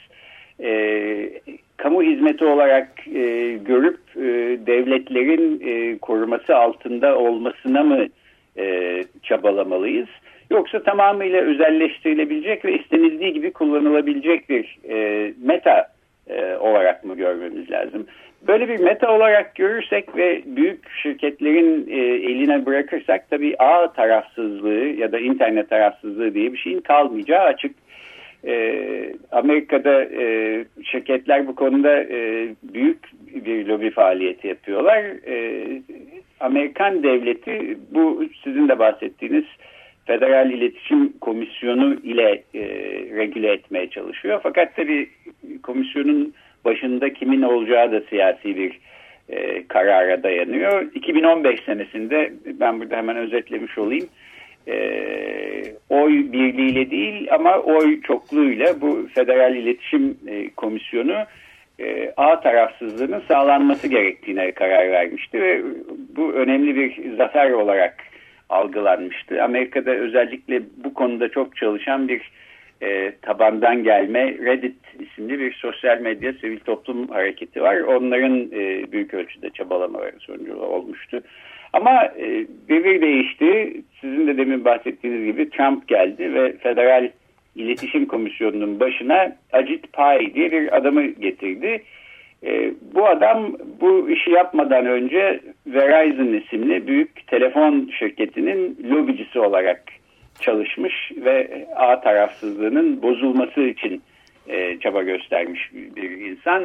Kamu hizmeti olarak görüp devletlerin koruması altında olmasına mı çabalamalıyız? Yoksa tamamıyla özelleştirilebilecek ve istenildiği gibi kullanılabilecek bir meta olarak mı görmemiz lazım? Böyle bir meta olarak görürsek ve büyük şirketlerin eline bırakırsak tabii ağ tarafsızlığı ya da internet tarafsızlığı diye bir şeyin kalmayacağı açık. Amerika'da şirketler bu konuda büyük bir lobi faaliyeti yapıyorlar. Amerikan devleti bu sizin de bahsettiğiniz Federal İletişim Komisyonu ile regüle etmeye çalışıyor. Fakat tabii komisyonun başında kimin olacağı da siyasi bir karara dayanıyor. 2015 senesinde ben burada hemen özetlemiş olayım. Oy birliğiyle değil ama oy çokluğuyla bu Federal İletişim Komisyonu ağ tarafsızlığının sağlanması gerektiğine karar vermişti ve bu önemli bir zafer olarak algılanmıştı. Amerika'da özellikle bu konuda çok çalışan bir tabandan gelme Reddit isimli bir sosyal medya sivil toplum hareketi var. Onların büyük ölçüde çabalamaları sonucu olmuştu. Ama devir değişti. Sizin de demin bahsettiğiniz gibi Trump geldi ve Federal İletişim Komisyonu'nun başına Ajit Pai diye bir adamı getirdi. Bu adam bu işi yapmadan önce Verizon isimli büyük telefon şirketinin lobicisi olarak çalışmış ve ağ tarafsızlığının bozulması için çaba göstermiş bir insan.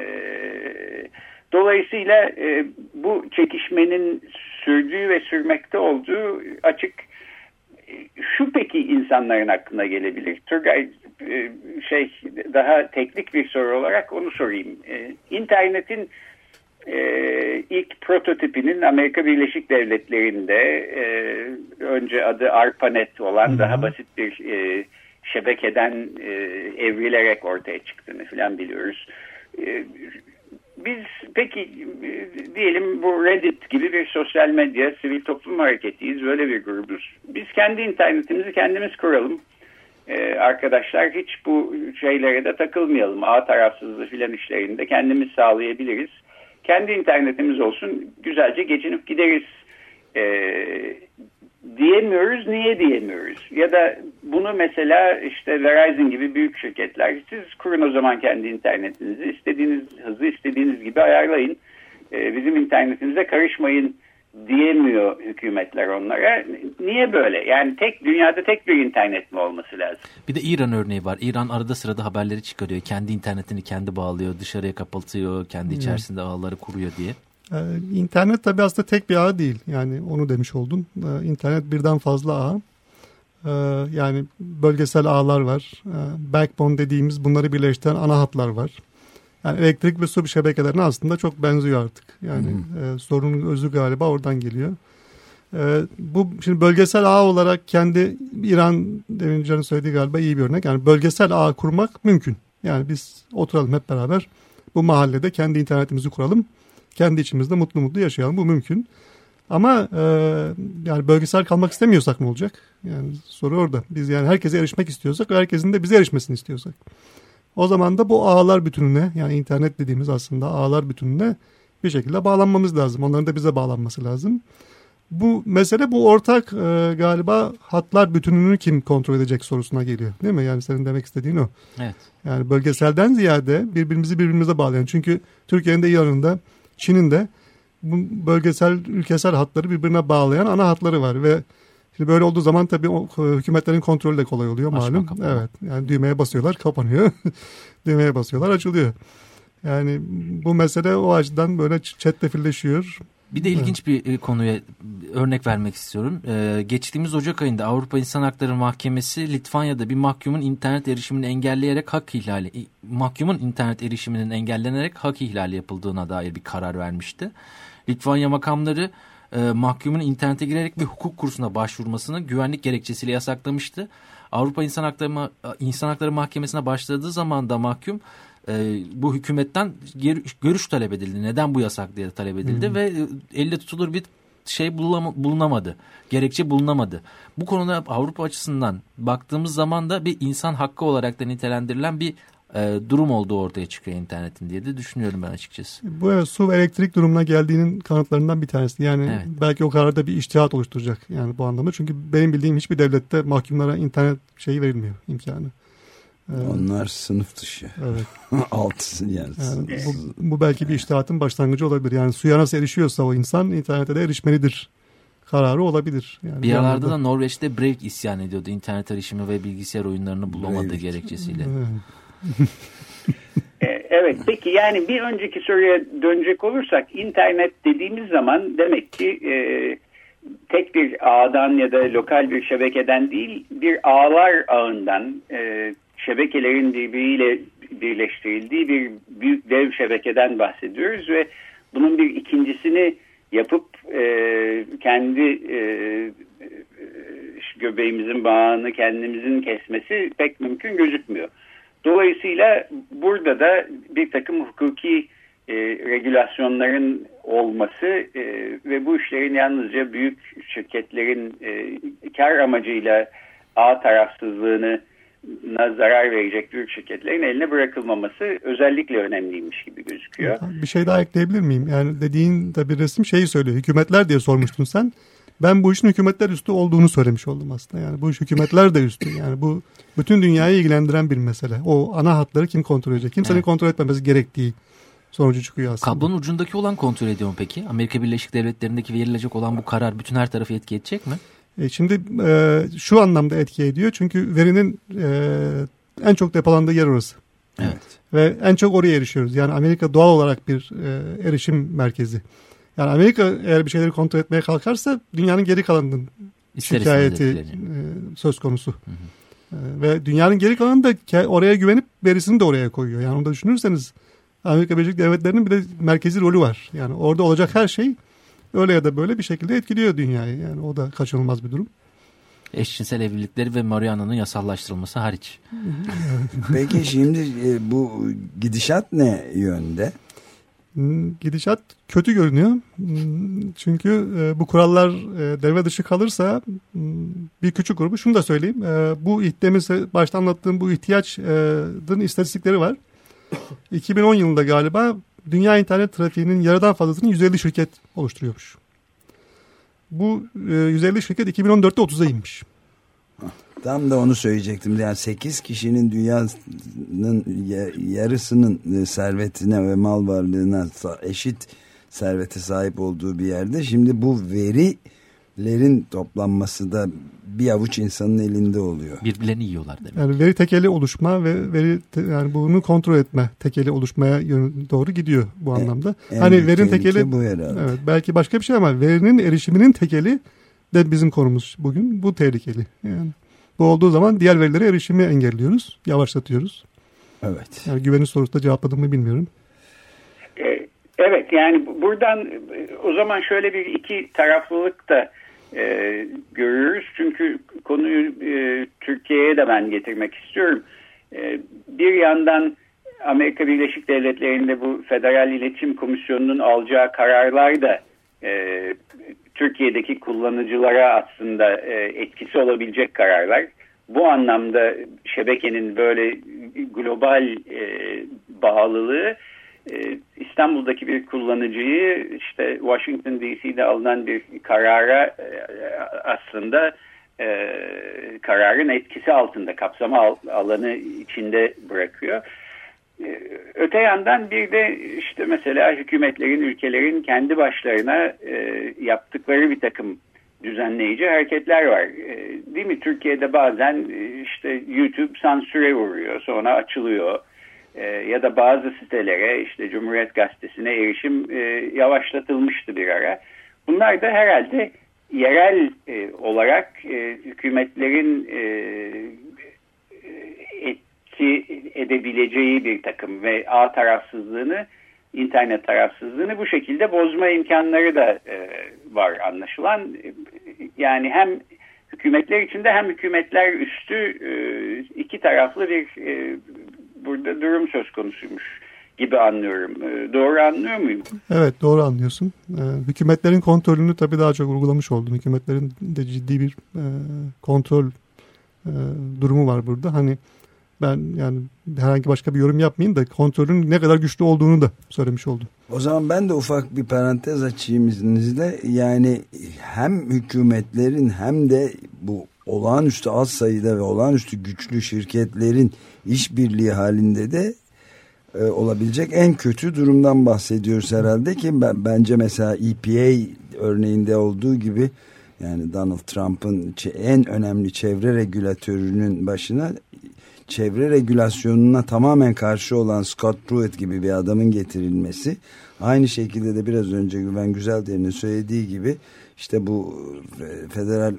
Dolayısıyla bu çekişmenin sürdüğü ve sürmekte olduğu açık. Şu peki insanların aklına gelebilir. Turgay daha teknik bir soru olarak onu sorayım. İnternetin ilk prototipinin Amerika Birleşik Devletleri'nde önce adı ARPANET olan daha basit bir şebekeden evrilerek ortaya çıktığını falan biliyoruz. Biz peki diyelim bu Reddit gibi bir sosyal medya, sivil toplum hareketiyiz. Böyle bir grubuz. Biz kendi internetimizi kendimiz kuralım. Arkadaşlar hiç bu şeylere de takılmayalım. Ağ tarafsızlığı filan işlerinde kendimiz sağlayabiliriz. Kendi internetimiz olsun, güzelce geçinip gideriz diyemiyoruz. Niye diyemiyoruz? Ya da bunu mesela işte Verizon gibi büyük şirketler, siz kurun o zaman kendi internetinizi, istediğiniz hızı istediğiniz gibi ayarlayın. Bizim internetimize karışmayın diyemiyor hükümetler onlara. Niye böyle? Yani dünyada tek bir internet mi olması lazım? Bir de İran örneği var. İran arada sırada haberleri çıkarıyor. Kendi internetini kendi bağlıyor, dışarıya kapatıyor, kendi içerisinde ağları kuruyor diye. İnternet tabii aslında tek bir ağ değil. Yani onu demiş oldun. İnternet birden fazla ağ. Yani bölgesel ağlar var. Backbone dediğimiz bunları birleştiren ana hatlar var. Yani elektrik ve su şebekelerine aslında çok benziyor artık. Yani sorunun özü galiba oradan geliyor. Bu şimdi bölgesel ağ olarak kendi İran demin Can'ın söylediği galiba iyi bir örnek. Yani bölgesel ağ kurmak mümkün. Yani biz oturalım hep beraber bu mahallede kendi internetimizi kuralım. Kendi içimizde mutlu mutlu yaşayalım. Bu mümkün. Ama yani bölgesel kalmak istemiyorsak ne olacak? Yani soru orada. Biz yani herkese erişmek istiyorsak ve herkesin de bize erişmesini istiyorsak. O zaman da bu ağlar bütününe, yani internet dediğimiz aslında ağlar bütününe bir şekilde bağlanmamız lazım. Onların da bize bağlanması lazım. Bu mesele bu ortak galiba hatlar bütününü kim kontrol edecek sorusuna geliyor. Değil mi? Yani senin demek istediğin o. Evet. Yani bölgeselden ziyade birbirimize bağlayan. Çünkü Türkiye'nin de İran'ın da Çin'in de bu bölgesel, ülkesel hatları birbirine bağlayan ana hatları var ve şimdi böyle olduğu zaman tabii hükümetlerin kontrolü de kolay oluyor malum. Evet. Yani düğmeye basıyorlar, kapanıyor. Düğmeye basıyorlar, açılıyor. Yani bu mesele o açıdan böyle çetrefilleşiyor. Bir de ilginç bir konuya örnek vermek istiyorum. Geçtiğimiz Ocak ayında Avrupa İnsan Hakları Mahkemesi Litvanya'da bir mahkumun internet erişimini engelleyerek mahkumun internet erişiminin engellenerek hak ihlali yapıldığına dair bir karar vermişti. Litvanya makamları mahkumun internete girerek bir hukuk kursuna başvurmasını güvenlik gerekçesiyle yasaklamıştı. Avrupa İnsan Hakları Mahkemesi'ne başladığı zaman da mahkum bu hükümetten görüş talep edildi. Neden bu yasak diye talep edildi ve elle tutulur bir şey bulunamadı. Gerekçe bulunamadı. Bu konuda Avrupa açısından baktığımız zaman da bir insan hakkı olarak da nitelendirilen bir durum olduğu ortaya çıkıyor internetin diye de düşünüyorum ben açıkçası. Bu evet, su ve elektrik durumuna geldiğinin kanıtlarından bir tanesi. Yani belki o kararda bir içtihat oluşturacak yani bu anlamda. Çünkü benim bildiğim hiçbir devlette mahkumlara internet şeyi verilmiyor, imkanı. Onlar sınıf dışı. Evet. Altısın yani. Bu belki bir içtihatın başlangıcı olabilir. Yani suya nasıl erişiyorsa o insan internete de erişmelidir kararı olabilir. Yani bir aralarda da Norveç'te Breivik isyan ediyordu. İnternet erişimi ve bilgisayar oyunlarını bulamadığı gerekçesiyle. Evet, peki yani bir önceki soruya dönecek olursak internet dediğimiz zaman demek ki tek bir ağdan ya da lokal bir şebekeden değil, bir ağlar ağından, şebekelerin birbiriyle birleştirildiği bir büyük dev şebekeden bahsediyoruz ve bunun bir ikincisini yapıp kendi göbeğimizin bağını kendimizin kesmesi pek mümkün gözükmüyor. Dolayısıyla burada da bir takım hukuki regülasyonların olması ve bu işlerin yalnızca büyük şirketlerin kar amacıyla ağ tarafsızlığına zarar verecek büyük şirketlerin eline bırakılmaması özellikle önemliymiş gibi gözüküyor. Bir şey daha ekleyebilir miyim? Yani dediğin de bir resim şeyi söylüyor. Hükümetler diye sormuştun sen. Ben bu işin hükümetler üstü olduğunu söylemiş oldum aslında. Yani bu iş hükümetler de üstü. Yani bu bütün dünyayı ilgilendiren bir mesele. O ana hatları kim kontrol edecek? Kimsenin kontrol etmemesi gerektiği sonucu çıkıyor aslında. Kablonun ucundaki olan kontrol ediyor mu peki? Amerika Birleşik Devletleri'ndeki verilecek olan bu karar bütün her tarafı etki edecek mi? Şimdi şu anlamda etki ediyor. Çünkü verinin en çok depolandığı yer orası. Evet. Ve en çok oraya erişiyoruz. Yani Amerika doğal olarak bir erişim merkezi. Yani Amerika eğer bir şeyleri kontrol etmeye kalkarsa dünyanın geri kalanının şikayeti söz konusu. Hı hı. Ve dünyanın geri kalanı da oraya güvenip verisini de oraya koyuyor. Yani onu da düşünürseniz Amerika Birleşik Devletleri'nin bir de merkezi rolü var. Yani orada olacak her şey öyle ya da böyle bir şekilde etkiliyor dünyayı. Yani o da kaçınılmaz bir durum. Eşcinsel evlilikleri ve marihuana'nın yasallaştırılması hariç. Peki şimdi bu gidişat ne yönde? Gidişat kötü görünüyor. Çünkü bu kurallar devre dışı kalırsa bir küçük grubu, şunu da söyleyeyim. Bu başta anlattığım bu ihtiyaçın istatistikleri var. 2010 yılında galiba dünya internet trafiğinin yarıdan fazlasını 150 şirket oluşturuyormuş. Bu 150 şirket 2014'te 30'a inmiş. Tam da onu söyleyecektim. Yani 8 kişinin dünyanın yarısının servetine ve mal varlığına eşit servete sahip olduğu bir yerde. Şimdi bu verilerin toplanması da bir avuç insanın elinde oluyor. Birbirlerini yiyorlar demek. Yani veri tekeli oluşma ve yani bunu kontrol etme tekeli oluşmaya doğru gidiyor bu anlamda. Hani verinin tekeli bu herhalde. Evet, belki başka bir şey ama verinin erişiminin tekeli de bizim konumuz bugün. Bu tehlikeli. Yani bu olduğu zaman diğer verilere erişimi engelliyoruz, yavaşlatıyoruz. Evet. Yani güvenilir sorusunda cevapladığımı bilmiyorum. Evet, yani buradan o zaman şöyle bir iki taraflılık da görüyoruz. Çünkü konuyu Türkiye'ye de ben getirmek istiyorum. Bir yandan Amerika Birleşik Devletleri'nde bu Federal İletişim Komisyonu'nun alacağı kararlar da Türkiye'deki kullanıcılara aslında etkisi olabilecek kararlar. Bu anlamda şebekenin böyle global bağlılığı İstanbul'daki bir kullanıcıyı işte Washington DC'de alınan bir karara aslında kararın etkisi altında, kapsama alanı içinde bırakıyor. Öte yandan bir de işte mesela hükümetlerin, ülkelerin kendi başlarına yaptıkları bir takım düzenleyici hareketler var. Değil mi? Türkiye'de bazen işte YouTube sansüre uğruyor, sonra açılıyor. Ya da bazı sitelere, işte Cumhuriyet Gazetesi'ne erişim yavaşlatılmıştı bir ara. Bunlar da herhalde yerel olarak hükümetlerin etki edebileceği bir takım ve ağ tarafsızlığını, internet tarafsızlığını bu şekilde bozma imkanları da var anlaşılan. Yani hem hükümetler içinde hem hükümetler üstü iki taraflı bir burada durum söz konusuymuş gibi anlıyorum. Doğru anlıyor muyum? Evet, doğru anlıyorsun. Hükümetlerin kontrolünü tabii daha çok uygulamış oldun. Hükümetlerin de ciddi bir kontrol durumu var burada. Hani ben yani herhangi başka bir yorum yapmayayım da kontrolün ne kadar güçlü olduğunu da söylemiş oldum. O zaman ben de ufak bir parantez açayım izninizle. Yani hem hükümetlerin hem de bu olağanüstü az sayıda ve olağanüstü güçlü şirketlerin işbirliği halinde de olabilecek en kötü durumdan bahsediyoruz herhalde ki bence mesela EPA örneğinde olduğu gibi, yani Donald Trump'ın en önemli çevre regülatörünün başına çevre regülasyonuna tamamen karşı olan Scott Pruitt gibi bir adamın getirilmesi, aynı şekilde de biraz önce Güven Güzelder'in söylediği gibi işte bu Federal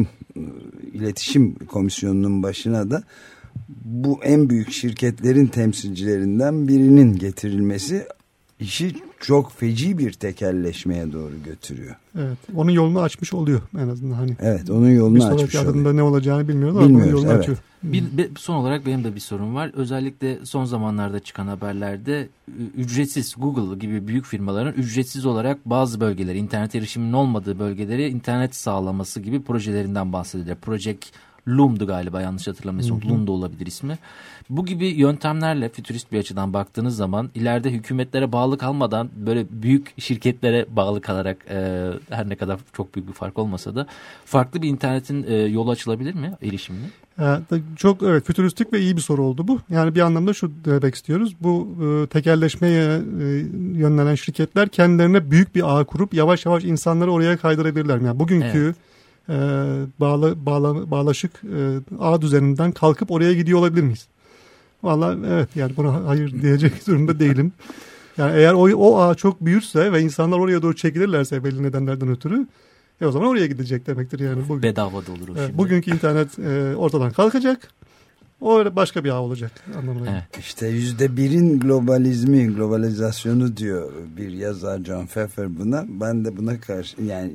İletişim Komisyonu'nun başına da bu en büyük şirketlerin temsilcilerinden birinin getirilmesi işi çok feci bir tekelleşmeye doğru götürüyor. Evet, onun yolunu açmış oluyor en azından. Hani evet, onun yolunu açmış oluyor. Bir sonraki adımda ne olacağını bilmiyoruz ama onun yolunu evet. açıyor. Son olarak benim de bir sorum var. Özellikle son zamanlarda çıkan haberlerde ücretsiz, Google gibi büyük firmaların ücretsiz olarak bazı bölgeleri, internet erişiminin olmadığı bölgeleri internet sağlaması gibi projelerinden bahsedilir. Project Loom'du galiba, yanlış hatırlamıyorsam. Loom da olabilir ismi. Bu gibi yöntemlerle fütürist bir açıdan baktığınız zaman ileride hükümetlere bağlı kalmadan böyle büyük şirketlere bağlı kalarak her ne kadar çok büyük bir fark olmasa da farklı bir internetin yolu açılabilir mi erişimine? Çok evet, fütüristik ve iyi bir soru oldu bu. Yani bir anlamda şu demek istiyoruz. Bu tekelleşmeye yönlenen şirketler kendilerine büyük bir ağ kurup yavaş yavaş insanları oraya kaydırabilirler. Yani bugünkü bağlaşık ağ düzeninden kalkıp oraya gidiyor olabilir miyiz? Vallahi evet, yani buna hayır diyecek durumda değilim. Yani eğer o ağ çok büyürse ve insanlar oraya doğru çekilirlerse belli nedenlerden ötürü, o zaman oraya gidecek demektir yani. Bugün, bedava da olur o şimdi. Bugünkü internet ortadan kalkacak. O başka bir ağ olacak anlamına. Evet. İşte %1'in globalizasyonu diyor bir yazar John Pfeffer buna. Ben de buna karşı, yani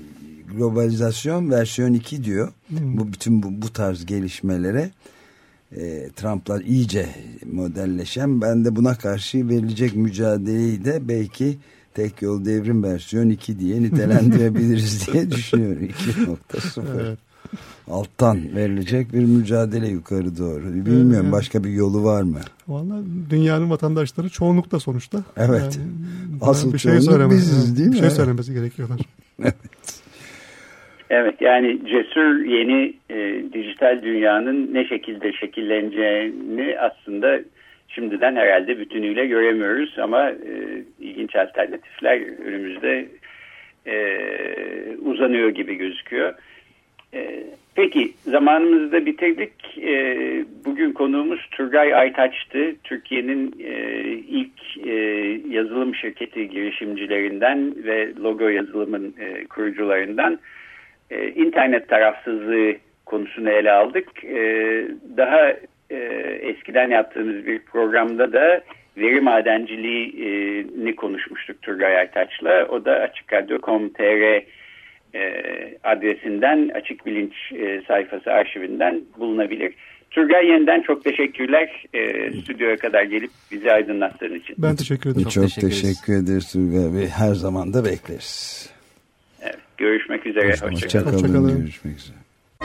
globalizasyon versiyon 2 diyor. Bu bütün bu tarz gelişmelere. Trump'la iyice modelleşen, ben de buna karşı verilecek mücadeleyi de belki tek yol devrim versiyon 2 diye nitelendirebiliriz diye düşünüyorum. 2.0. Evet. Alttan verilecek bir mücadele yukarı doğru. Bilmiyorum, evet. Başka bir yolu var mı? Vallahi dünyanın vatandaşları çoğunlukta sonuçta. Evet. Yani, asıl bir çoğunluk biziz değil mi? Bir şey söylemesi gerekiyorlar. Evet. Evet, yani cesur yeni dijital dünyanın ne şekilde şekilleneceğini aslında şimdiden herhalde bütünüyle göremiyoruz ama ilginç alternatifler önümüzde uzanıyor gibi gözüküyor. Peki, zamanımızı da bitirdik. Bugün konuğumuz Turgay Aytaç'tı. Türkiye'nin ilk yazılım şirketi girişimcilerinden ve logo yazılımın kurucularından. İnternet tarafsızlığı konusunu ele aldık. Daha eskiden yaptığımız bir programda da veri madenciliğini konuşmuştuk Turgay Aytaç'la. O da açikradyo.com.tr adresinden, Açık Bilinç sayfası arşivinden bulunabilir. Turgay, yeniden çok teşekkürler stüdyoya kadar gelip bizi aydınlattığın için. Ben teşekkür ederim. Çok teşekkür ederiz Turgay Bey. Her zaman da bekleriz. Evet, görüşmek üzere. Hoşçakalın. Görüşmek üzere.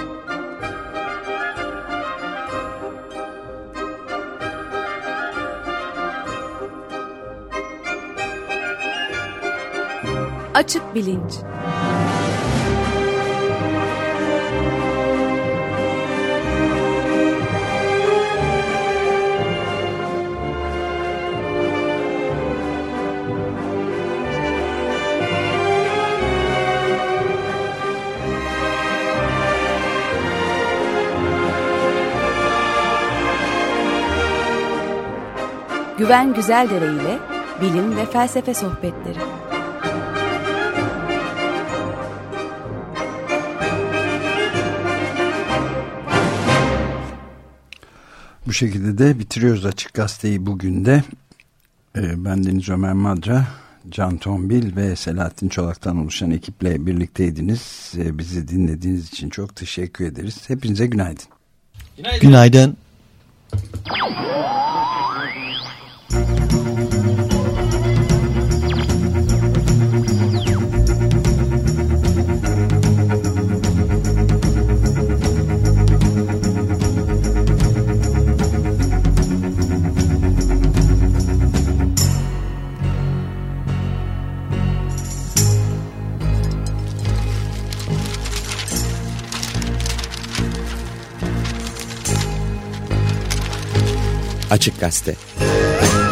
Açık Bilinç. Güven Güzeldere ile bilim ve felsefe sohbetleri. Bu şekilde de bitiriyoruz Açık Gazete'yi bugün de. Ben Deniz Ömer Madra, Can Tombil ve Selahattin Çolak'tan oluşan ekiple birlikteydiniz. Bizi dinlediğiniz için çok teşekkür ederiz. Hepinize günaydın. Günaydın. Açık Gazete.